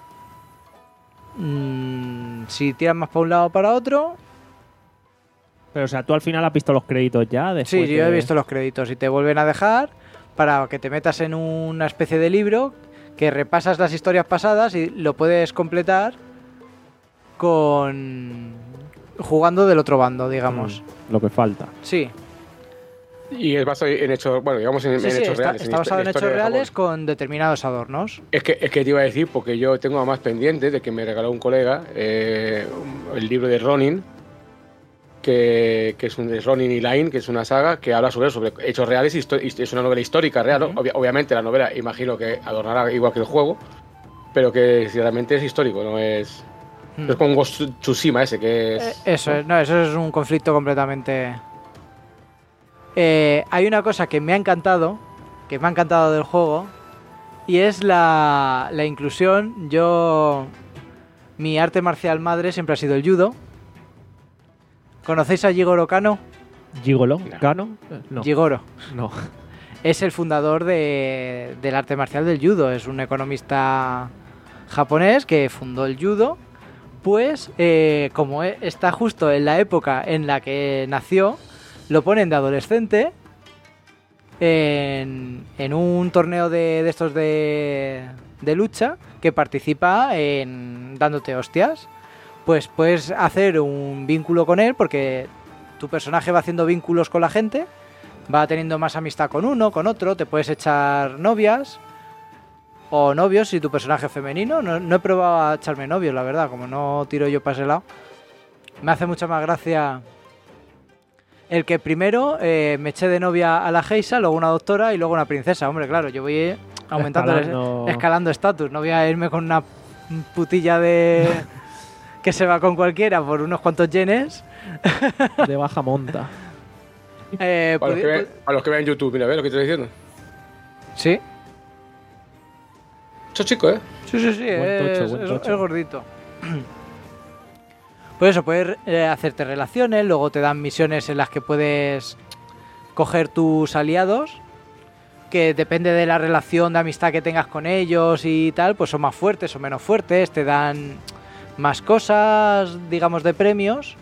mmm, si tiras más para un lado o para otro. Pero, o sea, tú al final has visto los créditos ya. Sí, Después yo de- he visto los créditos y te vuelven a dejar para que te metas en una especie de libro que repasas las historias pasadas y lo puedes completar con jugando del otro bando, digamos. Mm, lo que falta. Sí, Y es basado en hechos, bueno, digamos en, sí, en sí, hechos está, reales. está histo- basado en hechos historia de Japón. reales con determinados adornos. Es que, es que te iba a decir, porque yo tengo más pendiente de que me regaló un colega eh, el libro de Ronin, que, que es un de Ronin y Line, que es una saga que habla sobre, sobre hechos reales y histo- y es una novela histórica real, ¿no? Ujú. Obvia- obviamente la novela imagino que adornará igual que el juego, pero que si realmente es histórico, no es... Hmm. no es como Ghost of Tsushima ese, que es... Eh, Eso es, no, eso es un conflicto completamente... Eh, hay una cosa que me ha encantado, que me ha encantado del juego, y es la, la inclusión. Yo... Mi arte marcial madre siempre ha sido el judo. ¿Conocéis a Jigoro Kano? ¿Gigolo? No. ¿Gano? No. Jigoro. No. Es el fundador de, del arte marcial del judo. Es un economista japonés que fundó el judo. Pues, eh, como e- está justo en la época en la que nació, lo ponen de adolescente en, en un torneo de, de estos de, de lucha que participa en dándote hostias. pues puedes hacer un vínculo con él porque tu personaje va haciendo vínculos con la gente, va teniendo más amistad con uno, con otro, te puedes echar novias o novios si tu personaje es femenino. No, no he probado a echarme novios, la verdad, como no tiro yo para ese lado. Me hace mucha más gracia el que primero eh, me eché de novia a la Geisa, luego una doctora y luego una princesa. Hombre, claro, yo voy aumentando, escalando, escalando estatus. No voy a irme con una putilla de que se va con cualquiera por unos cuantos yenes. De baja monta. eh, para, los que vean, para los que vean YouTube, mira, ¿ves lo que te estoy diciendo? Sí. Eso chico, ¿eh? Sí, sí, sí, Buen tocho, es, buen es- tocho. es gordito. Pues eso, puedes eh, hacerte relaciones, luego te dan misiones en las que puedes coger tus aliados, que depende de la relación de amistad que tengas con ellos y tal, pues son más fuertes o menos fuertes, te dan más cosas, digamos, de premios.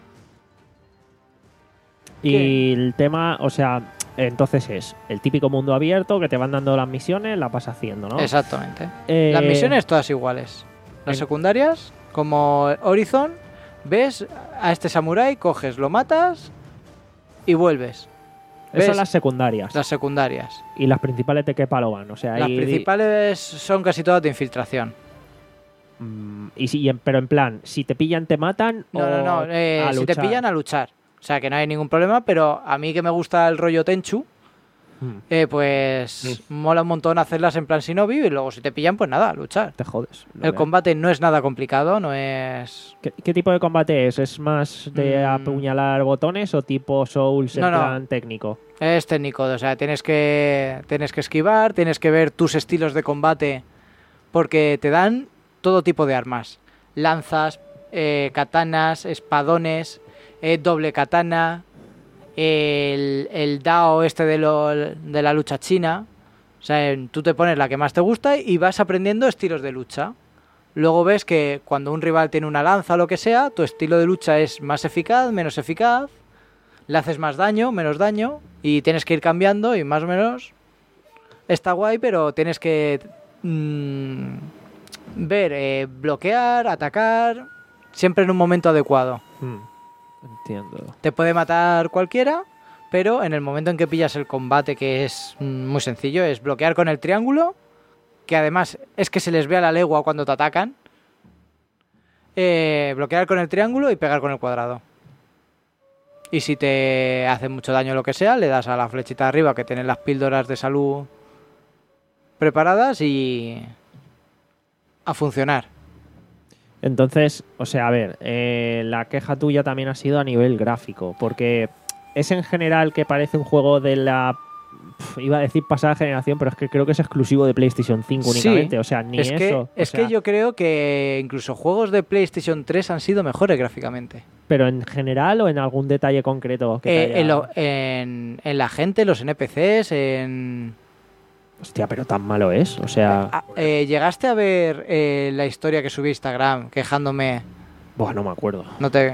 Y el tema, o sea, entonces es el típico mundo abierto que te van dando las misiones, las vas haciendo, ¿no? Exactamente. Eh, Las misiones todas iguales. Las en- secundarias, como Horizon, ves a este samurái, coges, lo matas y vuelves. Esas ¿Ves? son las secundarias. Las secundarias. Y las principales de qué palo van. O sea, Las ahí- principales son casi todas de infiltración. Mm, y si, y en- pero en plan, si te pillan, te matan. No, o no, no. eh, a si te luchar? pillan, a luchar. O sea, que no hay ningún problema, pero a mí que me gusta el rollo Tenchu, Mm, eh, pues mola un montón hacerlas en plan Shinobi y luego si te pillan, pues nada, a luchar. te jodes. no El veas. combate no es nada complicado, no es... ¿Qué, qué tipo de combate es? ¿Es más de Mm. apuñalar botones o tipo Souls en No, no. plan técnico? Es técnico, o sea, tienes que, tienes que esquivar, tienes que ver tus estilos de combate, porque te dan todo tipo de armas. Lanzas, eh, katanas, espadones, eh, doble katana, el, el Dao este de, lo, de la lucha china. O sea, en- tú te pones la que más te gusta y vas aprendiendo estilos de lucha. Luego ves que cuando un rival tiene una lanza o lo que sea, tu estilo de lucha es más eficaz, menos eficaz. Le haces más daño, menos daño, y tienes que ir cambiando y más o menos está guay, pero tienes que mm, ver, eh, bloquear, atacar, siempre en un momento adecuado. Mm, entiendo. Te puede matar cualquiera, pero en el momento en que pillas el combate, que es mm, muy sencillo, es bloquear con el triángulo, que además es que se les ve a la legua cuando te atacan, eh, bloquear con el triángulo y pegar con el cuadrado. Y si te hace mucho daño o lo que sea, le das a la flechita de arriba que tienen las píldoras de salud preparadas y a funcionar. Entonces, o sea, a ver, eh, la queja tuya también ha sido a nivel gráfico, porque es en general que parece un juego de la... pf, iba a decir pasada generación, pero es que creo que es exclusivo de PlayStation cinco Sí, únicamente, o sea, ni es que, eso. o es sea, que yo creo que incluso juegos de PlayStation tres han sido mejores gráficamente. ¿Pero en general o en algún detalle concreto? Que te Eh, haya- en, lo- en- en la gente, los N P Cs, en... Hostia, pero tan malo es, o sea... Ah, eh, ¿llegaste a ver eh, la historia que subí a Instagram quejándome? Buah, no me acuerdo. No te...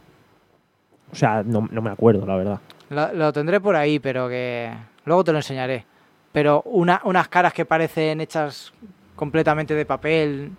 O sea, no, no me acuerdo, la verdad. Lo, lo tendré por ahí, pero que... Luego te lo enseñaré. Pero una- unas caras que parecen hechas completamente de papel.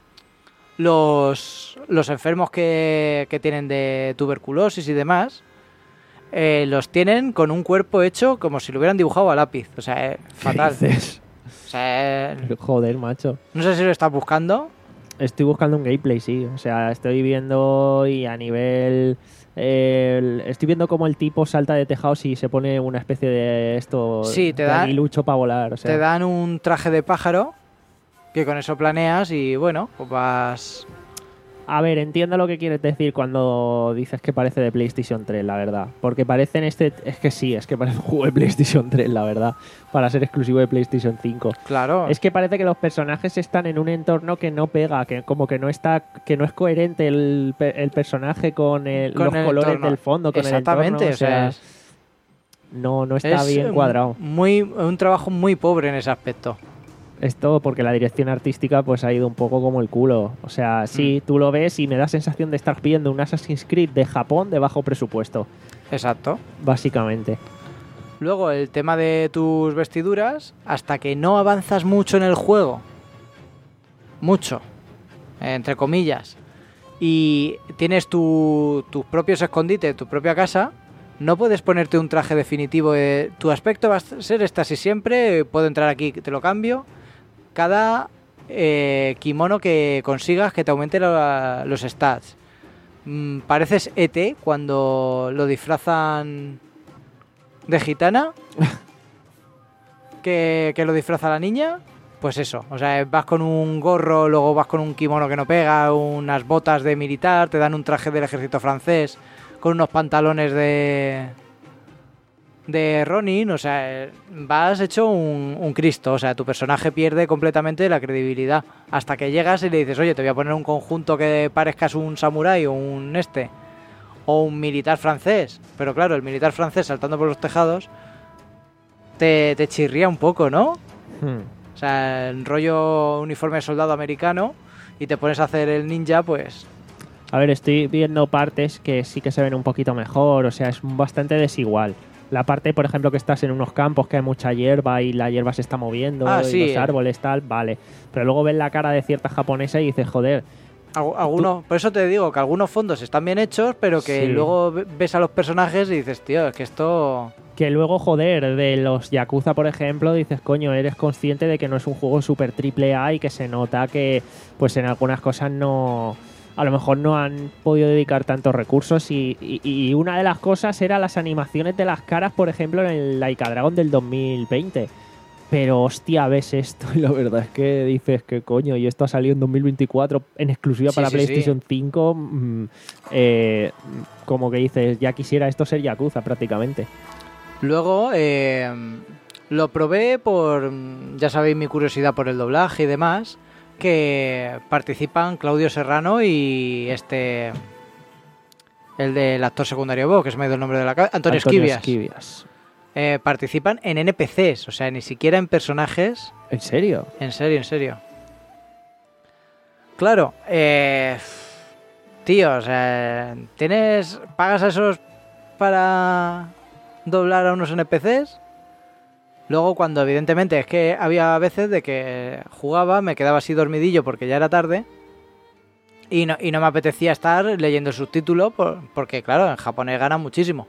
Los, los enfermos que, que tienen de tuberculosis y demás, eh, los tienen con un cuerpo hecho como si lo hubieran dibujado a lápiz. O sea, eh, fatal. ¿Qué dices? O sea, eh, Joder, macho. no sé si lo estás buscando. Estoy buscando un gameplay, sí. O sea, estoy viendo y a nivel... el- estoy viendo cómo el tipo salta de tejados y se pone una especie de esto... Sí, te de da- aguilucho para volar. O sea, Te dan un traje de pájaro que con eso planeas y bueno, pues vas... A ver, entiendo lo que quieres decir cuando dices que parece de PlayStation tres, la verdad. Porque parece en este... Es que sí, es que parece un juego de PlayStation tres, la verdad. Para ser exclusivo de PlayStation cinco. Claro. Es que parece que los personajes están en un entorno que no pega, que como que no está, que no es coherente el, pe- el personaje con, el- Con los el colores entorno. del fondo, con Exactamente, el entorno. o sea, es- no, no está es bien un- cuadrado. Muy, un trabajo muy pobre en ese aspecto. Esto porque la dirección artística pues ha ido un poco como el culo. O sea, sí, Mm. tú lo ves y me da sensación de estar pidiendo un Assassin's Creed de Japón de bajo presupuesto, Exacto. básicamente. Luego el tema de tus vestiduras, hasta que no avanzas mucho en el juego, mucho, entre comillas, y tienes tu, tus propios escondites, tu propia casa, no puedes ponerte un traje definitivo de tu aspecto va a ser este así siempre, puedo entrar aquí, te lo cambio. Cada eh, kimono que consigas que te aumente la, los stats. Mm, pareces E T cuando lo disfrazan de gitana, que, que lo disfraza la niña. Pues eso, o sea, vas con un gorro, luego vas con un kimono que no pega, unas botas de militar, te dan un traje del ejército francés con unos pantalones de de Ronin, o sea, vas hecho un, un Cristo, o sea, tu personaje pierde completamente la credibilidad hasta que llegas y le dices, oye, te voy a poner un conjunto que parezcas un samurái o un este, o un militar francés, pero claro, el militar francés saltando por los tejados te, te chirría un poco, ¿no? Hmm. O sea, el rollo uniforme de soldado americano y te pones a hacer el ninja, pues... A ver, estoy viendo partes que sí que se ven un poquito mejor, o sea, es bastante desigual. La parte, por ejemplo, que estás en unos campos que hay mucha hierba y la hierba se está moviendo Ah, y sí. los árboles tal, vale. Pero luego ves la cara de cierta japonesa y dices, joder, Algu- Algunos, por eso te digo que algunos fondos están bien hechos, pero que Sí. luego ve- ves a los personajes y dices, tío, es que esto... que luego, joder, de los Yakuza, por ejemplo, dices, coño, eres consciente de que no es un juego super triple A y que se nota que, pues en algunas cosas no... A lo mejor no han podido dedicar tantos recursos y, y, y una de las cosas era las animaciones de las caras, por ejemplo, en el Laika Dragon del dos mil veinte. Pero, hostia, ves esto y la verdad es que dices que coño, y esto ha salido en dos mil veinticuatro en exclusiva Sí, para sí, PlayStation sí. cinco. mm, eh, como que dices, ya quisiera esto ser Yakuza prácticamente. Luego eh, lo probé por, ya sabéis, mi curiosidad por el doblaje y demás, que participan Claudio Serrano y este... El del actor secundario, Bo, que se me ha ido el nombre de la cabeza, Antonio, Esquivias. Esquivias. Eh, participan en N P Cs, o sea, ni siquiera en personajes. ¿En serio? En serio, en serio. Claro, eh, tío, o sea, tienes, pagas a esos para doblar a unos N P Cs. Luego, cuando evidentemente es que había veces de que jugaba, me quedaba así dormidillo porque ya era tarde y no, y no me apetecía estar leyendo el subtítulo por- porque, claro, en japonés gana muchísimo.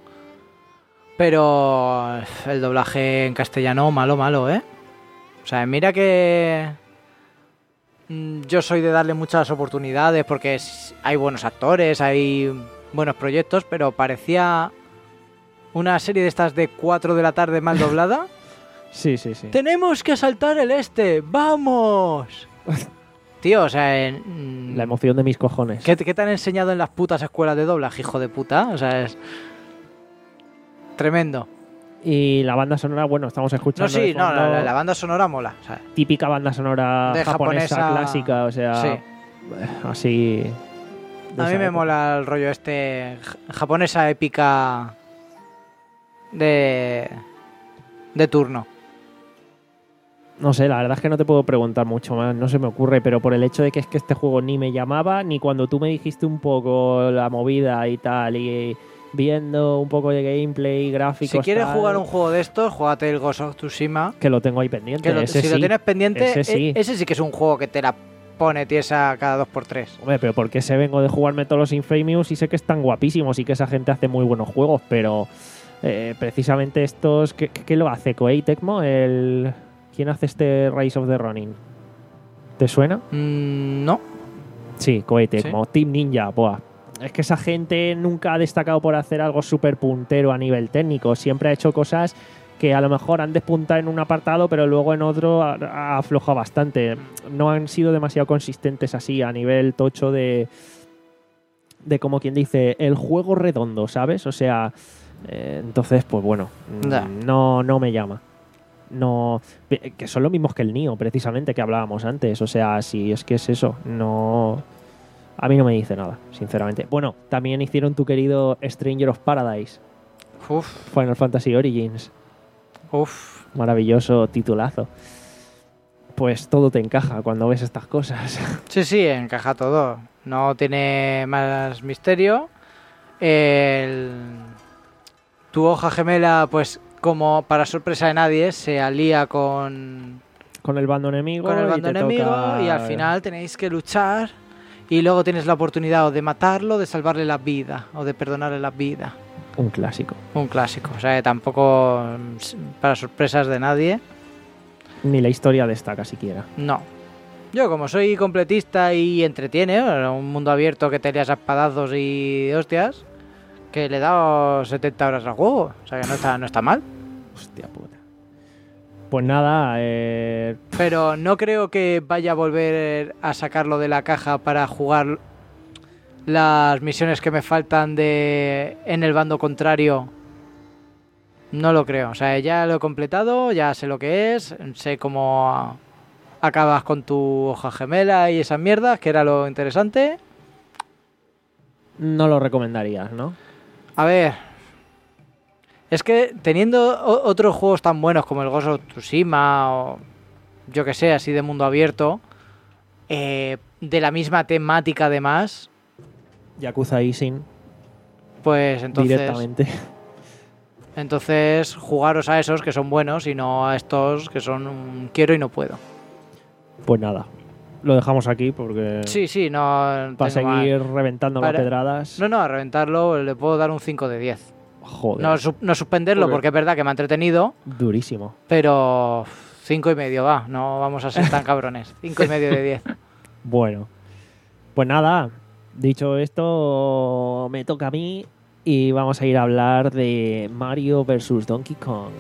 Pero el doblaje en castellano, malo, malo, ¿eh? O sea, mira que mm, yo soy de darle muchas oportunidades porque es- hay buenos actores, hay buenos proyectos, pero parecía una serie de estas de cuatro de la tarde mal doblada. Sí, sí, sí. ¡Tenemos que asaltar el este! ¡Vamos! Tío, o sea, en- La emoción de mis cojones. ¿Qué, ¿Qué te han enseñado en las putas escuelas de doblaje, hijo de puta? O sea, es tremendo. Y la banda sonora, bueno, estamos No, escuchando sí, de no, fondo la, la- la banda sonora mola. O sea, típica banda sonora De japonesa, japonesa, clásica, o sea, sí. eh, así... de A mí esa me época. mola el rollo este j- japonesa épica de de turno. No sé, la verdad es que no te puedo preguntar mucho más, no se me ocurre, pero por el hecho de que es que este juego ni me llamaba, ni cuando tú me dijiste un poco la movida y tal, y viendo un poco de gameplay, gráficos... Si quieres tal, jugar un juego de estos, júgate el Ghost of Tsushima. que lo tengo ahí pendiente, Que lo- ese si sí. lo tienes pendiente, ese sí. e- ese sí que es un juego que te la pone tiesa cada dos por tres. Hombre, pero porque se vengo de jugarme todos los Infamous y sé que están guapísimos y que esa gente hace muy buenos juegos, pero eh, precisamente estos... ¿Qué, qué lo hace? ¿Koei Tecmo? El... ¿Quién hace este Rise of the Ronin? ¿Te suena? Mm, no. Sí, Koei Tecmo. Team Ninja, buah. Es que esa gente nunca ha destacado por hacer algo súper puntero a nivel técnico. Siempre ha hecho cosas que a lo mejor han despuntado en un apartado, pero luego en otro ha, ha aflojado bastante. No han sido demasiado consistentes así a nivel tocho de, de como quien dice, el juego redondo, ¿sabes? O sea, eh, entonces, pues bueno, Ya. no, no me llama. No, que son los mismos que el Nioh, precisamente, que hablábamos antes. O sea, si es que es eso, no... A mí no me dice nada, sinceramente. Bueno, también hicieron tu querido Stranger of Paradise, Uf, Final Fantasy Origins. uf. Maravilloso titulazo. Pues todo te encaja cuando ves estas cosas. Sí, sí, encaja todo. No tiene más misterio. El... Tu hoja gemela, pues como para sorpresa de nadie, se alía con, Con el bando enemigo. con el y bando te enemigo toca- y al final tenéis que luchar y luego tienes la oportunidad o de matarlo, de salvarle la vida o de perdonarle la vida. Un clásico. Un clásico, o sea, que tampoco para sorpresas de nadie. Ni la historia destaca siquiera. No. Yo, como soy completista y entretiene, un mundo abierto que te lías a espadazos y hostias, que le he dado setenta horas al juego, o sea que no está, no está mal. Hostia puta. Pues nada, eh... Pero no creo que vaya a volver a sacarlo de la caja para jugar las misiones que me faltan de en el bando contrario. No lo creo, o sea, ya lo he completado, ya sé lo que es, sé cómo acabas con tu hoja gemela y esas mierdas, que era lo interesante. no lo recomendarías, ¿no? A ver, es que teniendo o- otros juegos tan buenos como el Ghost of Tsushima o yo que sé, así de mundo abierto, eh, de la misma temática además, Yakuza Ishin, pues entonces... directamente. Entonces, jugaros a esos que son buenos y no a estos que son un quiero y no puedo. Pues nada, lo dejamos aquí porque Sí, sí, no... para tengo seguir más. reventando Para- las pedradas. No, no, a reventarlo le puedo dar un cinco de diez. Joder, No, su- no suspenderlo Joder. porque es verdad que me ha entretenido, durísimo. pero cinco y medio va, no vamos a ser tan cabrones. cinco y medio de diez. Bueno, pues nada, dicho esto, me toca a mí y vamos a ir a hablar de Mario versus Donkey Kong.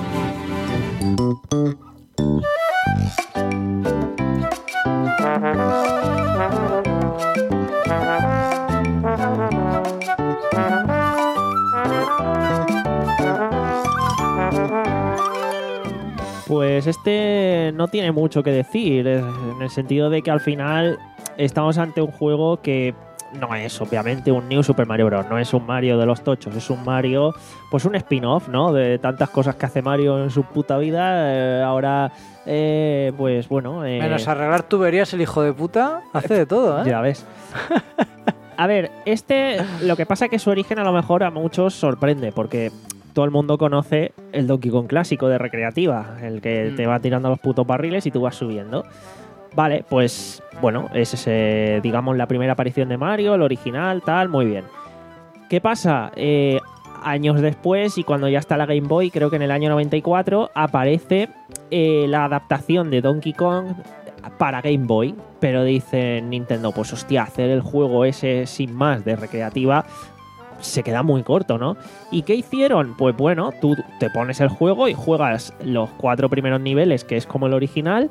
Pues este no tiene mucho que decir, eh, en el sentido de que al final estamos ante un juego que no es obviamente un New Super Mario Bros. No es un Mario de los tochos, es un Mario, pues un spin-off, ¿no? De tantas cosas que hace Mario en su puta vida. eh, ahora, eh, pues bueno... eh, Menos arreglar tuberías, el hijo de puta hace de todo, ¿eh? ya ves. A ver, este, lo que pasa es que su origen a lo mejor a muchos sorprende, porque todo el mundo conoce el Donkey Kong clásico de recreativa, el que Mm. te va tirando los putos barriles y tú vas subiendo. Vale, pues bueno, es ese, digamos, la primera aparición de Mario, el original, tal, muy bien. ¿Qué pasa? Eh, años después, y cuando ya está la Game Boy, creo que en el año noventa y cuatro, aparece eh, la adaptación de Donkey Kong para Game Boy, pero dice Nintendo, pues hostia, hacer el juego ese sin más de recreativa se queda muy corto, ¿no? ¿Y qué hicieron? Pues bueno, tú te pones el juego y juegas los cuatro primeros niveles, que es como el original,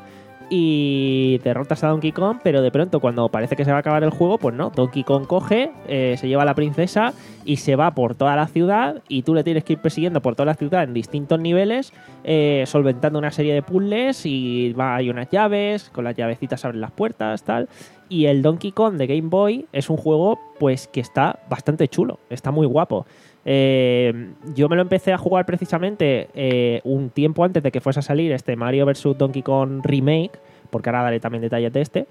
y derrotas a Donkey Kong, pero de pronto cuando parece que se va a acabar el juego, pues no, Donkey Kong coge, eh, se lleva a la princesa y se va por toda la ciudad y tú le tienes que ir persiguiendo por toda la ciudad en distintos niveles, eh, solventando una serie de puzzles y va, hay unas llaves, con las llavecitas abren las puertas, tal. Y el Donkey Kong de Game Boy es un juego pues que está bastante chulo, está muy guapo. Eh, yo me lo empecé a jugar precisamente eh, un tiempo antes de que fuese a salir este Mario versus. Donkey Kong Remake, porque ahora daré también detalles de este,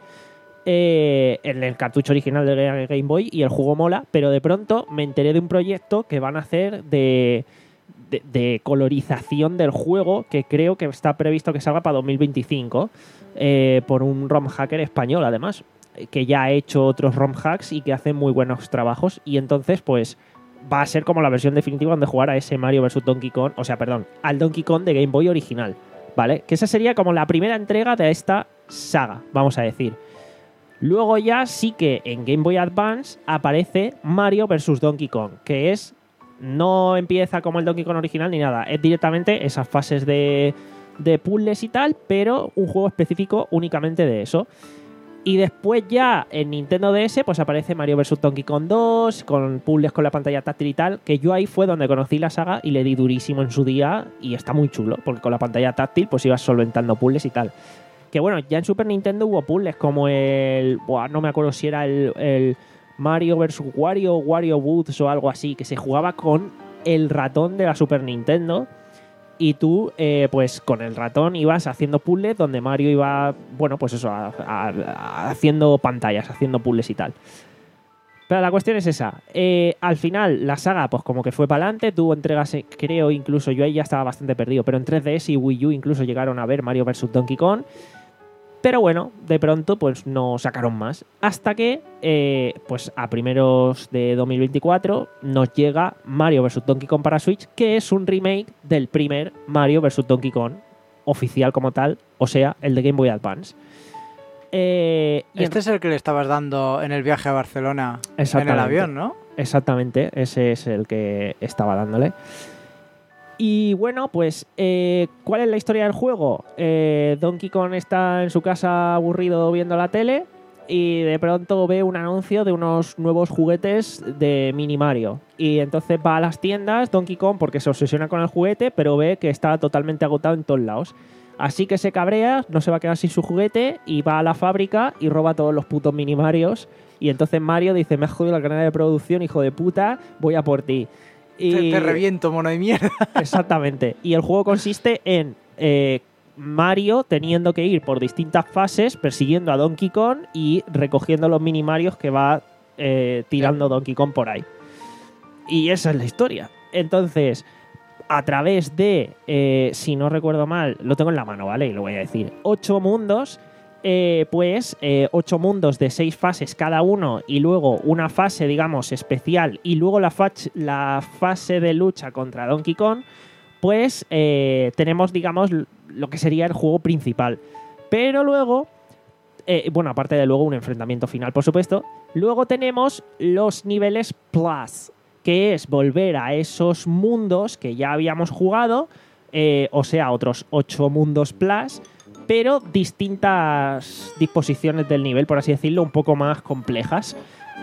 eh, en el cartucho original de Game Boy, y el juego mola, pero de pronto me enteré de un proyecto que van a hacer de, de, de colorización del juego, que creo que está previsto que salga para dos mil veinticinco, eh, por un ROM hacker español además, que ya ha hecho otros ROM hacks y que hace muy buenos trabajos, y entonces pues va a ser como la versión definitiva donde jugar a ese Mario versus. Donkey Kong, o sea, perdón, al Donkey Kong de Game Boy original, ¿vale? Que esa sería como la primera entrega de esta saga, vamos a decir. Luego ya sí que en Game Boy Advance aparece Mario versus. Donkey Kong, que es, no empieza como el Donkey Kong original ni nada, es directamente esas fases de, de puzzles y tal, pero un juego específico únicamente de eso. Y después ya en Nintendo D S pues aparece Mario versus. Donkey Kong dos, con puzzles con la pantalla táctil y tal, que yo ahí fue donde conocí la saga y le di durísimo en su día, y está muy chulo, porque con la pantalla táctil pues ibas solventando puzzles y tal. Que bueno, ya en Super Nintendo hubo puzzles como el... Buah, no me acuerdo si era el, el Mario versus. Wario, Wario Woods o algo así, que se jugaba con el ratón de la Super Nintendo. Y tú, eh, pues con el ratón ibas haciendo puzzles donde Mario iba, bueno, pues eso, a, a, a, haciendo pantallas, haciendo puzzles y tal. Pero la cuestión es esa. Eh, al final, la saga, pues como que fue para adelante, tuvo entregas, eh, creo, incluso yo ahí ya estaba bastante perdido, pero en tres D S y Wii U incluso llegaron a ver Mario versus. Donkey Kong. Pero bueno, de pronto pues no sacaron más. Hasta que, eh, pues a primeros de dos mil veinticuatro, nos llega Mario versus. Donkey Kong para Switch, que es un remake del primer Mario versus. Donkey Kong, oficial como tal, o sea, el de Game Boy Advance. Eh, y este en... es el que le estabas dando en el viaje a Barcelona en el avión, ¿no? Exactamente, ese es el que estaba dándole. Y bueno, pues, eh, ¿cuál es la historia del juego? Eh, Donkey Kong está en su casa aburrido viendo la tele y de pronto ve un anuncio de unos nuevos juguetes de Mini Mario. Y entonces va a las tiendas Donkey Kong porque se obsesiona con el juguete, pero ve que está totalmente agotado en todos lados. Así que se cabrea, no se va a quedar sin su juguete y va a la fábrica y roba todos los putos Mini Marios. Y entonces Mario dice, me has jodido la cadena de producción, hijo de puta, voy a por ti. Y... Te, te reviento, mono de mierda. Exactamente. Y el juego consiste en eh, Mario teniendo que ir por distintas fases persiguiendo a Donkey Kong y recogiendo los mini Marios que va eh, tirando Donkey Kong por ahí. Y esa es la historia. Entonces, a través de, eh, si no recuerdo mal, lo tengo en la mano, ¿vale? Y lo voy a decir. Ocho mundos... Eh, pues eh, ocho mundos de seis fases cada uno y luego una fase, digamos, especial y luego la, fach- la fase de lucha contra Donkey Kong, pues eh, tenemos, digamos, lo que sería el juego principal. Pero luego, eh, bueno, aparte de luego un enfrentamiento final, por supuesto, luego tenemos los niveles Plus, que es volver a esos mundos que ya habíamos jugado, eh, o sea, otros ocho mundos Plus, pero distintas disposiciones del nivel, por así decirlo, un poco más complejas.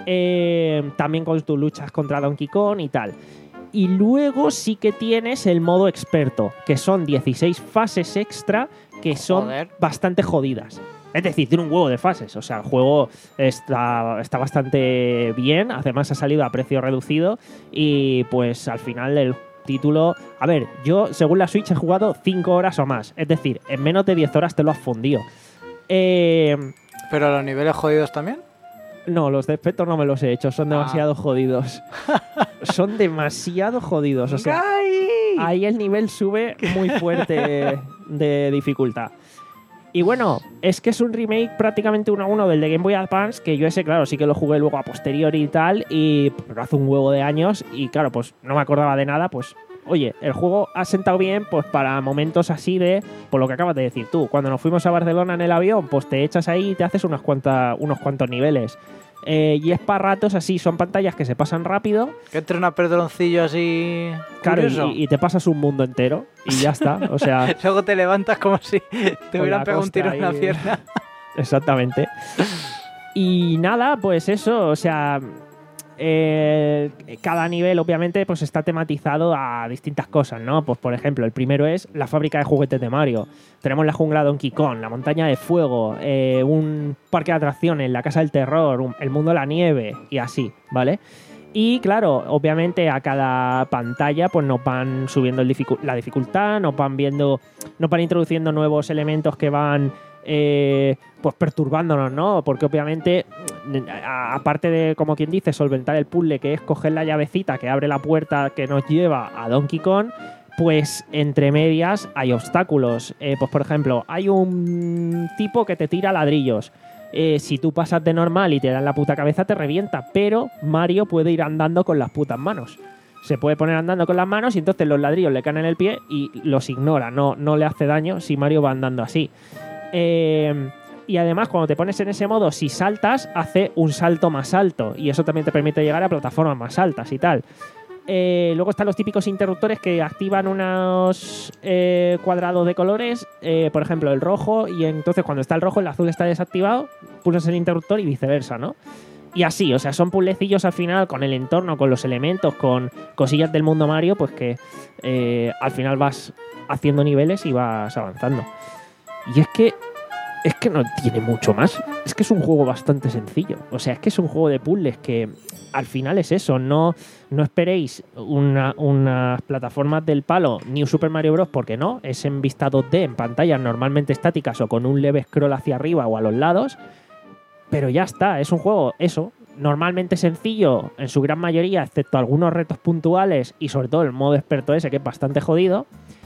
Eh, también con tus luchas contra Donkey Kong y tal. Y luego sí que tienes el modo experto, que son dieciséis fases extra que son Joder. bastante jodidas. Es decir, tiene un huevo de fases. O sea, el juego está, está bastante bien. Además ha salido a precio reducido y pues al final el título... A ver, yo según la Switch he jugado cinco horas o más. Es decir, en menos de diez horas te lo has fundido. Eh, ¿Pero los niveles jodidos también? no, los de experto no me los he hecho. Son demasiado Ah. jodidos. Son demasiado jodidos. O sea, ¡Ay! ahí el nivel sube muy fuerte de dificultad. Y bueno, es que es un remake prácticamente uno a uno del de Game Boy Advance, que yo ese, claro, sí que lo jugué luego a posteriori y tal, y pero hace un huevo de años, y claro, pues no me acordaba de nada, pues oye, el juego ha sentado bien pues para momentos así de, por lo que acabas de decir tú, cuando nos fuimos a Barcelona en el avión, pues te echas ahí y te haces unas cuantas, unos cuantos niveles. Eh, y es para ratos así, son pantallas que se pasan rápido. Que entre una pedroncillo así... Claro, curioso. y, y te pasas un mundo entero y ya está. O sea, Luego te levantas como si te Con hubieran la pegado un costa tiro en la ahí. pierna. exactamente. Y nada, pues eso, o sea, eh, cada nivel obviamente pues está tematizado a distintas cosas, ¿no? Pues por ejemplo, el primero es la fábrica de juguetes de Mario. Tenemos la jungla Donkey Kong, la montaña de fuego, eh, un parque de atracciones, la casa del terror, un- el mundo de la nieve y así, ¿vale? Y claro, obviamente a cada pantalla pues nos van subiendo el dificu- la dificultad, nos van viendo, nos van introduciendo nuevos elementos que van eh, pues perturbándonos, ¿no? Porque obviamente, a- aparte de, como quien dice, solventar el puzzle, que es coger la llavecita que abre la puerta que nos lleva a Donkey Kong, pues entre medias hay obstáculos. Eh, pues por ejemplo, hay un tipo que te tira ladrillos. Eh, si tú pasas de normal y te dan la puta cabeza, te revienta. Pero Mario puede ir andando con las putas manos. Se puede poner andando con las manos y entonces los ladrillos le caen en el pie y los ignora. No, no le hace daño si Mario va andando así. Eh, y además, cuando te pones en ese modo, si saltas, hace un salto más alto. Y eso también te permite llegar a plataformas más altas y tal. Eh, luego están los típicos interruptores que activan unos eh, cuadrados de colores, eh, por ejemplo el rojo, y entonces cuando está el rojo el azul está desactivado, pulsas el interruptor y viceversa, ¿no? Y así, o sea, son puzzlecillos al final con el entorno, con los elementos, con cosillas del mundo Mario, pues que eh, al final vas haciendo niveles y vas avanzando. Y es que es que no tiene mucho más. Es que es un juego bastante sencillo. O sea, es que es un juego de puzzles que al final es eso. No, no esperéis una, unas plataformas del palo ni un Super Mario Bros. Porque no. Es en vista dos D, en pantallas normalmente estáticas o con un leve scroll hacia arriba o a los lados. Pero ya está. Es un juego, eso, normalmente sencillo en su gran mayoría, excepto algunos retos puntuales y sobre todo el modo experto ese, que es bastante jodido.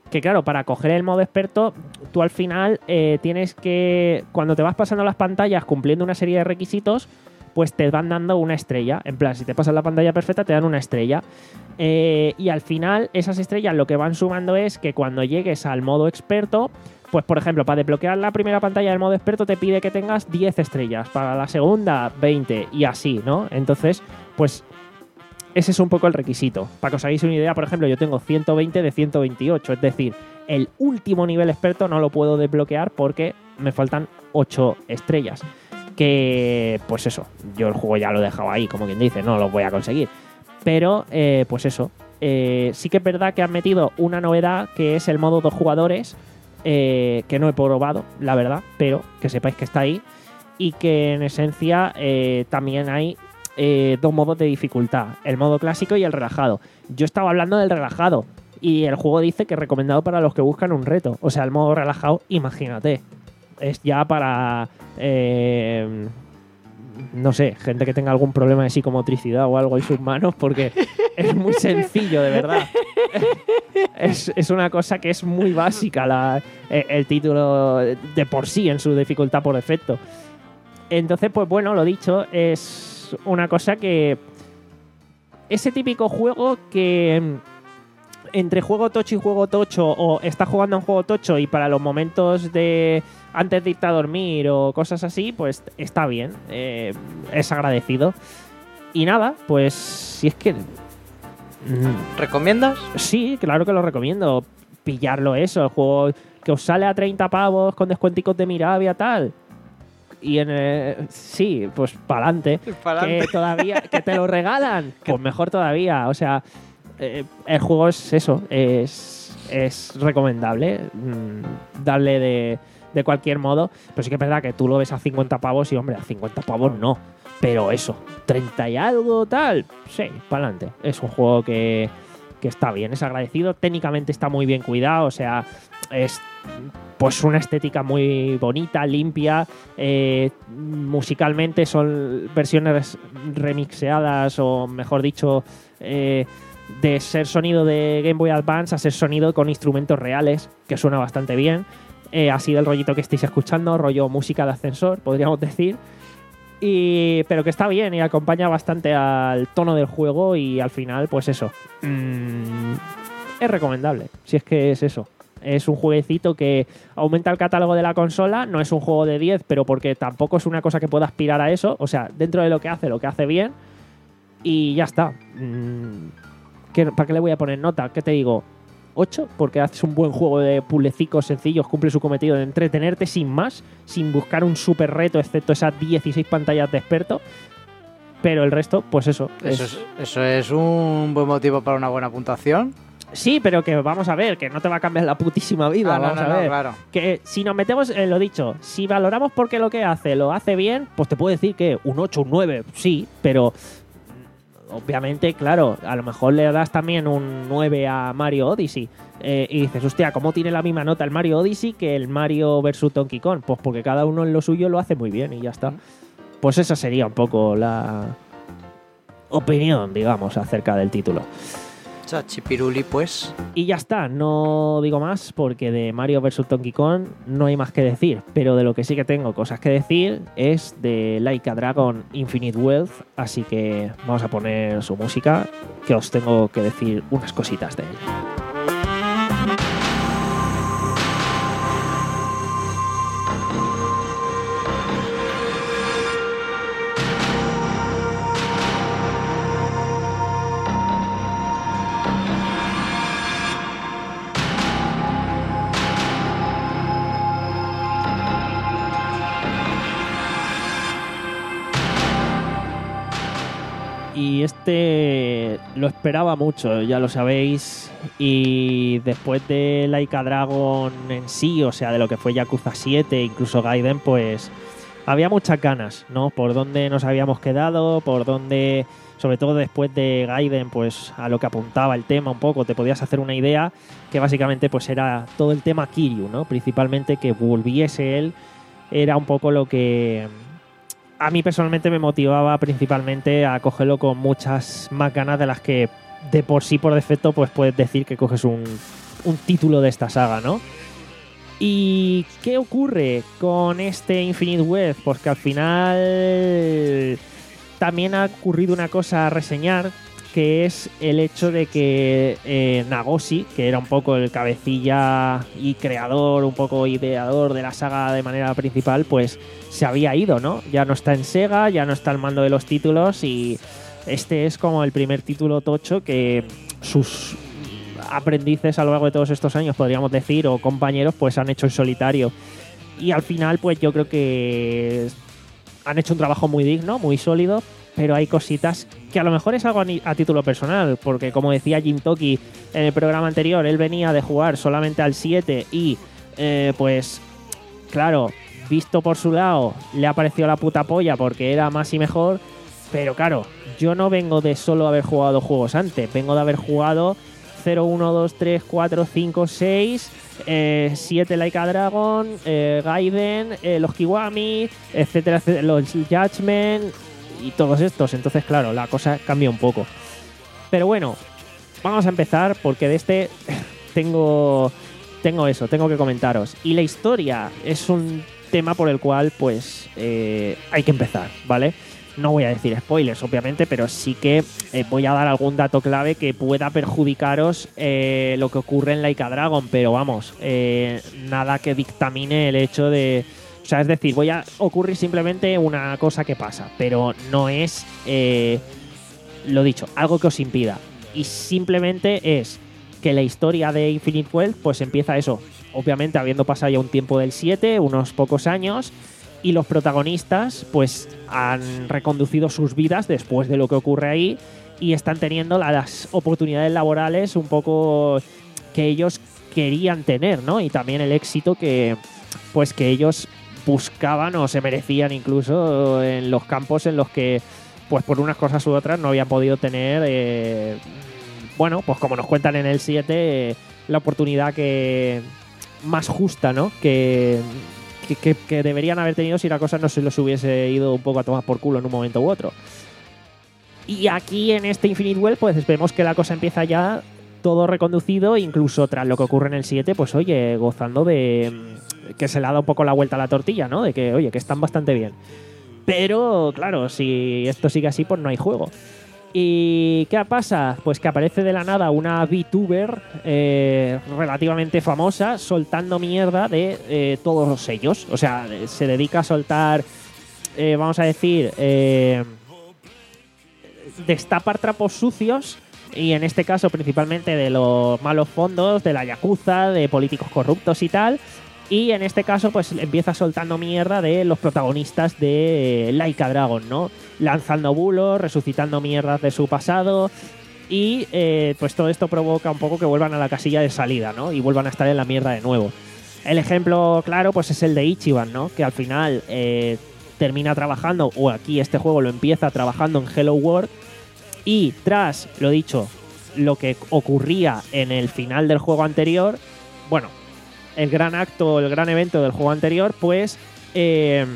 que claro, para coger el modo experto, tú al final eh, tienes que, cuando te vas pasando las pantallas cumpliendo una serie de requisitos, pues te van dando una estrella. En plan, si te pasas la pantalla perfecta, te dan una estrella. Eh, y al final, esas estrellas lo que van sumando es que cuando llegues al modo experto, pues por ejemplo, para desbloquear la primera pantalla del modo experto te pide que tengas diez estrellas, para la segunda veinte y así, ¿no? Entonces, pues ese es un poco el requisito. Para que os hagáis una idea, por ejemplo, yo tengo ciento veinte de ciento veintiocho, es decir, el último nivel experto no lo puedo desbloquear porque me faltan ocho estrellas. Que, pues eso, yo el juego ya lo he dejado ahí, como quien dice, no lo voy a conseguir. Pero, eh, pues eso, eh, sí que es verdad que han metido una novedad que es el modo dos jugadores, eh, que no he probado, la verdad, pero que sepáis que está ahí. Y que en esencia eh, también hay eh, dos modos de dificultad, el modo clásico y el relajado. Yo estaba hablando del relajado y el juego dice que es recomendado para los que buscan un reto. O sea, el modo relajado, imagínate, es ya para... Eh, no sé, gente que tenga algún problema de psicomotricidad o algo en sus manos, porque es muy sencillo, de verdad. Es, es una cosa que es muy básica la, el título de por sí en su dificultad por defecto. Entonces, pues bueno, lo dicho, es una cosa que... Ese típico juego que entre juego tocho y juego tocho, o estás jugando a un juego tocho y para los momentos de antes de irte a dormir o cosas así, pues está bien, eh, es agradecido. Y nada, pues si es que... Mm, ¿Recomiendas? sí, claro que lo recomiendo. Pillarlo eso, el juego que os sale a treinta pavos con descuenticos de Mirabia, tal. Y en el, sí, pues para adelante. Que todavía que te lo regalan, pues mejor todavía. O sea, eh, el juego es eso, es, es recomendable mm, darle de, de cualquier modo. Pero sí que es verdad que tú lo ves a cincuenta pavos y, hombre, a cincuenta pavos no. Pero eso, treinta y algo, tal, sí, para adelante. Es un juego que, que está bien, es agradecido. Técnicamente está muy bien cuidado, o sea, es pues una estética muy bonita, limpia. Eh, musicalmente son versiones remixeadas, o mejor dicho, eh, de ser sonido de Game Boy Advance a ser sonido con instrumentos reales, que suena bastante bien. Eh, así del rollito que estáis escuchando, rollo música de ascensor, podríamos decir. Y, pero que está bien y acompaña bastante al tono del juego, y al final, pues eso, mmm, es recomendable, si es que es eso. Es un jueguecito que aumenta el catálogo de la consola, no es un juego de diez, pero porque tampoco es una cosa que pueda aspirar a eso. O sea, dentro de lo que hace, lo que hace bien, y ya está. ¿Qué, ¿Para qué le voy a poner nota? ¿Qué te digo? ocho, porque haces un buen juego de puzzlecicos sencillos, cumple su cometido de entretenerte sin más, sin buscar un super reto, excepto esas dieciséis pantallas de experto. Pero el resto, pues eso. Eso es, es, eso es un buen motivo para una buena puntuación. Sí, pero que vamos a ver, que no te va a cambiar la putísima vida. Ah, no, vamos no, a ver. no, claro. Que si nos metemos en lo dicho, si valoramos porque lo que hace lo hace bien, pues te puedo decir que un ocho, un nueve, sí, pero obviamente, claro, a lo mejor le das también un nueve a Mario Odyssey, eh, y dices, hostia, ¿cómo tiene la misma nota el Mario Odyssey que el Mario versus Donkey Kong? Pues porque cada uno en lo suyo lo hace muy bien y ya está. Pues esa sería un poco la opinión, digamos, acerca del título. Chachipiruli, pues. Y ya está, no digo más porque de Mario versus Donkey Kong no hay más que decir, pero de lo que sí que tengo cosas que decir es de Like a Dragon Infinite Wealth, así que vamos a poner su música, que os tengo que decir unas cositas de él. Y este lo esperaba mucho, ya lo sabéis, y después de Like a Dragon en sí, o sea, de lo que fue Yakuza siete, incluso Gaiden, pues había muchas ganas, ¿no? Por dónde nos habíamos quedado, por dónde, sobre todo después de Gaiden, pues a lo que apuntaba el tema un poco, te podías hacer una idea que básicamente pues era todo el tema Kiryu, ¿no? Principalmente que volviese él, era un poco lo que a mí personalmente me motivaba principalmente a cogerlo con muchas más ganas de las que de por sí por defecto pues puedes decir que coges un un título de esta saga, ¿no? ¿Y qué ocurre con este Infinite Wealth? Pues que al final también ha ocurrido una cosa a reseñar, que es el hecho de que eh, Nagoshi, que era un poco el cabecilla y creador, un poco ideador de la saga de manera principal, pues se había ido, ¿no? Ya no está en Sega, ya no está al mando de los títulos y este es como el primer título tocho que sus aprendices a lo largo de todos estos años, podríamos decir, o compañeros, pues han hecho en solitario. Y al final, pues yo creo que han hecho un trabajo muy digno, muy sólido, pero hay cositas que a lo mejor es algo a, a título personal, porque como decía Jim Toki en el programa anterior, él venía de jugar solamente al siete y eh, pues claro, visto por su lado, le ha parecido la puta polla porque era más y mejor, pero claro, yo no vengo de solo haber jugado juegos antes, vengo de haber jugado cero, uno, dos, tres, cuatro, cinco, seis, eh, siete Laika Dragon, eh, Gaiden, eh, los Kiwami, etcétera, etcétera, los Judgment y todos estos. Entonces, claro, la cosa cambia un poco. Pero bueno, vamos a empezar porque de este tengo, tengo eso, tengo que comentaros. Y la historia es un tema por el cual, pues, eh, hay que empezar, ¿vale? No voy a decir spoilers, obviamente, pero sí que eh, voy a dar algún dato clave que pueda perjudicaros eh, lo que ocurre en Laika Dragon, pero vamos, eh, nada que dictamine el hecho de... O sea, es decir, voy a ocurrir simplemente una cosa que pasa, pero no es, eh, lo dicho, algo que os impida. Y simplemente es que la historia de Infinite Wealth pues empieza eso, obviamente habiendo pasado ya un tiempo del siete, unos pocos años, y los protagonistas pues han reconducido sus vidas después de lo que ocurre ahí y están teniendo las oportunidades laborales un poco que ellos querían tener, ¿no? Y también el éxito que pues que ellos buscaban o se merecían incluso en los campos en los que pues por unas cosas u otras no habían podido tener eh, bueno, pues como nos cuentan en el siete, eh, la oportunidad que más justa, ¿no? Que Que, que, que deberían haber tenido si la cosa no se los hubiese ido un poco a tomar por culo en un momento u otro. Y aquí en este Infinite Wealth pues vemos que la cosa empieza ya todo reconducido, incluso tras lo que ocurre en el siete, pues oye, gozando de que se le ha dado un poco la vuelta a la tortilla, ¿no? De que oye, que están bastante bien. Pero claro, si esto sigue así, pues no hay juego. ¿Y qué pasa? Pues que aparece de la nada una VTuber eh, relativamente famosa soltando mierda de eh, todos los sellos. O sea, se dedica a soltar, eh, vamos a decir, eh, destapar trapos sucios y en este caso principalmente de los malos fondos, de la Yakuza, de políticos corruptos y tal. Y en este caso, pues empieza soltando mierda de los protagonistas de Laika Dragon, ¿no? Lanzando bulos, resucitando mierdas de su pasado. Y eh, pues todo esto provoca un poco que vuelvan a la casilla de salida, ¿no? Y vuelvan a estar en la mierda de nuevo. El ejemplo claro, pues es el de Ichiban, ¿no? Que al final eh, termina trabajando, o aquí este juego lo empieza trabajando en Hello World. Y tras, lo dicho, lo que ocurría en el final del juego anterior, bueno, el gran acto, el gran evento del juego anterior, pues eh,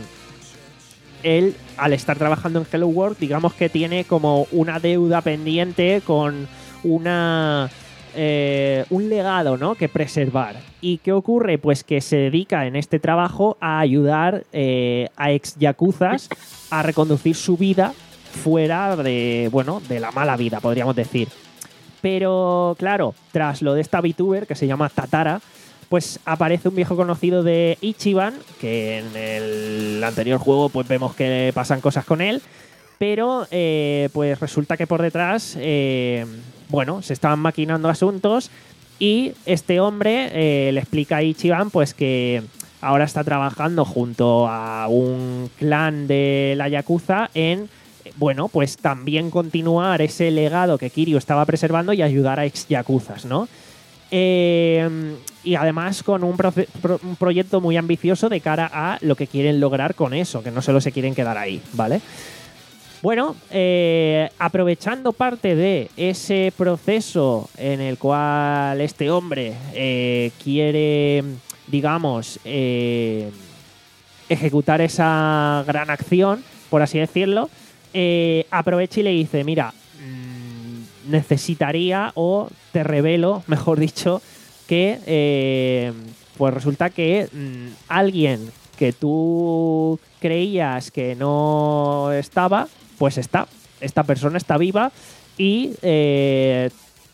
él, al estar trabajando en Hello World, digamos que tiene como una deuda pendiente con una eh, un legado, ¿no?, que preservar. ¿Y qué ocurre? Pues que se dedica en este trabajo a ayudar eh, a ex yakuzas a reconducir su vida fuera de, bueno, de la mala vida, podríamos decir. Pero claro, tras lo de esta VTuber que se llama Tatara, pues aparece un viejo conocido de Ichiban, que en el anterior juego pues vemos que pasan cosas con él, pero eh, pues resulta que por detrás, eh, bueno, se estaban maquinando asuntos y este hombre eh, le explica a Ichiban pues que ahora está trabajando junto a un clan de la Yakuza en, bueno, pues también continuar ese legado que Kiryu estaba preservando y ayudar a ex Yakuzas, ¿no? Eh, y además con un, pro pro un proyecto muy ambicioso de cara a lo que quieren lograr con eso, que no solo se quieren quedar ahí, ¿vale? Bueno, eh, aprovechando parte de ese proceso en el cual este hombre eh, quiere, digamos, eh, ejecutar esa gran acción, por así decirlo, eh, aprovecha y le dice, mira, necesitaría, o te revelo, mejor dicho, que eh, pues resulta que mmm, alguien que tú creías que no estaba, pues está. Esta persona está viva y eh,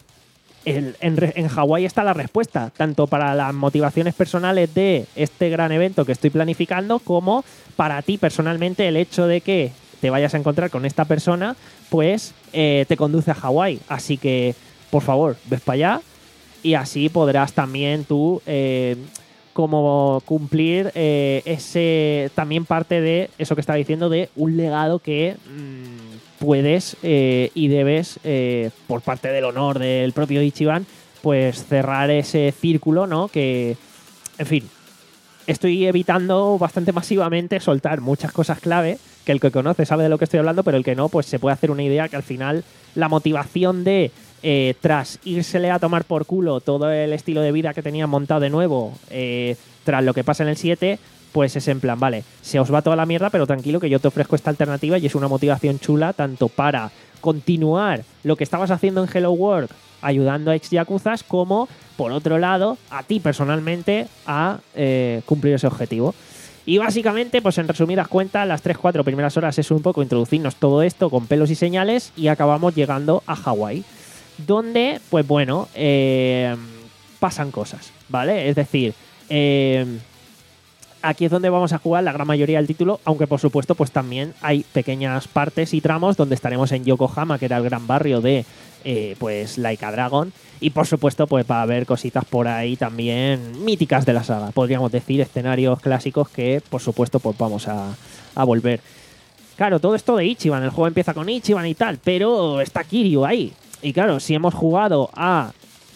el, en, en Hawái está la respuesta, tanto para las motivaciones personales de este gran evento que estoy planificando, como para ti personalmente el hecho de que te vayas a encontrar con esta persona, pues eh, te conduce a Hawái. Así que, por favor, ves para allá y así podrás también tú... Eh, como cumplir eh, ese también parte de eso que estaba diciendo, de un legado que mmm, puedes eh, y debes, eh, por parte del honor del propio Ichiban, pues cerrar ese círculo, ¿no? Que, en fin, estoy evitando bastante masivamente soltar muchas cosas clave, que el que conoce sabe de lo que estoy hablando, pero el que no, pues se puede hacer una idea que al final la motivación de Eh, tras írsele a tomar por culo todo el estilo de vida que tenían montado de nuevo, eh, tras lo que pasa en el siete, pues es en plan, vale, se os va toda la mierda, pero tranquilo que yo te ofrezco esta alternativa y es una motivación chula tanto para continuar lo que estabas haciendo en Hello World ayudando a ex yakuzas, como por otro lado a ti personalmente a eh, cumplir ese objetivo. Y básicamente, pues en resumidas cuentas, las tres cuatro primeras horas es un poco introducirnos todo esto con pelos y señales y acabamos llegando a Hawái, donde, pues bueno, eh, pasan cosas, ¿vale? Es decir, eh, aquí es donde vamos a jugar la gran mayoría del título, aunque por supuesto pues también hay pequeñas partes y tramos donde estaremos en Yokohama, que era el gran barrio de eh, pues Like a Dragon, y por supuesto pues va a haber cositas por ahí también míticas de la saga, podríamos decir, escenarios clásicos que por supuesto pues vamos a, a volver. Claro, todo esto de Ichiban, el juego empieza con Ichiban y tal, pero está Kiryu ahí. Y claro, si hemos jugado a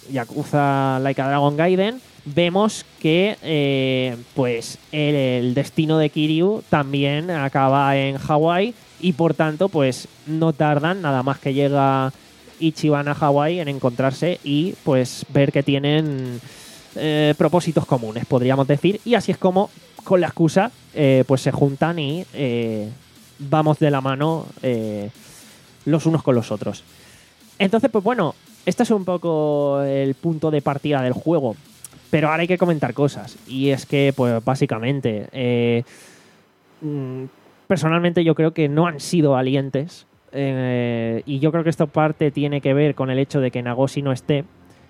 Yakuza Like a Dragon Gaiden, vemos que eh, pues el, el destino de Kiryu también acaba en Hawái y por tanto pues no tardan nada más que llega Ichiban a Hawái en encontrarse y pues ver que tienen eh, propósitos comunes, podríamos decir, y así es como con la excusa eh, pues se juntan y eh, vamos de la mano eh, los unos con los otros. Entonces, pues bueno, este es un poco el punto de partida del juego. Pero ahora hay que comentar cosas. Y es que, pues básicamente, eh, personalmente yo creo que no han sido valientes. Eh, y yo creo que esta parte tiene que ver con el hecho de que Nagoshi no esté.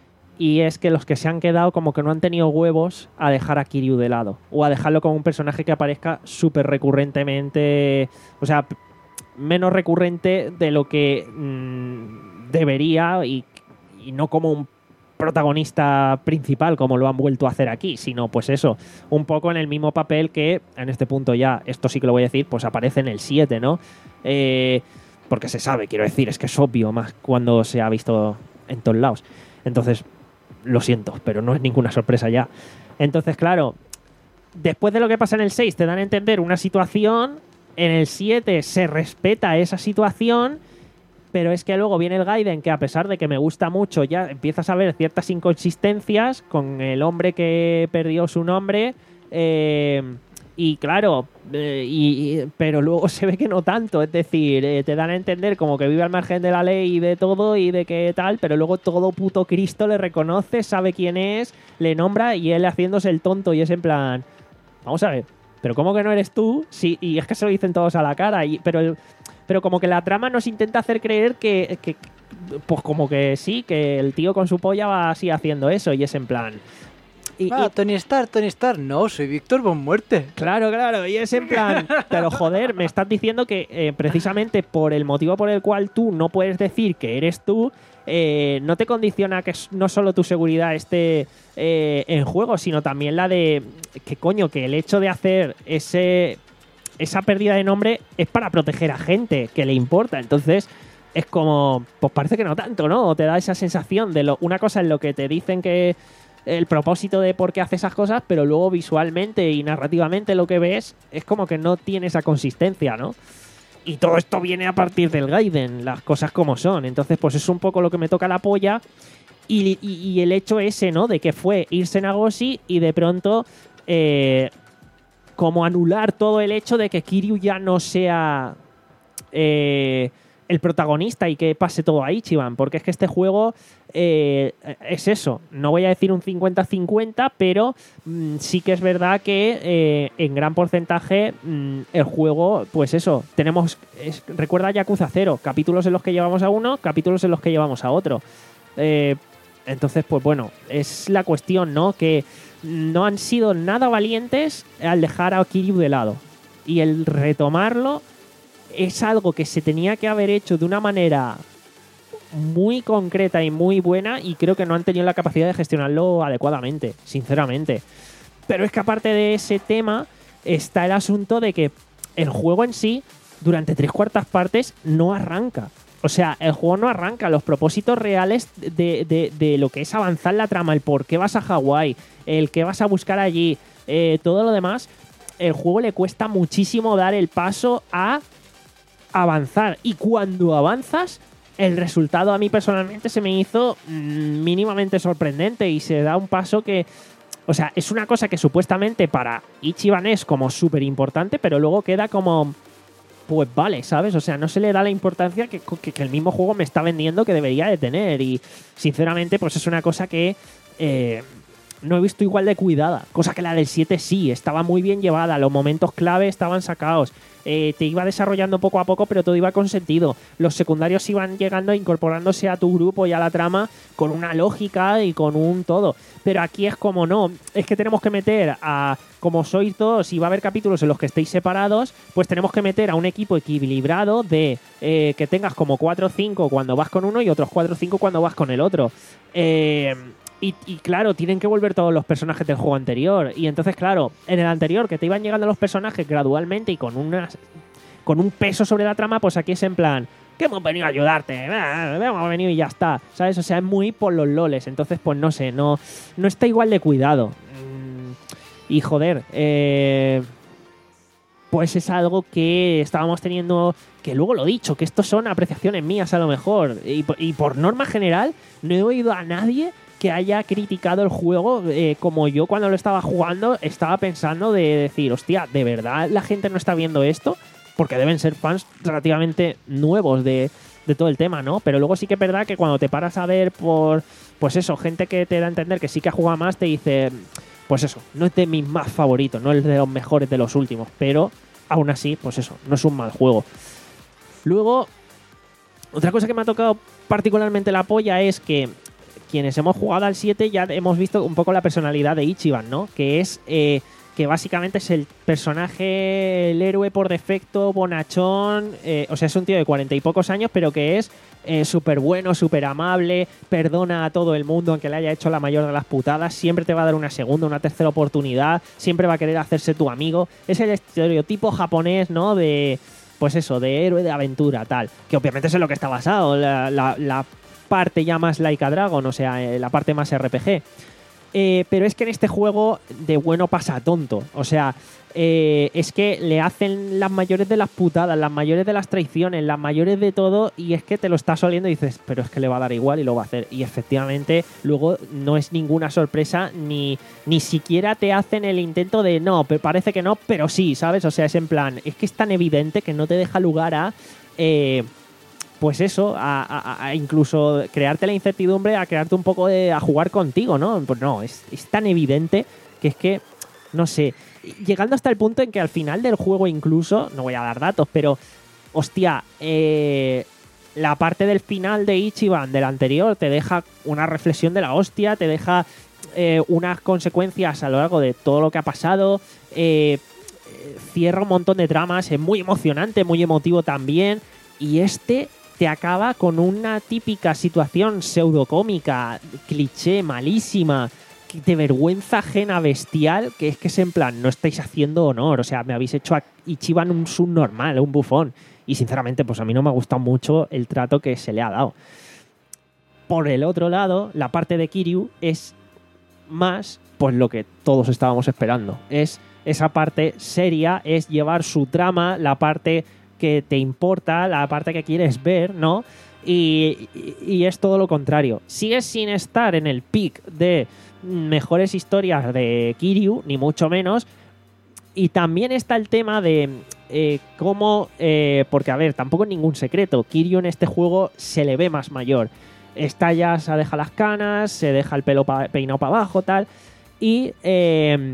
Y es que los que se han quedado como que no han tenido huevos a dejar a Kiryu de lado. O a dejarlo como un personaje que aparezca súper recurrentemente. O sea, menos recurrente de lo que mmm, debería y, y no como un protagonista principal como lo han vuelto a hacer aquí, sino pues eso, un poco en el mismo papel que en este punto ya, esto sí que lo voy a decir, pues aparece en el siete, ¿no? Eh, porque se sabe, quiero decir, es que es obvio más cuando se ha visto en todos lados. Entonces, lo siento, pero no es ninguna sorpresa ya. Entonces, claro, después de lo que pasa en el seis te dan a entender una situación, en el siete se respeta esa situación, pero es que luego viene el Gaiden, que a pesar de que me gusta mucho, ya empiezas a ver ciertas inconsistencias con el hombre que perdió su nombre, eh, y claro, eh, y, pero luego se ve que no tanto, es decir, eh, te dan a entender como que vive al margen de la ley y de todo y de qué tal, pero luego todo puto Cristo le reconoce, sabe quién es, le nombra y él haciéndose el tonto y es en plan, vamos a ver, pero ¿cómo que no eres tú? Sí, y es que se lo dicen todos a la cara, y, pero el... Pero como que la trama nos intenta hacer creer que, que, pues como que sí, que el tío con su polla va así haciendo eso y es en plan... Y, ah, y, Tony Stark, Tony Stark, no, soy Víctor Von Muerte. Claro, claro, y es en plan, pero joder, me estás diciendo que eh, precisamente por el motivo por el cual tú no puedes decir que eres tú, eh, no te condiciona que no solo tu seguridad esté eh, en juego, sino también la de que coño, que el hecho de hacer ese... esa pérdida de nombre es para proteger a gente que le importa. Entonces es como, pues parece que no tanto, ¿no? O te da esa sensación de lo, una cosa en lo que te dicen que el propósito de por qué hace esas cosas, pero luego visualmente y narrativamente lo que ves es como que no tiene esa consistencia, ¿no? Y todo esto viene a partir del Gaiden, las cosas como son. Entonces pues es un poco lo que me toca la polla y, y, y el hecho ese, ¿no? De que fue irse Nagoshi y de pronto... Eh, como anular todo el hecho de que Kiryu ya no sea eh, el protagonista y que pase todo a Ichiban, porque es que este juego eh, es eso, no voy a decir un cincuenta cincuenta, pero mmm, sí que es verdad que eh, en gran porcentaje mmm, el juego, pues eso, tenemos, es, recuerda Yakuza cero, capítulos en los que llevamos a uno, capítulos en los que llevamos a otro. Eh, entonces, pues bueno, es la cuestión, ¿no? Que no han sido nada valientes al dejar a Kiryu de lado. Y el retomarlo es algo que se tenía que haber hecho de una manera muy concreta y muy buena, y creo que no han tenido la capacidad de gestionarlo adecuadamente, sinceramente. Pero es que aparte de ese tema está el asunto de que el juego en sí, durante tres cuartas partes, no arranca. O sea, el juego no arranca. Los propósitos reales de, de, de lo que es avanzar la trama, el por qué vas a Hawái, el qué vas a buscar allí, eh, todo lo demás, el juego le cuesta muchísimo dar el paso a avanzar. Y cuando avanzas, el resultado a mí personalmente se me hizo mmm, mínimamente sorprendente, y se da un paso que, o sea, es una cosa que supuestamente para Ichiban es como súper importante, pero luego queda como, pues vale, ¿sabes? O sea, no se le da la importancia que, que, que el mismo juego me está vendiendo que debería de tener. Y sinceramente, pues es una cosa que eh, no he visto igual de cuidada. Cosa que la del siete sí, estaba muy bien llevada. Los momentos clave estaban sacados. Eh, te iba desarrollando poco a poco, pero todo iba con sentido. Los secundarios iban llegando, incorporándose a tu grupo y a la trama con una lógica y con un todo. Pero aquí es como no, es que tenemos que meter a, como sois dos y va a haber capítulos en los que estéis separados, pues tenemos que meter a un equipo equilibrado de eh, que tengas como cuatro o cinco cuando vas con uno y otros cuatro o cinco cuando vas con el otro. Eh... Y, y claro, tienen que volver todos los personajes del juego anterior. Y entonces, claro, en el anterior, que te iban llegando los personajes gradualmente y con unas con un peso sobre la trama, pues aquí es en plan, que hemos venido a ayudarte, hemos venido y ya está, ¿sabes? O sea, es muy por los loles. Entonces, pues no sé, no, no está igual de cuidado. Y joder, eh, pues es algo que estábamos teniendo, que luego lo he dicho, que estos son apreciaciones mías a lo mejor. Y, y por norma general, no he oído a nadie que haya criticado el juego eh, como yo cuando lo estaba jugando estaba pensando de decir, hostia, ¿de verdad la gente no está viendo esto? Porque deben ser fans relativamente nuevos de, de todo el tema, ¿no? Pero luego sí que es verdad que cuando te paras a ver por, pues eso, gente que te da a entender que sí que ha jugado más, te dice, pues eso, no es de mis más favoritos, no es de los mejores de los últimos, pero aún así, pues eso, no es un mal juego. Luego, otra cosa que me ha tocado particularmente la polla es que quienes hemos jugado al siete ya hemos visto un poco la personalidad de Ichiban, ¿no? Que es eh, que básicamente es el personaje, el héroe por defecto, bonachón, eh, o sea, es un tío de cuarenta y pocos años, pero que es eh, súper bueno, súper amable, perdona a todo el mundo aunque le haya hecho la mayor de las putadas, siempre te va a dar una segunda, una tercera oportunidad, siempre va a querer hacerse tu amigo. Es el estereotipo japonés, ¿no? De, pues eso, de héroe de aventura, tal. Que obviamente es en lo que está basado, la, la, la parte ya más Like a Dragon, o sea, eh, la parte más R P G. Eh, pero es que en este juego de bueno pasa a tonto. O sea, eh, es que le hacen las mayores de las putadas, las mayores de las traiciones, las mayores de todo, y es que te lo estás oliendo y dices, pero es que le va a dar igual y lo va a hacer. Y efectivamente, luego no es ninguna sorpresa, ni, ni siquiera te hacen el intento de no, pero parece que no, pero sí, ¿sabes? O sea, es en plan, es que es tan evidente que no te deja lugar a... Eh, pues eso, a, a, a incluso crearte la incertidumbre, a crearte un poco de... a jugar contigo, ¿no? Pues no, es, es tan evidente que es que, no sé, llegando hasta el punto en que al final del juego incluso, no voy a dar datos, pero, hostia, eh, la parte del final de Ichiban del anterior te deja una reflexión de la hostia, te deja eh, unas consecuencias a lo largo de todo lo que ha pasado, eh, cierra un montón de tramas, es muy emocionante, muy emotivo también, y este... te acaba con una típica situación pseudocómica, cliché, malísima, de vergüenza ajena bestial, que es que es en plan, no estáis haciendo honor, o sea, me habéis hecho a Ichiban un subnormal, un bufón, y sinceramente pues a mí no me ha gustado mucho el trato que se le ha dado. Por el otro lado, la parte de Kiryu es más pues lo que todos estábamos esperando, es esa parte seria, es llevar su trama, la parte que te importa, la parte que quieres ver, ¿no? Y, y, y es todo lo contrario. Sigues sin estar en el pic de mejores historias de Kiryu, ni mucho menos. Y también está el tema de eh, cómo... Eh, porque, a ver, tampoco es ningún secreto. Kiryu en este juego se le ve más mayor. Está ya, se deja las canas, se deja el pelo pa- peinado para abajo, tal. Y... Eh,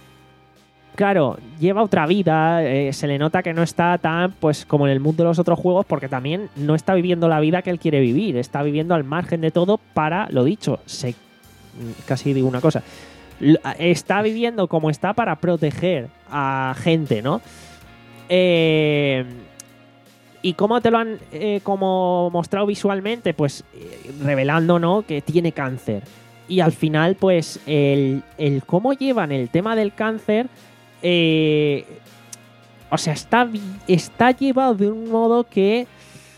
Claro, lleva otra vida, eh, se le nota que no está tan pues como en el mundo de los otros juegos porque también no está viviendo la vida que él quiere vivir, está viviendo al margen de todo para, lo dicho, se, casi digo una cosa, está viviendo como está para proteger a gente, ¿no? Eh, ¿Y cómo te lo han eh, como mostrado visualmente? Pues eh, revelando, ¿no?, que tiene cáncer. Y al final, pues, el, el cómo llevan el tema del cáncer... Eh, o sea, está, está llevado de un modo que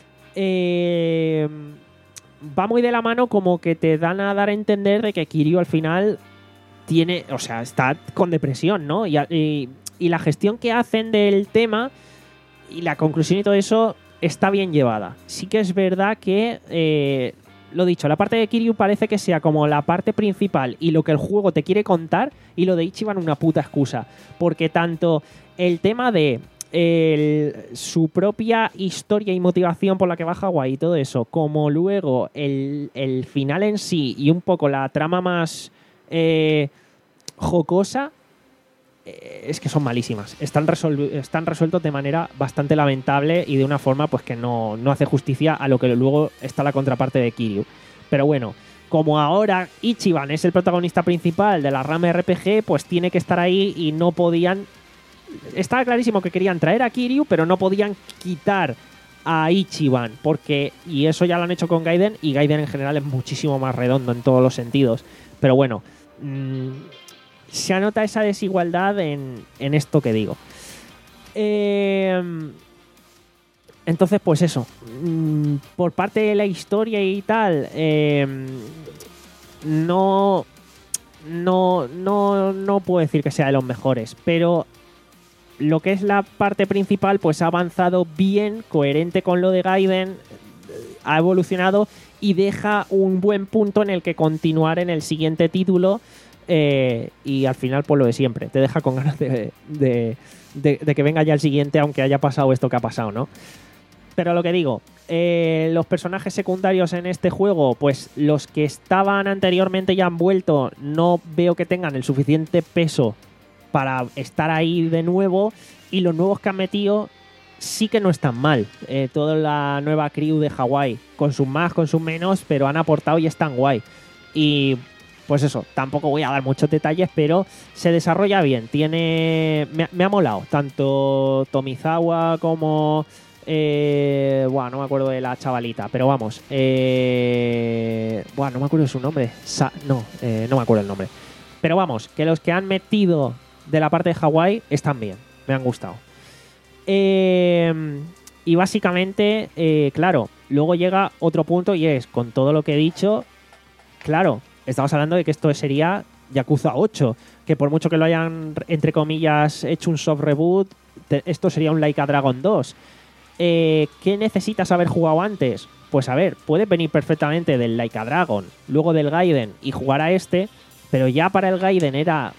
eh, va muy de la mano, como que te dan a dar a entender de que Kiryu al final tiene, o sea, está con depresión, ¿no? Y, y, y la gestión que hacen del tema y la conclusión y todo eso está bien llevada. Sí que es verdad que... Eh, Lo dicho, la parte de Kiryu parece que sea como la parte principal y lo que el juego te quiere contar, y lo de Ichiban una puta excusa. Porque tanto el tema de el, su propia historia y motivación por la que va Hawái y todo eso, como luego el, el final en sí y un poco la trama más eh, jocosa, eh, es que son malísimas. Están, resol- están resueltos de manera bastante lamentable y de una forma pues que no, no hace justicia a lo que luego está la contraparte de Kiryu. Pero bueno, como ahora Ichiban es el protagonista principal de la rama R P G, pues tiene que estar ahí y no podían... Estaba clarísimo que querían traer a Kiryu, pero no podían quitar a Ichiban, porque... Y eso ya lo han hecho con Gaiden, y Gaiden en general es muchísimo más redondo en todos los sentidos. Pero bueno... Mmm, se anota esa desigualdad en, en esto que digo. Eh, entonces, pues eso. Mm, por parte de la historia y tal, eh, no, no, no, no puedo decir que sea de los mejores, pero lo que es la parte principal, pues ha avanzado bien, coherente con lo de Gaiden, ha evolucionado y deja un buen punto en el que continuar en el siguiente título. Eh, y al final, pues lo de siempre, te deja con ganas de, de, de, de que venga ya el siguiente, aunque haya pasado esto que ha pasado, ¿no? Pero lo que digo, eh, los personajes secundarios en este juego, pues los que estaban anteriormente ya han vuelto, no veo que tengan el suficiente peso para estar ahí de nuevo, y los nuevos que han metido sí que no están mal. Eh, toda la nueva crew de Hawái, con sus más, con sus menos, pero han aportado y están guay. Y... pues eso, tampoco voy a dar muchos detalles, pero se desarrolla bien. Tiene, me, me ha molado tanto Tomizawa como eh, bueno, no me acuerdo de la chavalita, pero vamos, eh, bueno, no me acuerdo de su nombre. Sa- no, eh, no me acuerdo el nombre. Pero vamos, que los que han metido de la parte de Hawái están bien, me han gustado. Eh, y básicamente, eh, claro, luego llega otro punto, y es, con todo lo que he dicho, claro, estamos hablando de que esto sería Yakuza ocho, que por mucho que lo hayan, entre comillas, hecho un soft reboot, te, esto sería un Like a Dragon dos. Eh, ¿Qué necesitas haber jugado antes? Pues a ver, puedes venir perfectamente del Like a Dragon, luego del Gaiden y jugar a este, pero ya para el Gaiden era...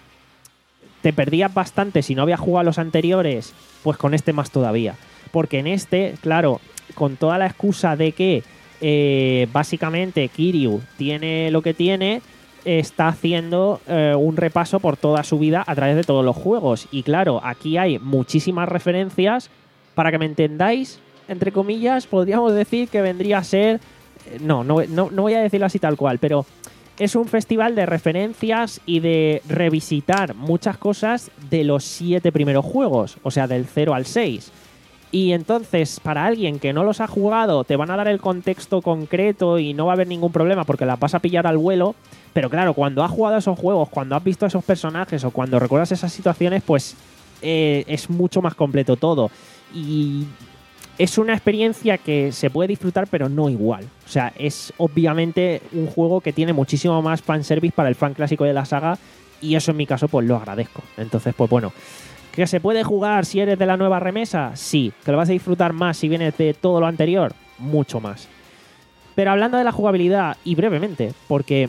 te perdías bastante si no habías jugado a los anteriores, pues con este más todavía. Porque en este, claro, con toda la excusa de que Eh, básicamente Kiryu tiene lo que tiene, está haciendo eh, un repaso por toda su vida a través de todos los juegos. Y claro, aquí hay muchísimas referencias. Para que me entendáis, entre comillas, podríamos decir que vendría a ser... No, no, no, no voy a decirlo así tal cual, pero es un festival de referencias y de revisitar muchas cosas de los siete primeros juegos, o sea, del cero al seis. Y entonces, para alguien que no los ha jugado, te van a dar el contexto concreto y no va a haber ningún problema porque las vas a pillar al vuelo. Pero claro, cuando has jugado a esos juegos, cuando has visto a esos personajes o cuando recuerdas esas situaciones, pues eh, es mucho más completo todo. Y es una experiencia que se puede disfrutar, pero no igual. O sea, es obviamente un juego que tiene muchísimo más fanservice para el fan clásico de la saga, y eso en mi caso pues lo agradezco. Entonces, pues bueno... ¿Que se puede jugar si eres de la nueva remesa? Sí. ¿Que lo vas a disfrutar más si vienes de todo lo anterior? Mucho más. Pero hablando de la jugabilidad, y brevemente, porque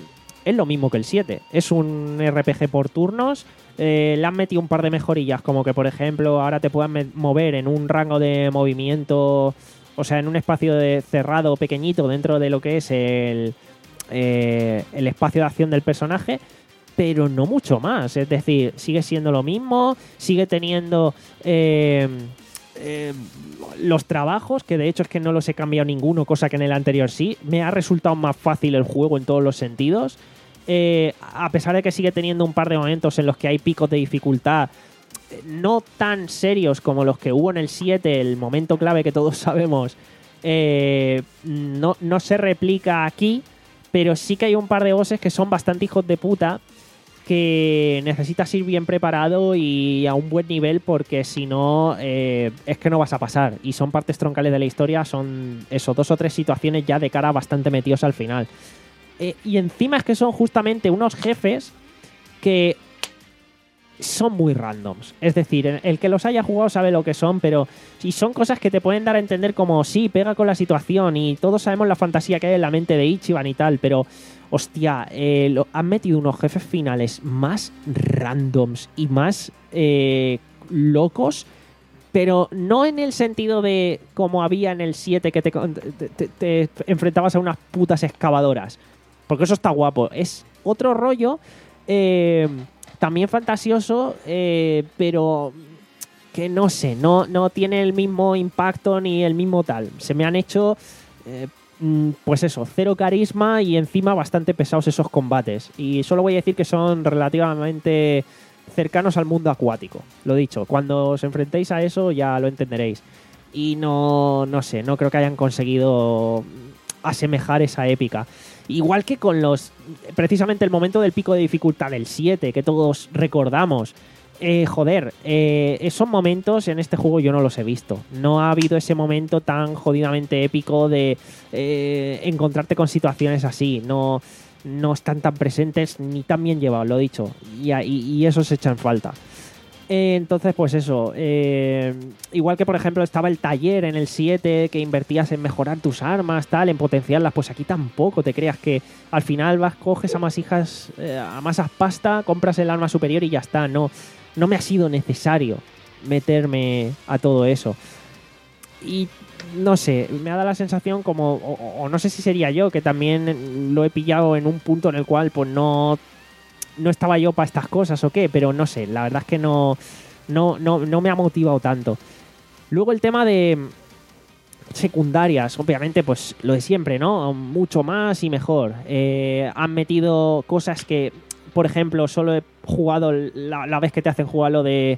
es lo mismo que el siete. Es un R P G por turnos. Eh, le han metido un par de mejorillas, como que, por ejemplo, ahora te puedan mover en un rango de movimiento, o sea, en un espacio de cerrado pequeñito dentro de lo que es el, eh, el espacio de acción del personaje, pero no mucho más. Es decir, sigue siendo lo mismo, sigue teniendo eh, eh, los trabajos, que de hecho es que no los he cambiado ninguno, cosa que en el anterior sí. Me ha resultado más fácil el juego en todos los sentidos. Eh, a pesar de que sigue teniendo un par de momentos en los que hay picos de dificultad no tan serios como los que hubo en el siete, el momento clave que todos sabemos, eh, no, no se replica aquí, pero sí que hay un par de bosses que son bastante hijos de puta, que necesitas ir bien preparado y a un buen nivel, porque si no, eh, es que no vas a pasar. Y son partes troncales de la historia, son eso, dos o tres situaciones ya de cara bastante metidos al final. Eh, y encima es que son justamente unos jefes que son muy randoms. Es decir, el que los haya jugado sabe lo que son, pero si son cosas que te pueden dar a entender como, sí, pega con la situación y todos sabemos la fantasía que hay en la mente de Ichiban y tal, pero, hostia, eh, lo, han metido unos jefes finales más randoms y más eh, locos, pero no en el sentido de como había en el siete, que te, te, te, te enfrentabas a unas putas excavadoras, porque eso está guapo. Es otro rollo, eh, también fantasioso, eh, pero que no sé, no, no tiene el mismo impacto ni el mismo tal. Se me han hecho, eh, pues eso, cero carisma y encima bastante pesados esos combates. Y solo voy a decir que son relativamente cercanos al mundo acuático. Lo dicho, cuando os enfrentéis a eso ya lo entenderéis. Y no, no sé, no creo que hayan conseguido asemejar esa épica. Igual que con los, precisamente el momento del pico de dificultad del siete, que todos recordamos. Eh, joder, eh, esos momentos en este juego yo no los he visto. No ha habido ese momento tan jodidamente épico de eh, encontrarte con situaciones así. No, no están tan presentes ni tan bien llevados, lo dicho. Y, y, y eso se echa en falta. Eh, entonces, pues eso. Eh, igual que, por ejemplo, estaba el taller en el siete, que invertías en mejorar tus armas, tal, en potenciarlas. Pues aquí tampoco te creas que al final vas, coges amasijas, eh, amasas pasta, compras el arma superior y ya está. No, no me ha sido necesario meterme a todo eso. Y no sé, me ha dado la sensación como, o, o no sé si sería yo, que también lo he pillado en un punto en el cual pues no... no estaba yo para estas cosas o qué, pero no sé, la verdad es que no, no, no, no me ha motivado tanto. Luego el tema de secundarias, obviamente pues lo de siempre, ¿no? Mucho más y mejor. Eh, han metido cosas que, por ejemplo, solo he jugado la, la vez que te hacen jugarlo de,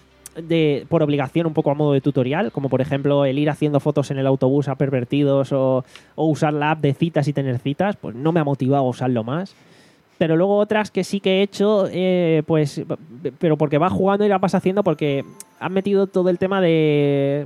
de por obligación, un poco a modo de tutorial, como por ejemplo el ir haciendo fotos en el autobús a pervertidos o, o usar la app de citas y tener citas, pues no me ha motivado a usarlo más. Pero luego otras que sí que he hecho, eh, pues, pero porque vas jugando y la vas haciendo, porque han metido todo el tema de...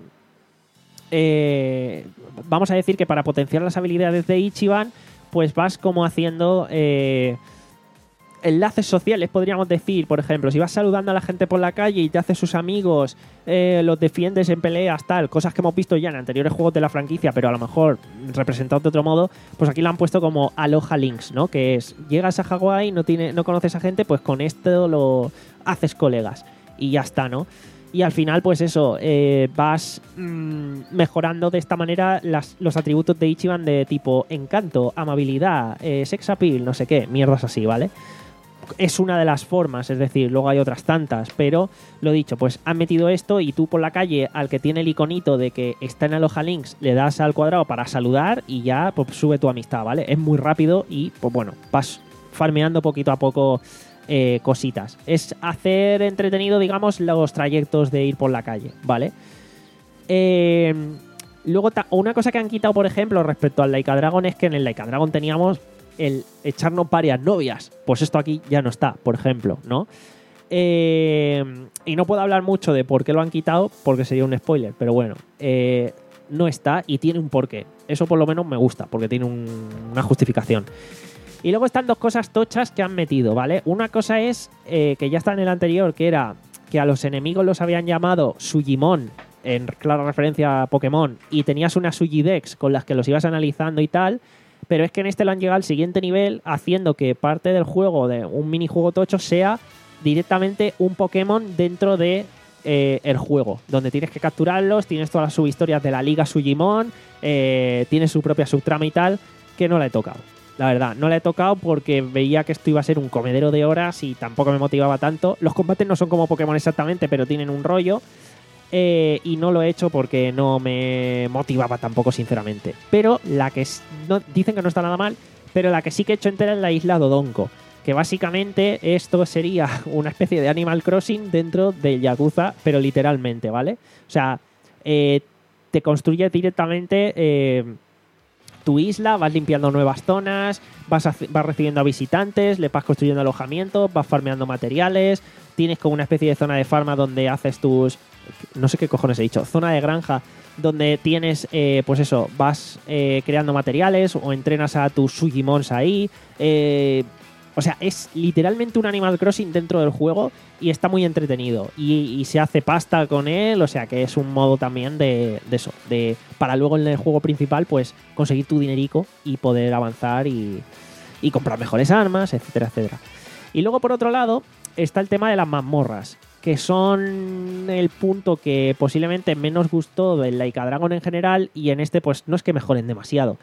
Eh, vamos a decir que para potenciar las habilidades de Ichiban, pues vas como haciendo eh, enlaces sociales, podríamos decir. Por ejemplo, si vas saludando a la gente por la calle y te haces sus amigos, eh, los defiendes en peleas, tal, cosas que hemos visto ya en anteriores juegos de la franquicia, pero a lo mejor representados de otro modo, pues aquí la han puesto como Aloha Links, ¿no? Que es, llegas a Hawái, no, tiene, no conoces a gente, pues con esto lo haces colegas y ya está, ¿no? Y al final, pues eso, eh, vas mmm, mejorando de esta manera las, los atributos de Ichiban de tipo encanto, amabilidad, eh, sex appeal, no sé qué, mierdas así, ¿vale? Es una de las formas, es decir, luego hay otras tantas, pero lo dicho, pues han metido esto y tú por la calle, al que tiene el iconito de que está en Aloha Links, le das al cuadrado para saludar y ya pues sube tu amistad, ¿vale? Es muy rápido y pues bueno, vas farmeando poquito a poco eh, cositas. Es hacer entretenido, digamos, los trayectos de ir por la calle, ¿vale? Eh, luego, una cosa que han quitado, por ejemplo, respecto al Like a Dragon, es que en el Like a Dragon teníamos el echarnos varias novias. Pues esto aquí ya no está, por ejemplo, ¿no? Eh, y no puedo hablar mucho de por qué lo han quitado, porque sería un spoiler, pero bueno, eh, no está y tiene un porqué. Eso por lo menos me gusta, porque tiene un, una justificación. Y luego están dos cosas tochas que han metido, ¿vale? Una cosa es, eh, que ya está en el anterior, que era que a los enemigos los habían llamado Sugimon, en clara referencia a Pokémon, y tenías unas Sugidex con las que los ibas analizando y tal. pero es que en este lo han llegado al siguiente nivel, haciendo que parte del juego, de un minijuego tocho, sea directamente un Pokémon dentro de eh, el juego, donde tienes que capturarlos, tienes todas las subhistorias de la Liga Sugimon, eh, tienes su propia subtrama y tal, que no la he tocado. La verdad, no la he tocado porque veía que esto iba a ser un comedero de horas y tampoco me motivaba tanto. Los combates no son como Pokémon exactamente, pero tienen un rollo. Eh, y no lo he hecho porque no me motivaba tampoco, sinceramente. Pero la que es, no, dicen que no está nada mal, pero la que sí que he hecho entera es la isla Dodonko, que básicamente esto sería una especie de Animal Crossing dentro del Yakuza, pero literalmente, ¿vale? O sea, eh, te construye directamente eh, tu isla, vas limpiando nuevas zonas, vas, a, vas recibiendo a visitantes, le vas construyendo alojamientos, vas farmeando materiales, tienes como una especie de zona de farma donde haces tus... no sé qué cojones he dicho, zona de granja, donde tienes, eh, pues eso, vas eh, creando materiales o entrenas a tus Sugimons ahí. Eh, o sea, es literalmente un Animal Crossing dentro del juego y está muy entretenido. Y, y se hace pasta con él, o sea que es un modo también de, de eso, de para luego en el juego principal, pues conseguir tu dinerico y poder avanzar y, y comprar mejores armas, etcétera, etcétera. Y luego, por otro lado, está el tema de las mazmorras, que son el punto que posiblemente menos gustó del Laika Dragon en general, y en este pues no es que mejoren demasiado.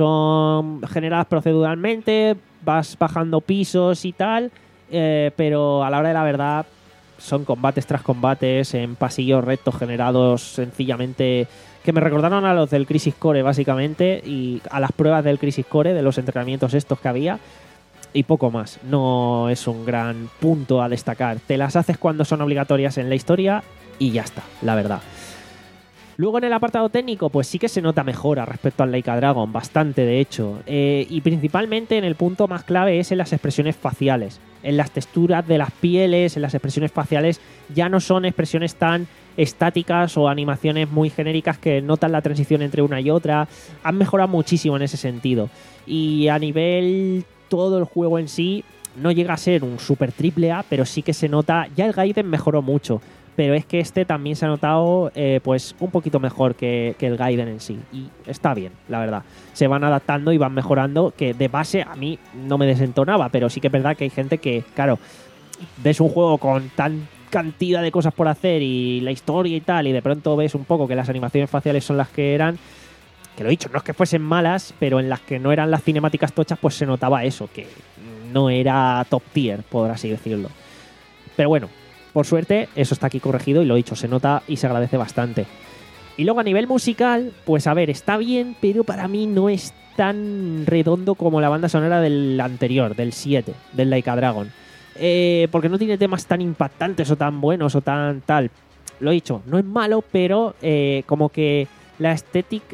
Son generadas proceduralmente, vas bajando pisos y tal, eh, pero a la hora de la verdad son combates tras combates en pasillos rectos generados sencillamente, que me recordaron a los del Crisis Core básicamente, y a las pruebas del Crisis Core, de los entrenamientos estos que había. Y poco más, no es un gran punto a destacar. Te las haces cuando son obligatorias en la historia y ya está, la verdad. Luego en el apartado técnico, pues sí que se nota mejora respecto al Laika Dragon, bastante de hecho. Eh, y principalmente en el punto más clave es en las expresiones faciales. En las texturas de las pieles, en las expresiones faciales, ya no son expresiones tan estáticas o animaciones muy genéricas que notan la transición entre una y otra. Han mejorado muchísimo en ese sentido. Y a nivel... todo el juego en sí no llega a ser un super triple A, pero sí que se nota, ya el Gaiden mejoró mucho, pero es que este también se ha notado eh, pues un poquito mejor que, que el Gaiden en sí, y está bien, la verdad. Se van adaptando y van mejorando, que de base a mí no me desentonaba, pero sí que es verdad que hay gente que, claro, ves un juego con tan cantidad de cosas por hacer y la historia y tal, y de pronto ves un poco que las animaciones faciales son las que eran, que lo he dicho, no es que fuesen malas, pero en las que no eran las cinemáticas tochas, pues se notaba eso, que no era top tier, por así decirlo. Pero bueno, por suerte, eso está aquí corregido y lo he dicho, se nota y se agradece bastante. Y luego a nivel musical, pues a ver, está bien, pero para mí no es tan redondo como la banda sonora del anterior, del siete, del Laika Dragon. Eh, porque no tiene temas tan impactantes o tan buenos o tan tal. Lo he dicho, no es malo, pero eh, como que... la estética,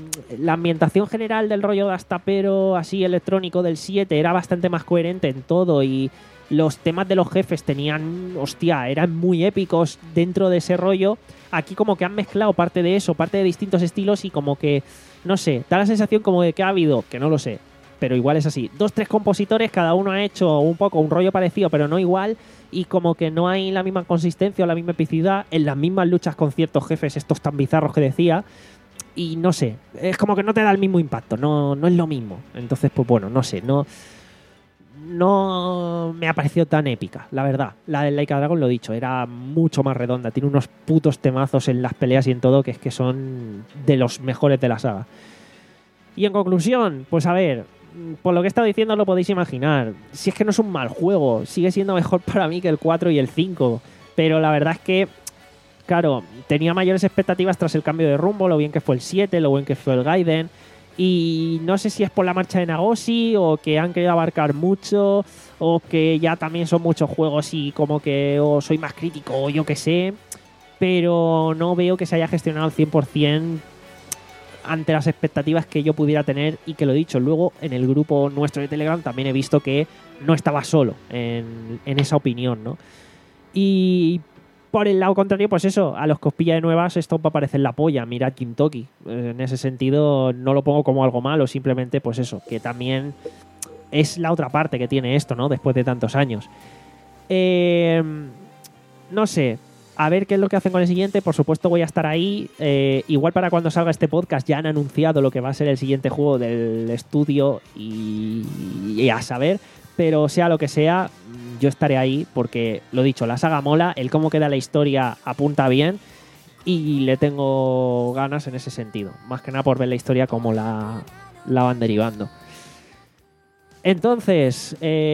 la ambientación general del rollo dastapero así electrónico del siete era bastante más coherente en todo, y los temas de los jefes tenían, hostia, eran muy épicos dentro de ese rollo. Aquí como que han mezclado parte de eso, parte de distintos estilos, y como que, no sé, da la sensación como de que ha habido, que no lo sé, pero igual es así, dos, tres compositores, cada uno ha hecho un poco un rollo parecido, pero no igual, y como que no hay la misma consistencia o la misma epicidad en las mismas luchas con ciertos jefes, estos tan bizarros que decía, y no sé, es como que no te da el mismo impacto, no, no es lo mismo. Entonces, pues bueno, no sé, no, no me ha parecido tan épica, la verdad. La del Laika Dragon, lo dicho, era mucho más redonda, tiene unos putos temazos en las peleas y en todo, que es que son de los mejores de la saga. Y en conclusión, pues a ver, por lo que he estado diciendo lo podéis imaginar. Si es que no es un mal juego, sigue siendo mejor para mí que el cuatro y el cinco. Pero la verdad es que, claro, tenía mayores expectativas tras el cambio de rumbo, lo bien que fue el siete, lo bien que fue el Gaiden. Y no sé si es por la marcha de Nagoshi o que han querido abarcar mucho o que ya también son muchos juegos y como que o soy más crítico o yo qué sé. Pero no veo que se haya gestionado al cien por ciento ante las expectativas que yo pudiera tener, y que lo he dicho, luego en el grupo nuestro de Telegram también he visto que no estaba solo en, en esa opinión, ¿no? Y por el lado contrario, pues eso, a los que os pilla de nuevas esto va a parecer la polla, mirad Gintoki. En ese sentido no lo pongo como algo malo, simplemente pues eso, que también es la otra parte que tiene esto, ¿no? Después de tantos años. Eh, no sé, A ver qué es lo que hacen con el siguiente. Por supuesto voy a estar ahí. Eh, igual para cuando salga este podcast ya han anunciado lo que va a ser el siguiente juego del estudio y, y a saber. Pero sea lo que sea, yo estaré ahí porque, lo dicho, la saga mola. El cómo queda la historia apunta bien. Y le tengo ganas en ese sentido. Más que nada por ver la historia cómo la, la van derivando. Entonces,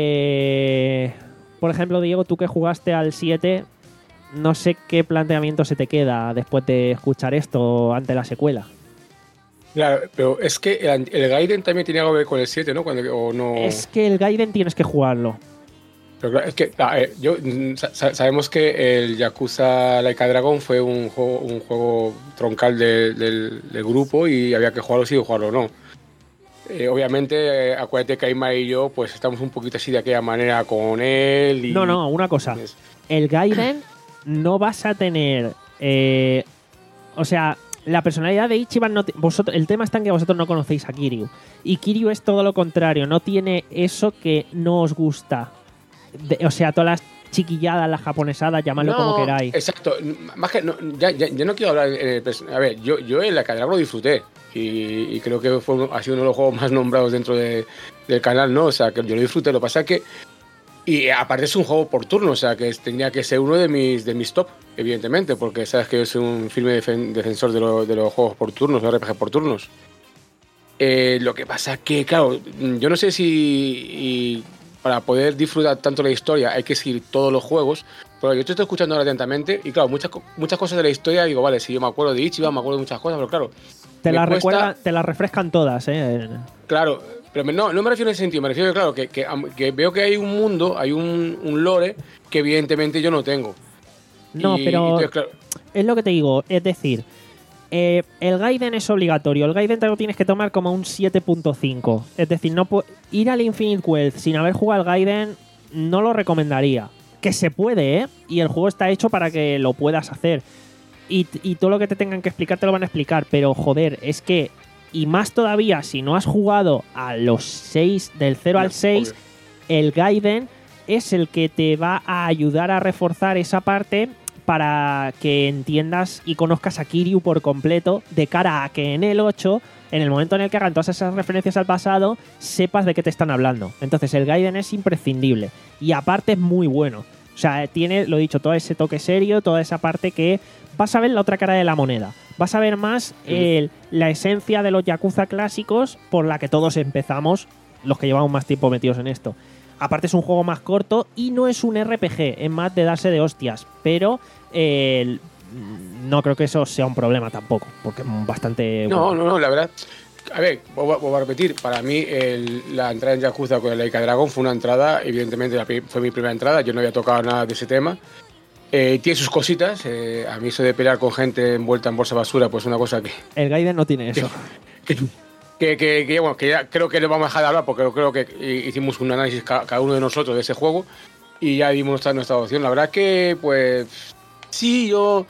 eh, por ejemplo, Diego, tú que jugaste al siete, no sé qué planteamiento se te queda después de escuchar esto ante la secuela. Claro, pero es que el, el Gaiden también tiene algo que ver con el siete, ¿no? Cuando, o no... Es que el Gaiden tienes que jugarlo. Pero claro, es que ah, eh, yo, sa sabemos que el Yakuza Laika Dragon fue un juego, un juego troncal de, del, del grupo y había que jugarlo sí o jugarlo no. Eh, obviamente, eh, acuérdate que Aima y yo pues estamos un poquito así de aquella manera con él. Y, no, no, una cosa. El Gaiden no vas a tener... Eh, o sea, la personalidad de Ichiban... No vosotros, el tema está en que vosotros no conocéis a Kiryu. Y Kiryu es todo lo contrario. No tiene eso que no os gusta. De, o sea, todas las chiquilladas, las japonesadas, llamadlo no, como queráis. Exacto. Más que, no, ya, ya, ya no quiero hablar... Eh, a ver, yo, yo en la Dragon lo disfruté. Y, y creo que fue uno, ha sido uno de los juegos más nombrados dentro de, del canal, ¿no? O sea, que yo lo disfruté. Lo que pasa es que... Y aparte es un juego por turno, o sea, que tenía que ser uno de mis, de mis top, evidentemente, porque sabes que yo soy un firme defen defensor de, lo, de los juegos por turnos, los R P G por turnos. Eh, lo que pasa es que, claro, yo no sé si y para poder disfrutar tanto la historia hay que seguir todos los juegos, pero yo te estoy escuchando ahora atentamente y, claro, muchas, muchas cosas de la historia, digo, vale, si yo me acuerdo de Ichiban, me acuerdo de muchas cosas, pero claro... Te las cuesta... recuerdan, te las refrescan todas, ¿eh? Claro, pero no, no me refiero en ese sentido, me refiero, claro, que, que, que veo que hay un mundo, hay un, un lore que evidentemente yo no tengo. No, y, pero y entonces, claro, es lo que te digo, es decir, eh, el Gaiden es obligatorio, el Gaiden te lo tienes que tomar como un siete punto cinco, es decir, no ir al Infinite Wealth sin haber jugado al Gaiden no lo recomendaría, que se puede, ¿eh? Y el juego está hecho para que lo puedas hacer y, y todo lo que te tengan que explicar te lo van a explicar, pero joder, es que y más todavía si no has jugado a los seis, del cero al seis, obvio. El Gaiden es el que te va a ayudar a reforzar esa parte para que entiendas y conozcas a Kiryu por completo de cara a que en el ocho, en el momento en el que hagan todas esas referencias al pasado, sepas de qué te están hablando. Entonces el Gaiden es imprescindible y aparte es muy bueno. O sea, tiene, lo dicho, todo ese toque serio, toda esa parte que vas a ver la otra cara de la moneda. Vas a ver más el, la esencia de los Yakuza clásicos por la que todos empezamos, los que llevamos más tiempo metidos en esto. Aparte es un juego más corto y no es un R P G, es más de darse de hostias, pero eh, no creo que eso sea un problema tampoco, porque es bastante... No, bueno. no, no, la verdad... A ver, voy a repetir, para mí el, la entrada en Yakuza con el Laika Dragon fue una entrada, evidentemente la, fue mi primera entrada, yo no había tocado nada de ese tema. Eh, tiene sus cositas, eh, a mí eso de pelear con gente envuelta en bolsa de basura, pues es una cosa que... El Gaiden no tiene eso. Que, que, que, que, bueno, que ya creo que no vamos a dejar de hablar porque creo que hicimos un análisis cada uno de nosotros de ese juego y ya dimos nuestra, nuestra opción. La verdad que, pues, sí, yo...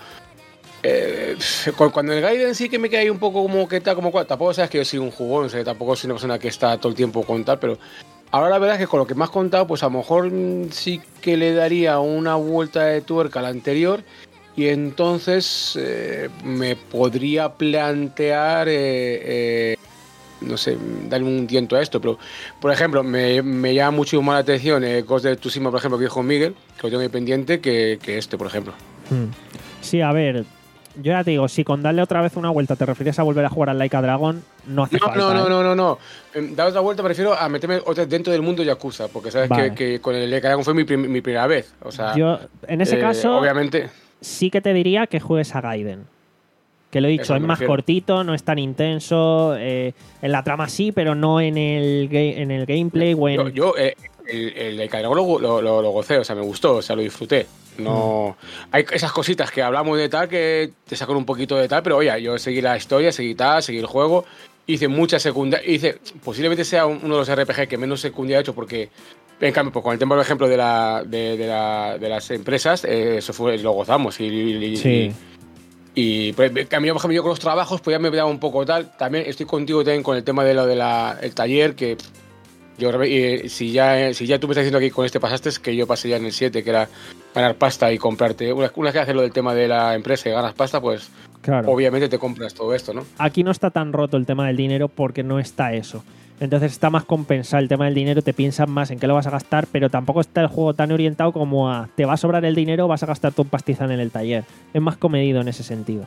Eh, cuando el Gaiden sí que me queda ahí un poco como que tal, como cual, tampoco sabes que yo soy un jugón, o sea, tampoco soy una persona que está todo el tiempo con tal, pero ahora la verdad es que con lo que me has contado, pues a lo mejor sí que le daría una vuelta de tuerca a la anterior y entonces eh, me podría plantear, eh, eh, no sé, darle un tiento a esto, pero por ejemplo, me, me llama mucho más la atención eh, Ghost of Tsushima, por ejemplo, que dijo Miguel, que lo tengo ahí pendiente, que, que este, por ejemplo. Hmm. Sí, a ver... Yo ya te digo, si con darle otra vez una vuelta te refieres a volver a jugar al Laika Dragon, no hace no, falta. No, no, ¿eh? no, no, no. Dar otra vuelta me refiero a meterme otra dentro del mundo Yakuza, porque sabes vale. que, que con el Laika Dragon fue mi, prim mi primera vez. O sea, yo, en ese eh, caso, obviamente, sí que te diría que juegues a Gaiden. Que lo he dicho, es más refiero. cortito, no es tan intenso. Eh, en la trama sí, pero no en el, en el gameplay. O en... Yo, yo eh, el, el Laika Dragon lo, lo, lo, lo gocé, o sea, me gustó, o sea, lo disfruté. No, hay esas cositas que hablamos de tal que te sacan un poquito de tal, pero oye, yo seguí la historia, seguí tal, seguí el juego, hice muchas secundarias, hice, posiblemente sea uno de los R P G que menos secundaria he hecho porque, en cambio, pues con el tema, por ejemplo, de, la, de, de, la, de las empresas, eh, eso fue, lo gozamos y, y, sí. y, y pues, a mí, por ejemplo, yo con los trabajos, pues ya me daba un poco tal, también estoy contigo también con el tema de lo del de taller, que yo, eh, si, ya, si ya tú me estás diciendo aquí con este pasaste, que yo pasé ya en el siete, que era ganar pasta y comprarte. Una, una vez que haces lo del tema de la empresa y ganas pasta, pues Claro. obviamente te compras todo esto, ¿no? Aquí no está tan roto el tema del dinero porque no está eso. Entonces está más compensado el tema del dinero, te piensas más en qué lo vas a gastar, pero tampoco está el juego tan orientado como a te va a sobrar el dinero, vas a gastar tu pastizal en el taller. Es más comedido en ese sentido.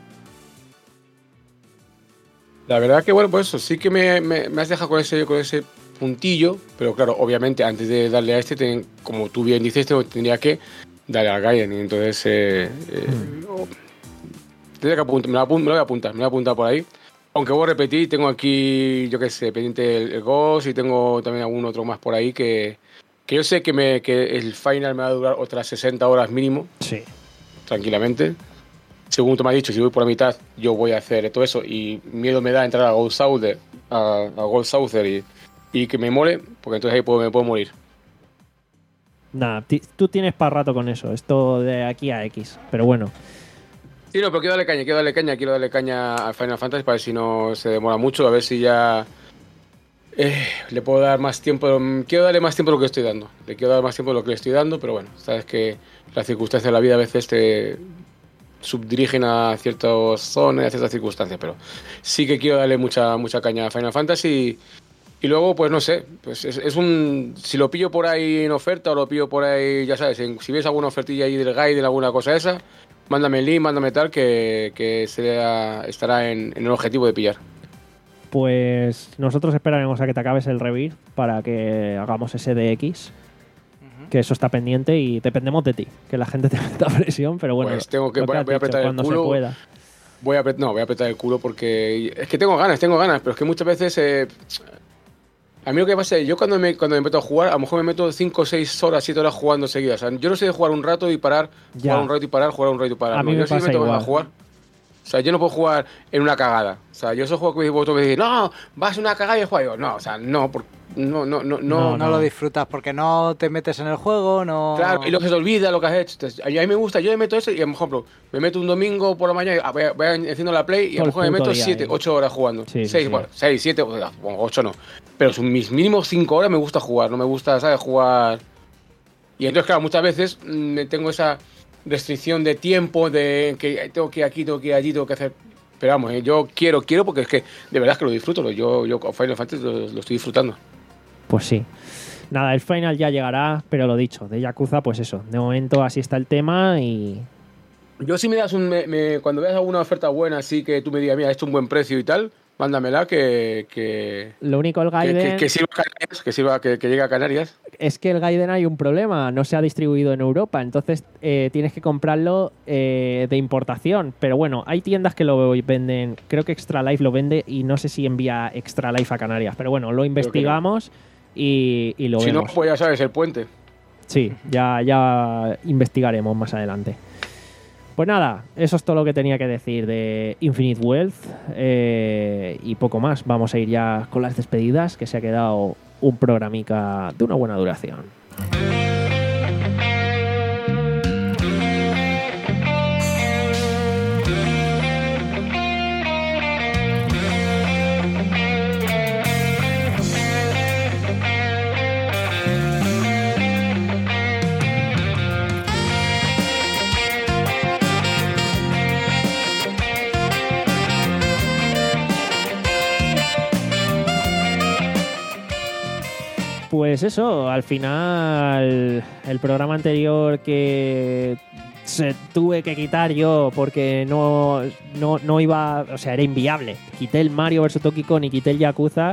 La verdad que, bueno, pues eso, sí que me, me, me has dejado con ese, con ese puntillo, pero claro, obviamente antes de darle a este, ten, como tú bien dices, tendría que darle al Gaiden, y entonces eh, eh, Hmm. oh, tendría que apuntar, me, lo apun- me lo voy a apuntar, me lo voy a apuntar por ahí. Aunque voy a repetir, tengo aquí, yo qué sé, pendiente el, el Ghost y tengo también algún otro más por ahí que, que yo sé que, me, que el final me va a durar otras sesenta horas mínimo, Sí. tranquilamente. Según tú me has dicho, si voy por la mitad, yo voy a hacer todo eso y miedo me da entrar a Gold Souther, a, a Gold Souther y, y que me mole, porque entonces ahí puedo, me puedo morir. Nada, ti- tú tienes para rato con eso, esto de aquí a X. Pero bueno, Sí, no, pero quiero darle caña, quiero darle caña, quiero darle caña a Final Fantasy para ver si no se demora mucho, a ver si ya eh, le puedo dar más tiempo. Quiero darle más tiempo de lo que estoy dando. Le quiero dar más tiempo de lo que le estoy dando, pero bueno, sabes que las circunstancias de la vida a veces te subdirigen a ciertas zonas, a ciertas circunstancias, pero sí que quiero darle mucha, mucha caña a Final Fantasy. Y luego, pues no sé, pues es, es un. Si lo pillo por ahí en oferta o lo pillo por ahí, ya sabes, en- si ves alguna ofertilla ahí del Gaiden, alguna cosa esa, mándame el link, mándame tal, que, que será, estará en, en el objetivo de pillar. pues nosotros esperaremos a que te acabes el Rebirth para que hagamos ese D X, Ujú. que eso está pendiente y dependemos de ti, que la gente te meta presión, pero bueno, Pues tengo que- lo voy a- has voy a dicho, apretar el cuando culo. se pueda. Voy a, apret- no, voy a apretar el culo porque es que tengo ganas, tengo ganas, pero es que muchas veces. eh, a mí lo que pasa es, yo cuando me, cuando me meto a jugar, a lo mejor me meto cinco, seis horas, siete horas jugando seguidas. O sea, yo no sé de jugar un rato y parar, Ya. jugar un rato y parar, jugar un rato y parar. A mí no, me yo sí pasa meto igual. a jugar. O sea, yo no puedo jugar en una cagada. O sea, yo esos juegos que vosotros me decís, no, vas a una cagada y juego. No, o sea, no, por- no, no, no, no. No, No, lo disfrutas porque no te metes en el juego, no... Claro, y luego se te olvida lo que has hecho. Entonces, a mí me gusta, yo me meto eso y, por ejemplo, me meto un domingo por la mañana y ah, voy, a- voy a- enciendo la Play y Todo a lo el mejor me puto meto día siete, ahí. ocho horas jugando. Sí, sí, seis, sí. bueno, seis, siete, ocho no. Pero son mis mínimos cinco horas me gusta jugar, no me gusta, ¿sabes? Jugar. Y entonces, claro, muchas veces mm, tengo esa restricción de tiempo, de que tengo que ir aquí, tengo que ir allí, tengo que hacer. Pero vamos, eh, yo quiero, quiero porque es que de verdad es que lo disfruto. lo- Yo, yo con Final Fantasy lo, lo estoy disfrutando. Pues sí. Nada, el final ya llegará, pero lo dicho, de Yakuza, pues eso. De momento así está el tema y. Yo si me das un... me- me- cuando veas alguna oferta buena, así que tú me digas, mira, esto es un buen precio y tal, mándamela que... que Lo único, el que, Gaiden. que- que sirva a Canarias, que, sirva, que, que llegue a Canarias. Es que el Gaiden hay un problema, no se ha distribuido en Europa, entonces eh, tienes que comprarlo eh, de importación. Pero bueno, hay tiendas que lo venden, creo que Extra Life lo vende y no sé si envía Extra Life a Canarias. Pero bueno, lo investigamos y, y lo Si no, vemos. pues ya sabes, el puente. Sí, ya, ya investigaremos más adelante. Pues nada, eso es todo lo que tenía que decir de Infinite Wealth eh, y poco más. Vamos a ir ya con las despedidas, que se ha quedado un programica de una buena duración. Pues eso, al final el programa anterior que se tuve que quitar yo porque no, no, no iba, o sea, era inviable. Quité el Mario versus Donkey Kong y quité el Yakuza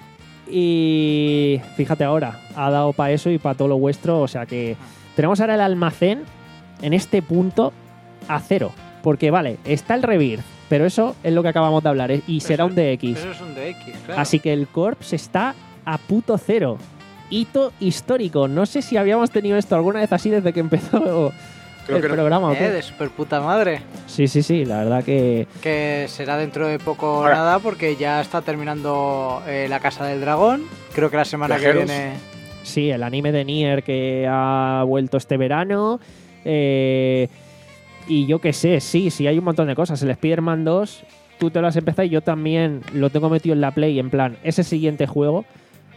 y fíjate ahora, ha dado para eso y para todo lo vuestro, o sea que tenemos ahora el almacén en este punto a cero, porque vale, está el Rebirth, pero eso es lo que acabamos de hablar ¿eh? Y será un D X. Eso es un D X, claro. Así que el Corps está a puto cero. Hito histórico. No sé si habíamos tenido esto alguna vez así desde que empezó Creo el que no. programa. ¿o Eh, qué? de super puta madre. Sí, sí, sí. La verdad que... Que será dentro de poco Ahora- nada porque ya está terminando eh, La Casa del Dragón. Creo que la semana Viajeros. que viene... Sí, el anime de Nier que ha vuelto este verano. Eh, y yo qué sé, sí, sí, hay un montón de cosas. El Spider-Man dos, tú te lo has empezado y yo también lo tengo metido en la Play, en plan, ese siguiente juego.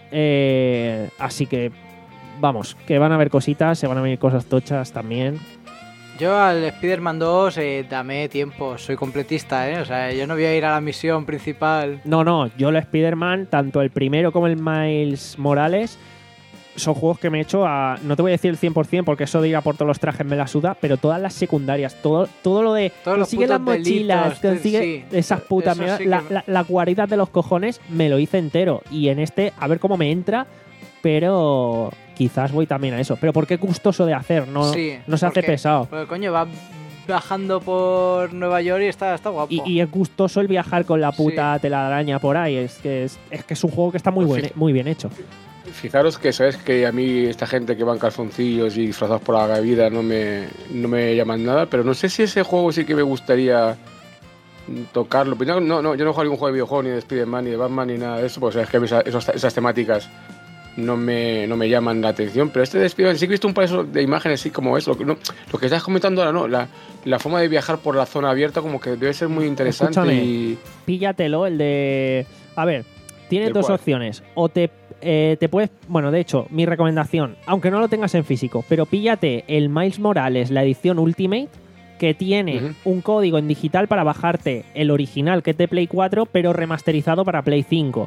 Eh, así que, vamos, que van a haber cositas, se van a venir cosas tochas también. Yo al Spider-Man dos, eh, dame tiempo, soy completista, ¿eh? O sea, yo no voy a ir a la misión principal. No, no, yo el Spider-Man, tanto el primero como el Miles Morales, son juegos que me he hecho a... No te voy a decir el cien por ciento porque eso de ir a por todos los trajes me la suda, pero todas las secundarias, todo, todo lo de... Todos los consigue las putos mochilas, delitos, consigue sí. esas putas... Eso me- sí la, que- la, la guarida de los cojones me lo hice entero. Y en este, a ver cómo me entra, pero quizás voy también a eso. Pero porque es gustoso de hacer, no, Sí, no se hace porque- pesado. Porque, coño, va bajando por Nueva York y está, está guapo. Y, y es gustoso el viajar con la puta telaraña por ahí. Es que es, es que es un juego que está muy, buen, Sí. muy bien hecho. Fijaros que sabes que a mí esta gente que va en calzoncillos y disfrazados por la vida no me, no me llaman nada, pero no sé si ese juego sí que me gustaría tocarlo. Pero no, no, yo no juego a ningún juego de videojuego, ni de Spider-Man, ni de Batman, ni nada de eso, porque sabes que esas, esas, esas temáticas no me, no me llaman la atención. Pero este de Spider-Man sí que he visto un par de imágenes así como eso. Lo que, no, lo que estás comentando ahora, no, la, la forma de viajar por la zona abierta como que debe ser muy interesante. Escúchame. Y Píllatelo, el de... A ver, tienes ¿De dos cuál? opciones. O te, eh, te puedes... Bueno, de hecho, mi recomendación, aunque no lo tengas en físico, pero píllate el Miles Morales, la edición Ultimate, que tiene Ujú. un código en digital para bajarte el original, que es de Play cuatro, pero remasterizado para Play cinco.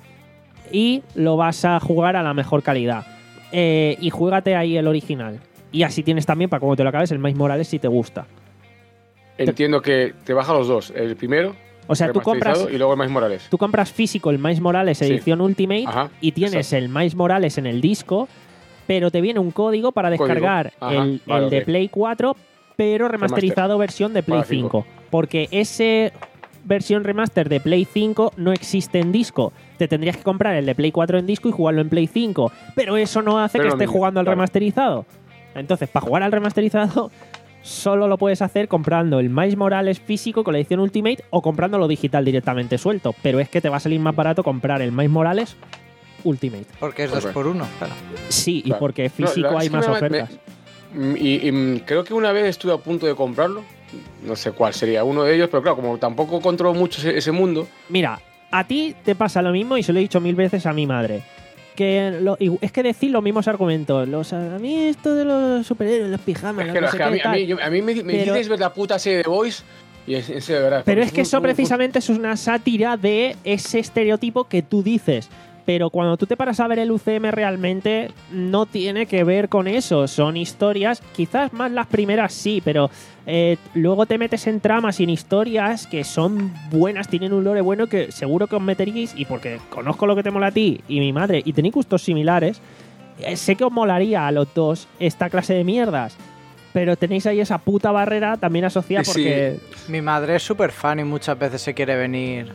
Y lo vas a jugar a la mejor calidad. Eh, y juégate ahí el original. Y así tienes también, para cuando te lo acabes, el Miles Morales si te gusta. entiendo que te baja los dos. El primero, O sea, tú compras... remasterizado, y luego el Miles Morales. Tú compras físico el Miles Morales Sí. edición Ultimate Ajá, y tienes exacto. el Miles Morales en el disco, pero te viene un código para Código. descargar Ajá, el, vale, el de ok. Play cuatro, pero remasterizado versión de Play Para cinco. cinco. Porque ese versión remaster de Play cinco no existe en disco. Te tendrías que comprar el de Play cuatro en disco y jugarlo en Play cinco. Pero eso no hace Pero que lo esté mismo, jugando al claro. remasterizado. Entonces, para jugar al remasterizado, solo lo puedes hacer comprando el Miles Morales físico con la edición Ultimate o comprándolo digital directamente suelto. Pero es que te va a salir más barato comprar el Miles Morales Ultimate. Porque es Pues dos bueno. por uno, claro. Sí, y Claro. porque No, físico la- hay es que más me- ofertas. me- y, y, mm, creo que una vez estuve a punto de comprarlo. No sé cuál sería uno de ellos, pero claro, como tampoco controlo mucho ese, ese mundo. Mira, a ti te pasa lo mismo y se lo he dicho mil veces a mi madre. Que lo- y es que decir los mismos argumentos. Los, a mí esto de los superhéroes, los pijamas, Es los que, no es sé que a, qué, mí, a, tal. mí, yo- a mí me, me Pero- dices ver la puta serie de Boys y es, es de verdad. Pero porque es que un- eso un- precisamente es una sátira de ese estereotipo que tú dices. Pero cuando tú te paras a ver el U C M realmente no tiene que ver con eso. Son historias, quizás más las primeras sí, pero eh, luego te metes en tramas y en historias que son buenas, tienen un lore bueno que seguro que os meteríais, y porque conozco lo que te mola a ti y mi madre y tenéis gustos similares, eh, sé que os molaría a los dos esta clase de mierdas. Pero tenéis ahí esa puta barrera también asociada Sí. porque... Mi madre es súper fan y muchas veces se quiere venir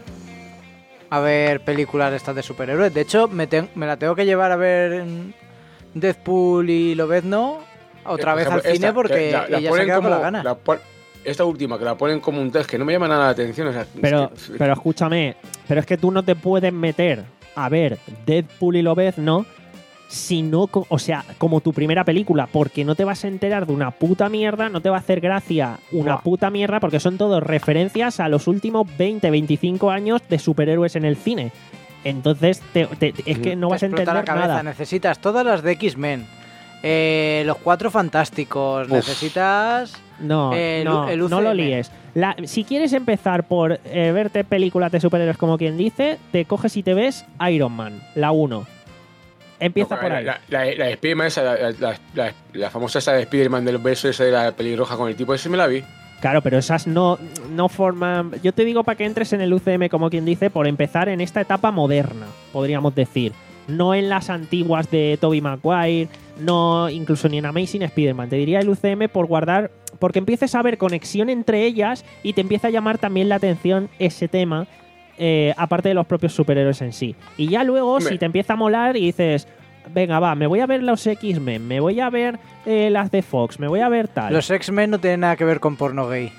a ver películas estas de superhéroes. De hecho, me, ten- me la tengo que llevar a ver mm, Deadpool y Lobezno otra Eh, vez por al ejemplo, cine esta, porque que la- la ella se ponen ha quedado con como- la gana. la pon- esta última, que la ponen como un test, que no me llama nada la atención. O sea, es Pero, que- pero escúchame, pero es que tú no te puedes meter a ver Deadpool y Lobezno si no, co- o sea, como tu primera película, porque no te vas a enterar de una puta mierda, no te va a hacer gracia una Buah. puta mierda, porque son todos referencias a los últimos veinte, veinticinco años de superhéroes en el cine. Entonces, te- te- es que no Te vas a explota entender la cabeza. nada. Necesitas todas las de X-Men. Eh, los Cuatro Fantásticos. Uf. Necesitas... No, El- no, el no lo U C M. líes. La- si quieres empezar por eh, verte películas de superhéroes como quien dice, te coges y te ves Iron Man, la uno. Empieza No, por la, ahí. La, la, la de Spiderman esa, la, la, la- la famosa esa de Spiderman del beso esa de la pelirroja con el tipo, ese me la vi. Claro, pero esas no, no forman... Yo te digo para que entres en el U C M, como quien dice, por empezar en esta etapa moderna, podríamos decir. No en las antiguas de Tobey Maguire, no incluso ni en Amazing Spider-Man. Te diría el U C M por guardar... Porque empieces a ver conexión entre ellas y te empieza a llamar también la atención ese tema, eh, aparte de los propios superhéroes en sí. Y ya luego, Hombre. si te empieza a molar y dices... Venga, va, me voy a ver los X-Men, me voy a ver eh, las de Fox, me voy a ver tal. Los X-Men no tienen nada que ver con porno gay.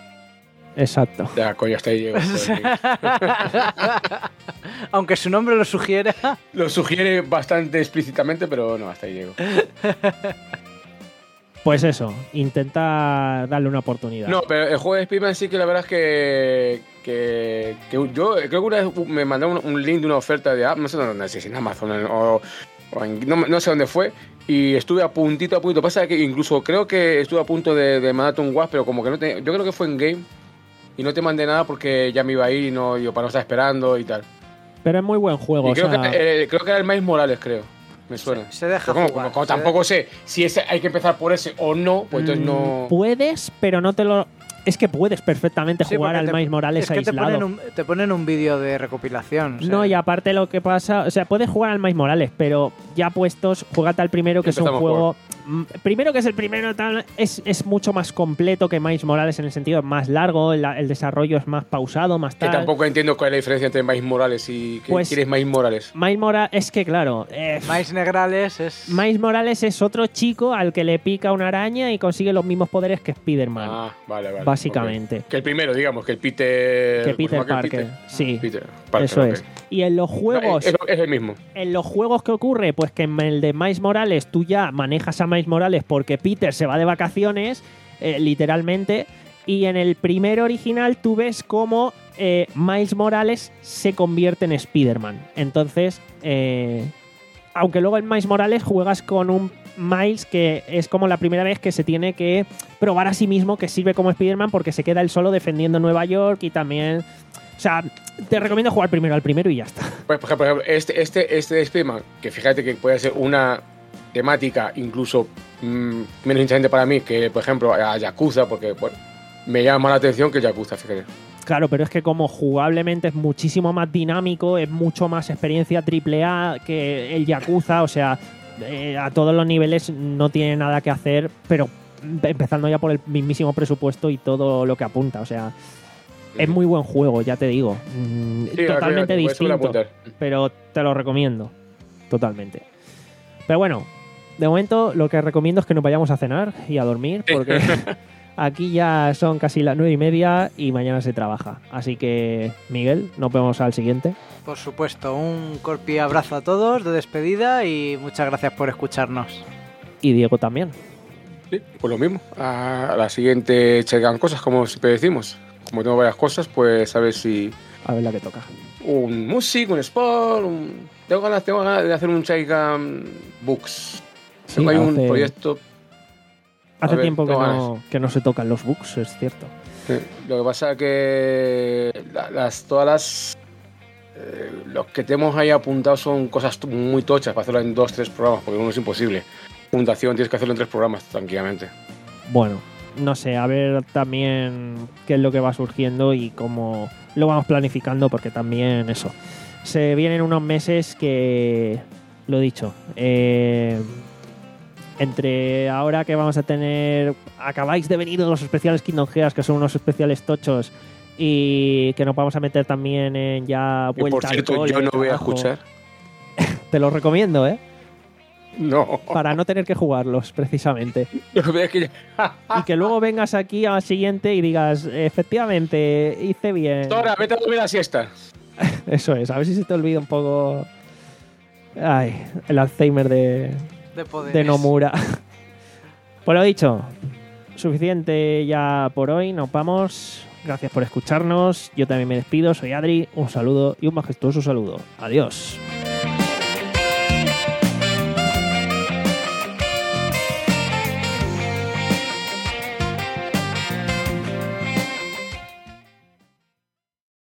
Exacto. Ya, coño, hasta ahí llego. joder. Aunque su nombre lo sugiera. Lo sugiere bastante explícitamente, pero no, hasta ahí llego. Pues eso, intenta darle una oportunidad. No, pero el juego de Spiderman sí que la verdad es que, que, que yo creo que una vez me mandaron un, un link de una oferta de Amazon, no, no sé si en Amazon o o en- no, no sé dónde fue, y estuve a puntito, a punto. Pasa que incluso creo que estuve a punto de, de mandarte un WhatsApp, pero como que no te, yo creo que fue en game, y no te mandé nada porque ya me iba a ir y no, yo para no estar esperando y tal. Pero es muy buen juego. Y O creo, sea, que, eh, creo que era el Miles Morales, creo. Me suena. Se deja Pero como, jugar, como- como se tampoco sé si ese hay que empezar por ese o no, pues entonces mm, no. puedes, pero no te lo. Es que puedes perfectamente Sí, jugar porque al te- Miles Morales es que te aislado. ponen, un, te ponen un vídeo de recopilación. o sea, No, y aparte lo que pasa, o sea, puedes jugar al Miles Morales, pero ya puestos, jugate al primero, que es un Empezamos juego. mm, Primero que es el primero, tal, es, es mucho más completo que Miles Morales en el sentido, es más largo, el, el desarrollo es más pausado, más Que tal. tampoco entiendo cuál es la diferencia entre Miles Morales y. ¿Qué Pues- quieres Miles Morales? Miles Morales, es que claro, eh, Miles Negrales es. Miles Morales es otro chico al que le pica una araña y consigue los mismos poderes que Spider-Man, Ah, vale, vale. básicamente. ok. Que el primero, digamos, que el Peter. Que ¿cómo se Peter llama aquel Parker, Peter? sí, Peter Parker, eso ok. es. Y en los juegos... No, es, es el mismo. En los juegos que ocurre, pues que en el de Miles Morales tú ya manejas a Miles Morales porque Peter se va de vacaciones, eh, literalmente, y en el primer original tú ves cómo eh, Miles Morales se convierte en Spider-Man. Entonces, eh, aunque luego en Miles Morales juegas con un Miles que es como la primera vez que se tiene que probar a sí mismo que sirve como Spider-Man porque se queda él solo defendiendo Nueva York y también... O sea, te recomiendo jugar primero al primero y ya está. Pues, por ejemplo, este, este, este de Spider-Man, que fíjate que puede ser una temática incluso mm, menos interesante para mí que, por ejemplo, a Yakuza, porque bueno, me llama más la atención que Yakuza, fíjate. Claro, pero es que como jugablemente es muchísimo más dinámico, es mucho más experiencia triple A que el Yakuza, o sea, eh, a todos los niveles no tiene nada que hacer, pero empezando ya por el mismísimo presupuesto y todo lo que apunta, o sea, es muy buen juego, ya te digo. Mm, Sí, totalmente ok, ok, pues eso lo voy a distinto, apuntar. pero te lo recomiendo, totalmente. Pero bueno, de momento lo que recomiendo es que nos vayamos a cenar y a dormir, porque aquí ya son casi las nueve y media y mañana se trabaja. Así que, Miguel, nos vemos al siguiente. Por supuesto, un corpi abrazo a todos de despedida y muchas gracias por escucharnos. Y Diego también. Sí, pues lo mismo. A la siguiente checan cosas, como siempre decimos. Como tengo varias cosas, pues a ver si A ver la que toca. un music, un sport, un... Tengo ganas, tengo ganas de hacer un Chaigan Books. Sí, Tengo ahí un hace- proyecto. Hace A ver, tiempo que tengo no, que no se tocan los bugs, es cierto. Sí, lo que pasa es que la- las, todas las... eh, los que tenemos ahí apuntados son cosas muy tochas para hacerlo en dos, tres programas, porque uno es imposible. Puntuación tienes que hacerlo en tres programas, tranquilamente. Bueno, no sé, a ver también qué es lo que va surgiendo y cómo lo vamos planificando, porque también eso. Se vienen unos meses que, lo dicho, eh, entre ahora que vamos a tener, acabáis de venir los especiales Kingdom Hearts, que son unos especiales tochos, y que nos vamos a meter también en ya Y vuelta por cierto, al cole, yo no voy a trabajo. escuchar. Te lo recomiendo, ¿eh? No. Para no tener que jugarlos, precisamente. Yo veo que ya... Y que luego vengas aquí al siguiente y digas, efectivamente, hice bien. Ahora, vete a dormir la siesta. Eso es, a ver si se te olvida un poco. Ay, el Alzheimer de, De poderes. de Nomura. Pues lo dicho, suficiente ya por hoy, nos vamos. Gracias por escucharnos. Yo también me despido, soy Adri. Un saludo y un majestuoso saludo. Adiós.